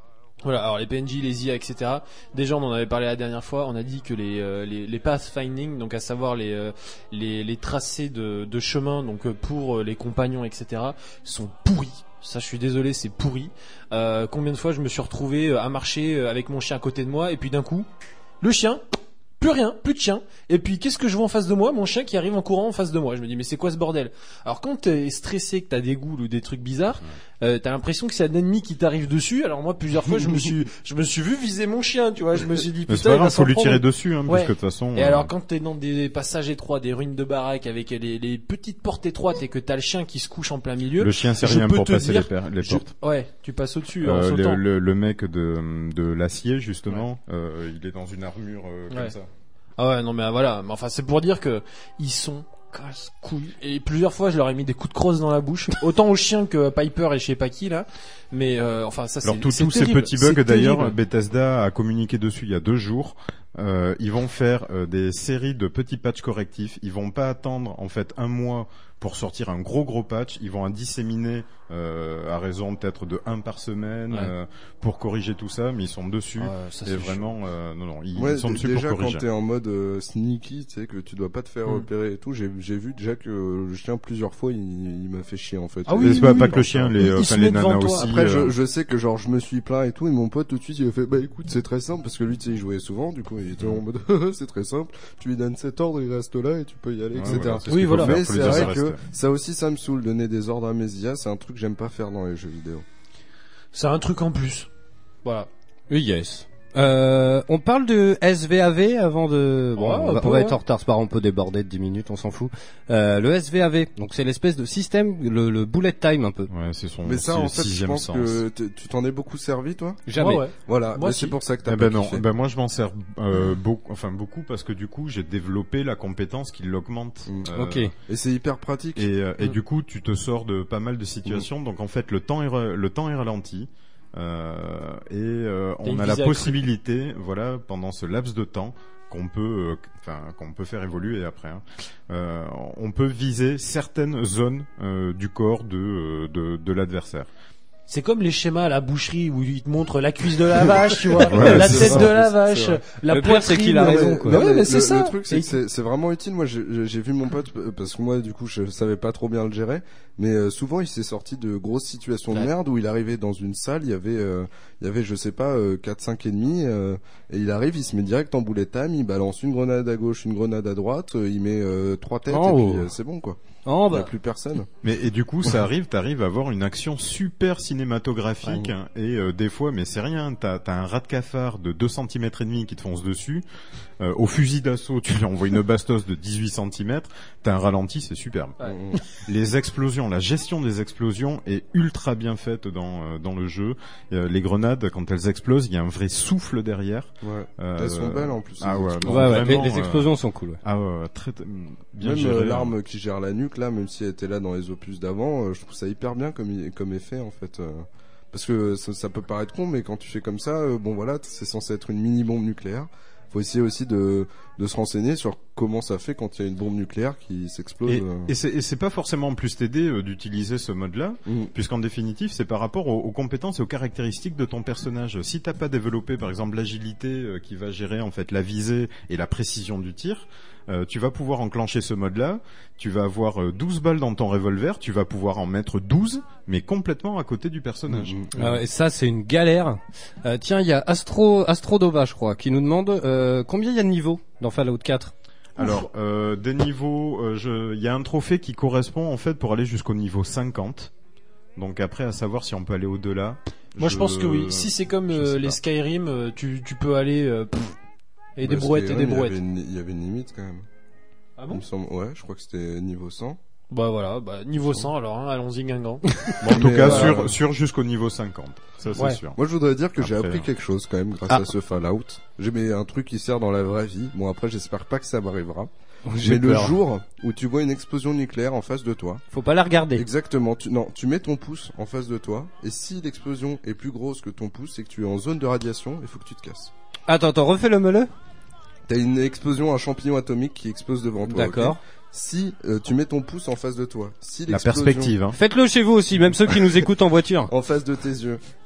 Voilà, alors les P N J, les I A, et cetera. Déjà, on en avait parlé la dernière fois. On a dit que les euh, les, les pathfinding, donc à savoir les euh, les, les tracés de, de chemin, donc euh, pour euh, les compagnons, et cetera, sont pourris. Ça, je suis désolé, c'est pourri. Euh, combien de fois je me suis retrouvé euh, à marcher euh, avec mon chien à côté de moi, et puis d'un coup, le chien. Plus rien, plus de chien. Et puis qu'est-ce que je vois en face de moi? Mon chien qui arrive en courant en face de moi. Je me dis mais c'est quoi ce bordel? Alors quand t'es stressé, que t'as des ghouls ou des trucs bizarres, euh, t'as l'impression que c'est un ennemi qui t'arrive dessus. Alors moi plusieurs fois je me suis, je me suis vu viser mon chien, tu vois. Je me suis dit Mais putain. c'est pas il va grave, s'en faut lui prendre. tirer dessus, hein, Ouais. parce que de toute façon. Et euh, alors quand t'es dans des passages étroits, des ruines de baraques avec les, les petites portes étroites et que t'as le chien qui se couche en plein milieu. Le chien sait je rien peux pour te passer dire- les, per- les je- portes. Ouais, tu passes au-dessus en Euh, sautant. le, le, le mec de, de l'acier justement, euh, il est dans une armure euh, comme Ouais. ça. Ah ouais, non mais voilà, mais enfin c'est pour dire que ils sont casse-couilles. Et plusieurs fois je leur ai mis des coups de crosse dans la bouche, autant aux chiens que Piper et je sais pas qui là. Mais euh, enfin ça c'est Alors tous c'est tous ces terrible, petits bugs c'est d'ailleurs, terrible. Bethesda a communiqué dessus il y a deux jours. Euh, ils vont faire euh, des séries de petits patchs correctifs. Ils vont pas attendre en fait un mois pour sortir un gros gros patch. Ils vont en disséminer euh, à raison peut-être de un par semaine Ouais. euh, pour corriger tout ça. Mais ils sont dessus Ouais, ça, et c'est vraiment euh, non non ils, Ouais, ils sont d- dessus déjà pour corriger. quand t'es en mode euh, sneaky, tu sais que tu dois pas te faire Mm. repérer et tout. J'ai j'ai vu déjà que le chien plusieurs fois il, il m'a fait chier en fait. Ah oui, Mais oui, c'est pas, oui, pas oui. que le chien, les, Il euh, se enfin, met les devant nanas toi. aussi. Après, euh, je, je sais que genre je me suis plaint et tout, et mon pote tout de suite il a fait bah écoute c'est très simple parce que lui tu sais il jouait souvent, du coup il était en mode c'est très simple, tu lui donnes cet ordre, il reste là et tu peux y aller, Ouais, et cetera. voilà, c'est ce Oui, qu'il faut voilà. faire, Mais faut c'est les laisser vrai que rester. ça aussi ça me saoule, donner des ordres à mes I A, c'est un truc que j'aime pas faire dans les jeux vidéo. C'est un truc en plus. Voilà. Yes. Euh, on parle de S V A V avant de... Bon, Ouais, on va, on peut, on va être ouais. en retard, c'est pas grave, on peut déborder de dix minutes, on s'en fout. Euh, le S V A V, donc c'est l'espèce de système, le, le bullet time un peu. Ouais, c'est son Mais ça si- en fait je sixième pense sens. que t'es- tu t'en es beaucoup servi toi. Jamais. Ouais, ouais. Voilà, Moi, mais si. c'est pour ça que t'as Eh pas ben non, kiffé. eh ben moi je m'en sers euh, beaucoup, enfin beaucoup parce que du coup j'ai développé la compétence qui l'augmente. Mm. Euh, Ok. Et c'est hyper pratique. Et, euh, et Mm. du coup tu te sors de pas mal de situations. Donc en fait le temps est re- le temps est ralenti. Euh, et euh, T'as on une a la visée accrue. possibilité, voilà, pendant ce laps de temps qu'on peut, euh, enfin qu'on peut faire évoluer après. Hein, euh, on peut viser certaines zones euh, du corps de euh, de, de l'adversaire. C'est comme les schémas à la boucherie où ils te montrent la cuisse de la vache, tu vois, Ouais, la c'est tête ça, de la c'est vache, vrai. la Le pire, poitrine. c'est qu'il a Non, raison, mais- quoi. non, Ouais, mais mais c'est le, ça. le truc, c'est Et- que c'est c'est vraiment utile. Moi, j'ai j'ai vu mon pote euh, parce que moi, du coup, je savais pas trop bien le gérer. Mais euh, souvent, il s'est sorti de grosses situations de Ouais. merde où il arrivait dans une salle, il y avait, euh, il y avait, je sais pas, euh, quatre cinq ennemis, euh, et il arrive, il se met direct en bullet time, il balance une grenade à gauche, une grenade à droite, euh, il met euh, trois têtes Oh. et puis euh, c'est bon quoi. Oh, Il y a bah. plus personne. Mais et du coup, ça arrive, t'arrives à avoir une action super cinématographique hein, et euh, des fois, mais c'est rien. T'as t'as un rat de cafard de deux centimètres et demi qui te fonce dessus. Euh, au fusil d'assaut, tu lui envoies une bastos de dix-huit centimètres. T'as un ralenti, c'est superbe. Ouais. Mm, mm. Les explosions, la gestion des explosions est ultra bien faite dans euh, dans le jeu. Euh, les grenades, quand elles explosent, il y a un vrai souffle derrière. Ouais. Euh, Elles sont belles en plus. Ah ouais, non, Ouais, ouais, les, vraiment, les euh, explosions sont cool. Ouais. Ah ouais, très, très bien Même géré. euh, hein. l'arme qui gère la nuque là, même si elle était là dans les opus d'avant, euh, je trouve ça hyper bien comme i- comme effet en fait. euh. Parce que ça, ça peut paraître con, mais quand tu fais comme ça, euh, bon voilà, c'est censé être une mini bombe nucléaire. Faut essayer aussi de de se renseigner sur comment ça fait quand il y a une bombe nucléaire qui s'explose. Et, euh. et c'est et c'est pas forcément en plus t'aider euh, d'utiliser ce mode-là, Mm. puisqu'en définitive c'est par rapport aux, aux compétences et aux caractéristiques de ton personnage. Si t'as pas développé par exemple l'agilité euh, qui va gérer en fait la visée et la précision du tir, euh, tu vas pouvoir enclencher ce mode-là. Tu vas avoir euh, douze balles dans ton revolver, tu vas pouvoir en mettre douze, mais complètement à côté du personnage. Mm. Ah ouais, et ça, c'est une galère. Euh, tiens, il y a Astro, Astrodova, je crois, qui nous demande euh, combien il y a de niveaux dans Fallout quatre. Alors, euh, des niveaux, euh, je- il y a un trophée qui correspond en fait pour aller jusqu'au niveau cinquante. Donc après, à savoir si on peut aller au-delà. Moi je pense que oui. Si c'est comme je euh, sais les pas. Skyrim, euh, tu tu peux aller euh, pff, et des Bah, brouettes et Skyrim, des il y brouettes. avait une- Il y avait une limite quand même. Ah Il bon me semble, ouais, je crois que c'était niveau cent. Bah voilà, bah niveau cent alors, hein, allons-y Guingamp. Bon, en tout Mais, cas, euh, sur, sur jusqu'au niveau cinquante. Ça, c'est Ouais. sûr. Moi, je voudrais dire que j'ai Après, appris hein. quelque chose quand même grâce Ah. à ce Fallout. J'ai mis un truc qui sert dans la vraie vie. Bon, après, j'espère pas que ça m'arrivera. J'ai Mais le peur. jour où tu vois une explosion nucléaire en face de toi, Faut pas la regarder. exactement, tu, non, tu mets ton pouce en face de toi, et si l'explosion est plus grosse que ton pouce, c'est que tu es en zone de radiation, il faut que tu te casses. Attends, attends, refais le meuleux. T'as une explosion, un champignon atomique qui explose devant toi. D'accord. ok Si euh, tu mets ton pouce en face de toi, si La l'explosion perspective, hein. Faites-le chez vous aussi, même ceux qui nous écoutent en voiture. en face de tes yeux,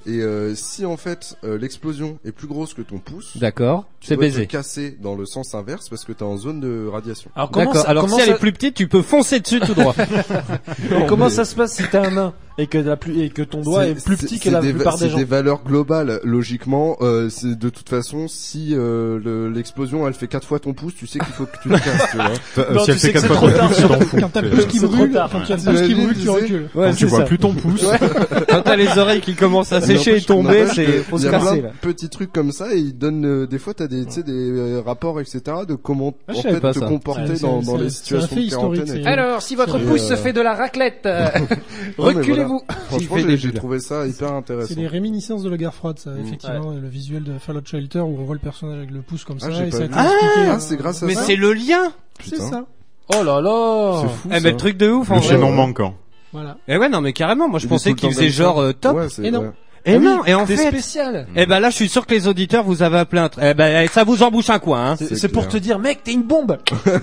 Et euh, si en fait euh, l'explosion est plus grosse que ton pouce, d'accord, tu c'est dois baisé. te casser dans le sens inverse parce que t'es en zone de radiation. Alors comment D'accord. ça, Alors comment si elle ça- est plus petite, tu peux foncer dessus tout droit. Et comment ça se passe si t'as un nain et que la plus et que ton doigt C'est- est plus c'est- petit que c'est la des, plupart des c'est gens? des valeurs globales, logiquement. Euh, c'est de toute façon, si euh, le- l'explosion elle fait quatre fois ton pouce, tu sais qu'il faut que tu le casses, tu vois. Euh, Non, si tu elle sais fait que quatre c'est fois trop ton tard. pouce, tu t'en fous. Quand t'as le C'est- pouce qui c'est trop brûle, tard. quand tu as le pouce qui T'imagines, brûle, tu tu sais. recules. Ouais, Quand tu c'est vois ça. plus ton pouce. Quand t'as les oreilles qui commencent à sécher et N'empêche- tomber, n'empêche c'est que faut il se y a plein casser de là. petits trucs comme ça et ils donnent euh, des fois t'as des tu sais des euh, rapports etc de comment Ah, je en savais fait pas te ça. comporter C'est- dans, c'est- dans les c'est un situations fait de historique, quarantaine. et c'est- tout. Alors, si votre Et, pouce euh, se fait de la raclette, euh, Non, mais reculez-vous. voilà. Franchement, fait j'ai des j'ai bulles. trouvé ça hyper intéressant. C'est les réminiscences de la guerre froide, ça, Mm. effectivement, le visuel de Fallout Shelter où on voit le personnage avec le pouce comme Ah, ça, j'ai et pas ça a vu. été expliqué. Ah, euh, c'est grâce à Mais ça. c'est le lien. C'est Putain. ça. Oh là là. C'est fou. Eh ça. mais truc de ouf en Le vrai. chaînon manquant. Voilà. Eh ouais non mais carrément, moi je Il est pensais tout le qu'il temps faisait comme ça. genre euh, top. Ouais, c'est- Et non. ouais. Et Ah oui, non, et en t'es fait, spécial. eh ben là je suis sûr que les auditeurs vous avez appelé un. tr- Eh ben ça vous embouche un coin. Hein. C'est C'est c'est pour clair. te dire, mec, t'es une bombe.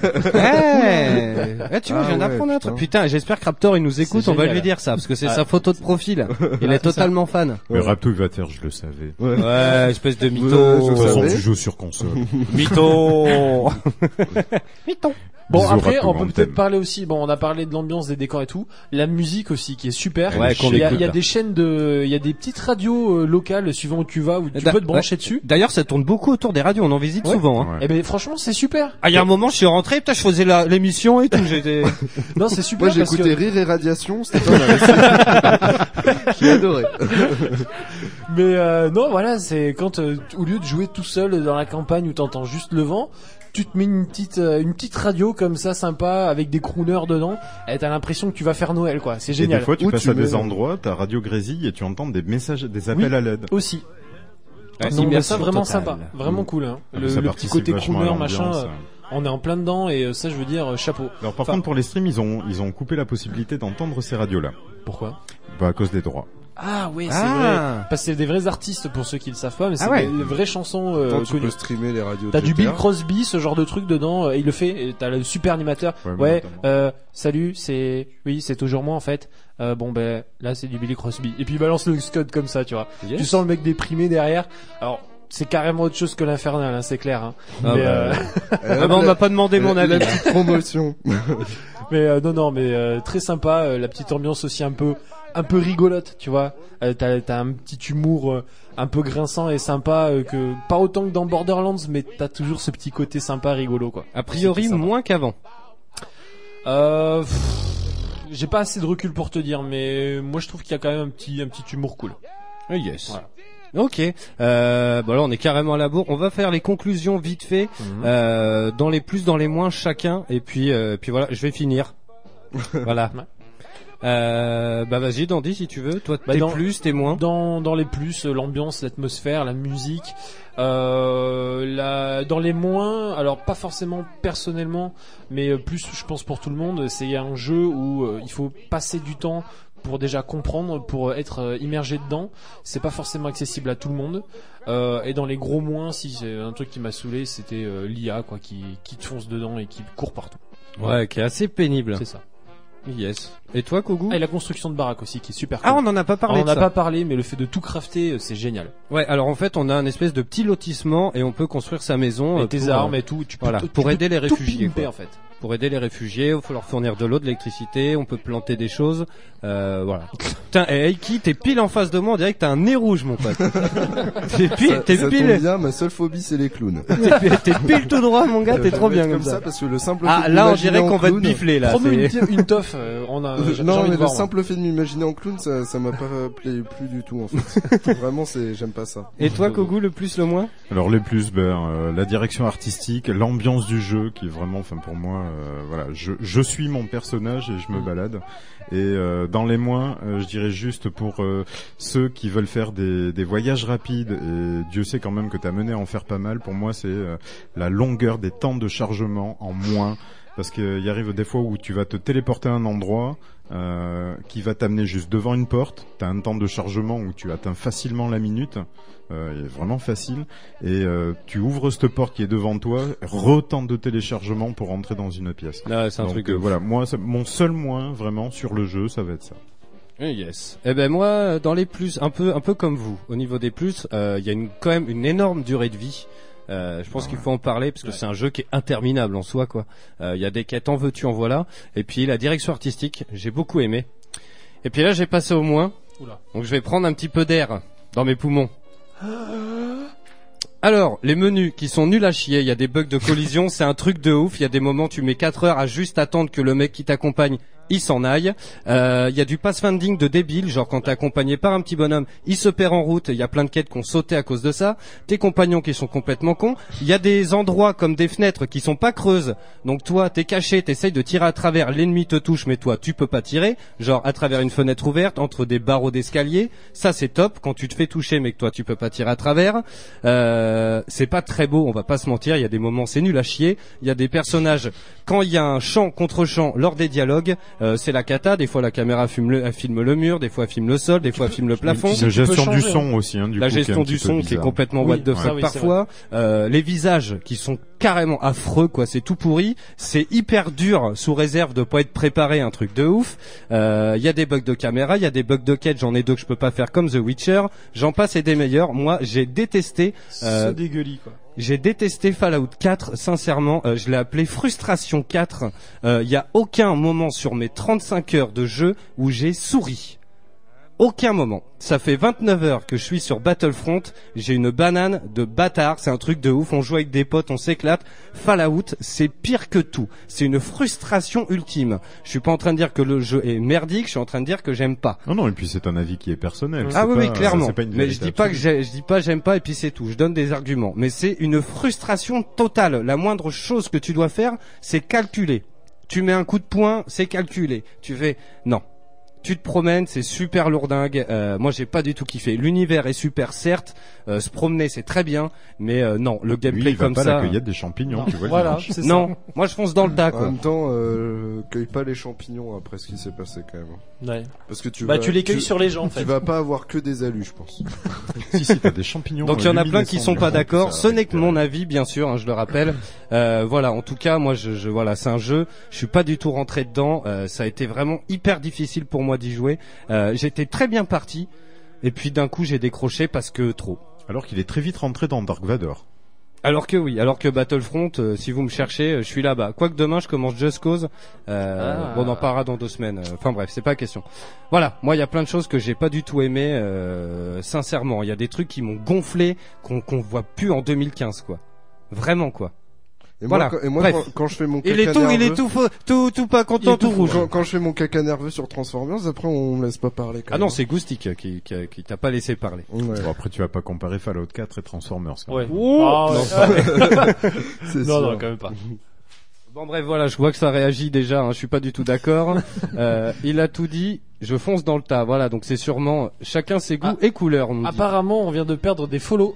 Ouais. Eh, tu vois, Ah je viens ouais, d'apprendre un truc. putain. Putain, j'espère que Raptor il nous écoute. C'est On va génial. lui dire ça parce que c'est Ah. sa photo de profil. Il est totalement fan. Mais Ouais. Rapto, il va te faire, je le savais. Ouais. Ouais, espèce de mytho. Ouais, De toute je façon, savais. tu joues sur console. Mytho. Mytho. Bon, Bisous, après, Rapto, on peut on peut-être t'aime. parler aussi. Bon, on a parlé de l'ambiance, des décors et tout. La musique aussi, qui est super. Ouais, qu'on il y a, écoute, il y a là. des chaînes de, il y a des petites radios euh, locales suivant où tu vas, où tu Da- peux te brancher ouais. dessus. D'ailleurs, ça tourne beaucoup autour des radios. On en visite Ouais. souvent. Hein. Ouais. Eh ben, franchement, c'est super. Ah, il y a un moment, je suis rentré, putain, je faisais la- l'émission et tout. J'étais. Non, c'est super. Moi j'ai parce écouté que... Rire et Radiation, c'était pas mal. J'ai adoré. Mais euh, non, voilà, c'est quand euh, au lieu de jouer tout seul dans la campagne où t'entends juste le vent, tu te mets une petite euh, une petite radio comme ça sympa avec des crooners dedans, et t'as l'impression que tu vas faire Noël, quoi. C'est Et génial. des fois, tu Où passes tu à des mets- endroits, t'as radio grésille et tu entends des messages, des appels Oui. à l'aide. Aussi. Ouais, Non, mais immersion ça vraiment totale. sympa, vraiment Mm. cool. Hein. Ah, Le, ça le petit participe côté vachement à crooner, machin, l'ambiance. euh, on est en plein dedans et euh, ça, je veux dire, euh, chapeau. Alors par Enfin- contre, pour les streams, ils ont ils ont coupé la possibilité d'entendre ces radios-là. Pourquoi? Bah à cause des droits. Ah oui, c'est Ah. vrai. Parce que c'est des vrais artistes pour ceux qui le savent pas, mais c'est Ah ouais. des, des vraies chansons euh, Attends, tu connues. peux streamer les radios. T'as de du G T A. Bill Crosby, ce genre de truc dedans, euh, il le fait. Et t'as le super animateur. Ouais, Ouais, notamment. euh, salut, c'est, oui, c'est toujours moi en fait. Euh, bon ben, là c'est du Billy Crosby. Et puis il balance le scud comme ça, tu vois. Yes. Tu sens le mec déprimé derrière. Alors, c'est carrément autre chose que l'Infernal, hein, c'est clair. Hein. Ah mais, bah, euh, Ah bah, on m'a pas demandé mon La- avis. La petite promotion. mais euh, non, non, mais euh, très sympa. euh, la petite ambiance aussi un peu, un peu rigolote, tu vois. Euh, t'as, t'as un petit humour euh, un peu grinçant et sympa euh, que pas autant que dans Borderlands, mais t'as toujours ce petit côté sympa, rigolo, quoi. A priori, C'était sympa. moins qu'avant. Euh, pff, j'ai pas assez de recul pour te dire, mais moi je trouve qu'il y a quand même un petit, un petit humour cool. Ah, yes. Voilà. Ok. Euh, bon là, on est carrément à la bourre. On va faire les conclusions vite fait, Mhm. euh, dans les plus, dans les moins chacun, et puis, euh, puis voilà, je vais finir. Voilà. Ouais. Euh, bah vas-y, Dandy, si tu veux. Toi, Bah, t'es dans- plus, t'es moins. Dans, dans les plus, euh, l'ambiance, l'atmosphère, la musique. Euh, la, dans les moins, alors pas forcément personnellement, mais euh, plus, je pense pour tout le monde, c'est un jeu où euh, il faut passer du temps pour déjà comprendre, pour être euh, immergé dedans. C'est pas forcément accessible à tout le monde. Euh, et dans les gros moins, si c'est un truc qui m'a saoulé, c'était euh, l'I A, quoi, qui, qui te fonce dedans et qui court partout. Ouais, qui est assez pénible. C'est ça. Yes. Et toi, Kogu? Ah, et la construction de baraque aussi, qui est super cool. Ah, on en a pas parlé Alors, on de n'a ça. pas parlé, mais le fait de tout crafter, euh, c'est génial. Ouais, alors en fait, on a un espèce de petit lotissement et on peut construire sa maison. Et euh, tes pour, armes euh, et tout, tu peux, voilà, tu pour peux aider les tout réfugiés, pimper, quoi. en fait. Pour aider les réfugiés, il faut leur fournir de l'eau, de l'électricité, on peut planter des choses, euh, voilà. Putain, et Aiki, t'es pile en face de moi, on dirait que t'as un nez rouge, mon pote. t'es pile, Ça, t'es ça pile, tombe bien, ma seule phobie c'est les clowns. t'es pile, t'es pile tout droit, mon gars, t'es Je trop vais bien être comme comme ça ça. parce que le simple Ah, fait de là, on m'imaginer dirait en qu'on va te clown- bifler, là. Prends-nous c'est- une, une toffe, euh, on a, j'ai- j'ai Non, envie mais de le voir, moi. simple fait de m'imaginer en clown, ça, ça m'a pas plu plus du tout en fait. Vraiment, c'est, j'aime pas ça. Et toi, Kogu, le plus, le moins? Alors les plus, ben euh, la direction artistique, l'ambiance du jeu qui est vraiment, enfin pour moi, euh, voilà, je je suis mon personnage et je me balade. Et euh, dans les moins, euh, je dirais juste pour euh, ceux qui veulent faire des, des voyages rapides, et Dieu sait quand même que t'as mené à en faire pas mal, pour moi c'est euh, la longueur des temps de chargement en moins, parce qu'il y arrive des fois où tu vas te téléporter à un endroit euh, qui va t'amener juste devant une porte, t'as un temps de chargement où tu atteins facilement la minute, euh, il est vraiment facile, et euh, tu ouvres cette porte qui est devant toi, retente de téléchargement pour entrer dans une pièce. Là, c'est un Donc, truc. euh, euh, voilà, moi, ça- mon seul moins vraiment sur le jeu, ça va être ça. Yes. Eh ben moi, dans les plus, un peu, un peu comme vous, au niveau des plus, il euh, y a une, quand même une énorme durée de vie. Euh, je pense ah qu'il faut en parler parce que ouais. c'est un jeu qui est interminable en soi, quoi. Il euh, y a des quêtes, en veux-tu, en voilà. Et puis la direction artistique, j'ai beaucoup aimé. Et puis là, j'ai passé au moins. Oula. Donc je vais prendre un petit peu d'air dans mes poumons. Alors, les menus qui sont nuls à chier, il y a des bugs de collision, c'est un truc de ouf. Il y a des moments, tu mets quatre heures à juste attendre que le mec qui t'accompagne il s'en aille. Euh, il y a du pathfinding de débile, genre quand t'es accompagné par un petit bonhomme, il se perd en route, il y a plein de quêtes qui ont sauté à cause de ça. Tes compagnons qui sont complètement cons. Il y a des endroits comme des fenêtres qui sont pas creuses. Donc toi, t'es caché, t'essayes de tirer à travers, l'ennemi te touche, mais toi, tu peux pas tirer. Genre à travers une fenêtre ouverte, entre des barreaux d'escalier. Ça, c'est top quand tu te fais toucher, mais que toi, tu peux pas tirer à travers. Euh, c'est pas très beau, on va pas se mentir. Il y a des moments, c'est nul à chier. Il y a des personnages, quand il y a un chant contre chant lors des dialogues, Euh, c'est la cata, des fois la caméra filme le, elle filme le mur, des fois elle filme le sol, des fois elle filme le plafond. La gestion du son aussi, hein, du La coup, gestion du son qui est complètement what the fuck parfois. Euh, les visages qui sont carrément affreux, quoi, c'est tout pourri. C'est hyper dur sous réserve de pas être préparé, un truc de ouf. Il euh, y a des bugs de caméra, il y a des bugs de quête, j'en ai deux que je peux pas faire comme The Witcher. J'en passe et des meilleurs. Moi, j'ai détesté. Euh, Ce dégueulis, quoi. J'ai détesté Fallout quatre, sincèrement, euh, je l'ai appelé Frustration quatre. Il euh, y a aucun moment sur mes trente-cinq heures de jeu où j'ai souri. Aucun moment. Ça fait vingt-neuf heures que je suis sur Battlefront, j'ai une banane de bâtard, c'est un truc de ouf, on joue avec des potes, on s'éclate. Fallout, c'est pire que tout. C'est une frustration ultime. Je suis pas en train de dire que le jeu est merdique, je suis en train de dire que j'aime pas. Non, non, et puis c'est un avis qui est personnel. Ah oui, pas, oui, clairement. Ça, pas une mais je dis pas que j'ai, je dis pas j'aime pas et puis c'est tout. Je donne des arguments. Mais c'est une frustration totale. La moindre chose que tu dois faire, c'est calculer. Tu mets un coup de poing, c'est calculé. Tu fais, non. Tu te promènes, c'est super lourdingue. Euh, moi, j'ai pas du tout kiffé. L'univers est super, certes. Euh, se promener, c'est très bien, mais euh, non, le gameplay oui, comme pas ça. La cueillette des champignons, non. tu vois. Voilà, c'est non, ça. moi je fonce dans le tas, quoi. En même temps, euh, cueille pas les champignons après ce qui s'est passé quand même. Ouais. Parce que tu bah vas, tu les cueilles tu, sur les gens. En fait. Tu vas pas avoir que des alus, je pense. si si, t'as des champignons. Donc il y en a plein qui sont pas d'accord. Ce n'est que mon avis, bien sûr, hein, je le rappelle. Euh, voilà, en tout cas, moi, je, je voilà, c'est un jeu. Je suis pas du tout rentré dedans. Euh, ça a été vraiment hyper difficile pour moi d'y jouer. Euh, j'étais très bien parti, et puis d'un coup, j'ai décroché parce que trop. Alors qu'il est très vite rentré dans Dark Vador. Alors que oui, alors que Battlefront, euh, si vous me cherchez, euh, je suis là-bas. Quoique demain, je commence Just Cause. Euh, ah. Bon, on en parlera dans deux semaines. Enfin bref, c'est pas question. Voilà, moi, il y a plein de choses que j'ai pas du tout aimé. Euh, sincèrement, il y a des trucs qui m'ont gonflé, qu'on qu'on voit plus en deux mille quinze, quoi. Vraiment, quoi. Et voilà. moi, quand, et moi Bref. quand, quand je fais mon caca il est tout, nerveux, il est tout, faux, tout, tout pas content, tout, tout rouge. Quand, quand je fais mon caca nerveux sur Transformers, après on me laisse pas parler. Quand ah même. non, c'est Goustic qui, qui, qui t'a pas laissé parler. Ouais. Bon, après, tu vas pas comparer Fallout quatre et Transformers. Quand ouais. même. Oh ah, non, non, non, non, quand même pas. Bon bref, voilà, je vois que ça réagit déjà, hein, je suis pas du tout d'accord. euh, il a tout dit, je fonce dans le tas. Voilà, donc c'est sûrement chacun ses goûts ah, et couleurs. On apparemment, dit. On vient de perdre des follow.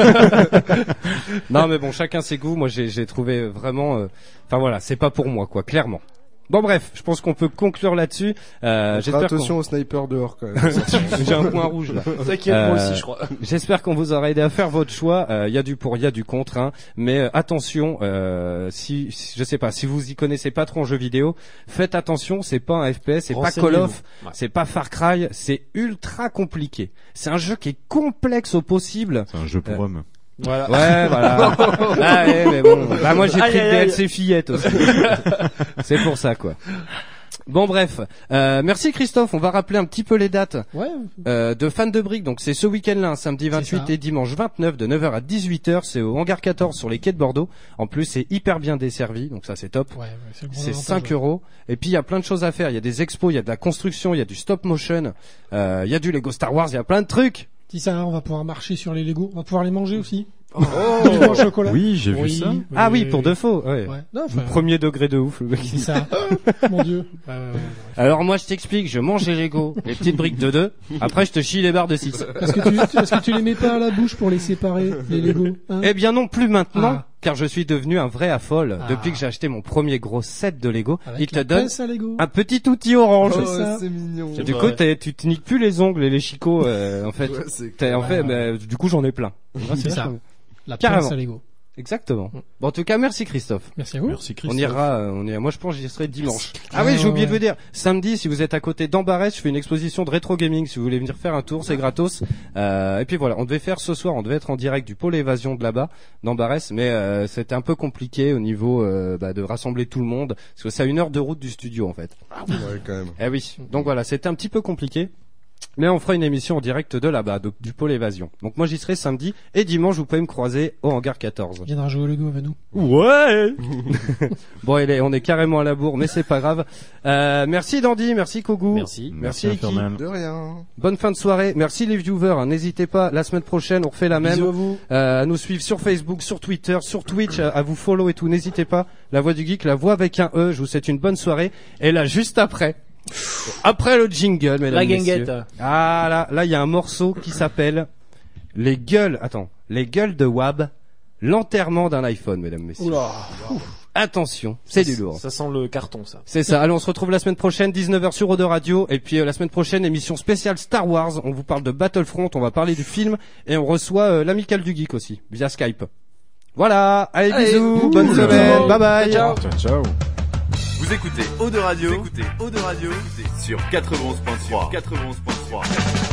Non mais bon, chacun ses goûts. Moi, j'ai, j'ai trouvé vraiment. Enfin euh... voilà, c'est pas pour moi, quoi, clairement. Bon bref, je pense qu'on peut conclure là-dessus. Euh, j'espère attention qu'on... au sniper dehors quand même. J'ai un point rouge là. T'inquiète, euh, moi aussi je crois. J'espère qu'on vous aura aidé à faire votre choix. Il euh, y a du pour, il y a du contre, hein. Mais euh, attention, euh, si, si je sais pas, si vous y connaissez pas trop en jeux vidéo, faites attention. C'est pas un F P S, c'est pas Call of, ouais. C'est pas Far Cry, c'est ultra compliqué. C'est un jeu qui est complexe au possible. C'est un jeu pour euh, hommes. Voilà. Ouais, voilà. Ah, ouais, mais bon. Bah, moi, j'ai pris le D L C fillette aussi. C'est pour ça, quoi. Bon, bref. Euh, merci Christophe. On va rappeler un petit peu les dates. Ouais. Euh, de Fans de Briques. Donc, c'est ce week-end-là, hein, samedi vingt-huit et dimanche vingt-neuf de neuf heures à dix-huit heures. C'est au Hangar quatorze sur les quais de Bordeaux. En plus, c'est hyper bien desservi. Donc ça, c'est top. Ouais, ouais, c'est, c'est cinq euros. Et puis, il y a plein de choses à faire. Il y a des expos, il y a de la construction, il y a du stop motion, euh, il y a du Lego Star Wars, il y a plein de trucs. Si ça, on va pouvoir marcher sur les Lego. On va pouvoir les manger aussi. Oh, au chocolat. Oui, j'ai oui, vu ça. Oui. Ah oui, pour de faux. Ouais. Ouais. Non, enfin, premier degré de ouf, le mec. C'est ça. Mon Dieu. Euh, Alors moi, je t'explique. Je mange les Lego, les petites briques de deux. Après, je te chie les barres de six. Est-ce que tu, est-ce que tu les mets pas à la bouche pour les séparer, les Lego, hein? Eh bien non, plus maintenant. Ah. Car je suis devenu un vrai affole. Ah. Depuis que j'ai acheté mon premier gros set de Lego, avec il te donne Lego. un petit outil orange. Oh, c'est, c'est mignon. Du coup, t'es, tu te niques plus les ongles et les chicots. Euh, en fait, ouais, c'est t'es, en fait, bah, du coup, j'en ai plein. C'est ça. La Carrément. pince à Lego. Exactement. Bon, en tout cas, merci Christophe. Merci à vous. Merci Christophe. On ira, euh, on ira. Moi, je pense que j'y serai dimanche. Ah oui, j'ai oublié de vous dire. Samedi, si vous êtes à côté d'Ambarès, je fais une exposition de rétro gaming. Si vous voulez venir faire un tour, c'est gratos. Euh, et puis voilà, on devait faire ce soir, on devait être en direct du pôle évasion de là-bas, d'Ambarès, mais euh, c'était un peu compliqué au niveau euh, bah, de rassembler tout le monde, parce que c'est à une heure de route du studio en fait. Ah oui, ouais, quand même. Eh oui. Donc voilà, c'était un petit peu compliqué. Mais on fera une émission en direct de là-bas, de- du pôle évasion. Donc moi j'y serai samedi et dimanche vous pouvez me croiser au hangar quatorze. On viendra jouer au Lego avec nous. Ouais. Bon, il est, on est carrément à la bourre, mais c'est pas grave. Euh, merci Dandy, merci Kogu. Merci. Merci, Merci, Eki. Fernan. De rien. Bonne fin de soirée. Merci les viewers. hein. N'hésitez pas, la semaine prochaine on refait la même. Bisous à vous. Euh, à nous suivre sur Facebook, sur Twitter, sur Twitch, à, à vous follow et tout. N'hésitez pas. La voix du geek, la voix avec un E. Je vous souhaite une bonne soirée. Et là, juste après, après le jingle, mesdames La et messieurs. guinguette. Ah là, là, il y a un morceau qui s'appelle Les gueules. Attends, les gueules de Wab. L'enterrement d'un iPhone, mesdames et messieurs. Oula. Attention, c'est Ça- du lourd. Ça sent le carton, ça. C'est ça. Allez, on se retrouve la semaine prochaine, dix-neuf heures sur Eau de Radio. Et puis euh, la semaine prochaine, émission spéciale Star Wars. On vous parle de Battlefront, on va parler du film et on reçoit euh, l'amicale du geek aussi via Skype. Voilà. Allez, Allez, bisous, bonne bisous. semaine, bye bye. Ciao. Ciao, ciao. Vous écoutez Eau de Radio, vous écoutez Eau de Radio sur quatre-vingt-onze point trois. quatre-vingt-onze point trois.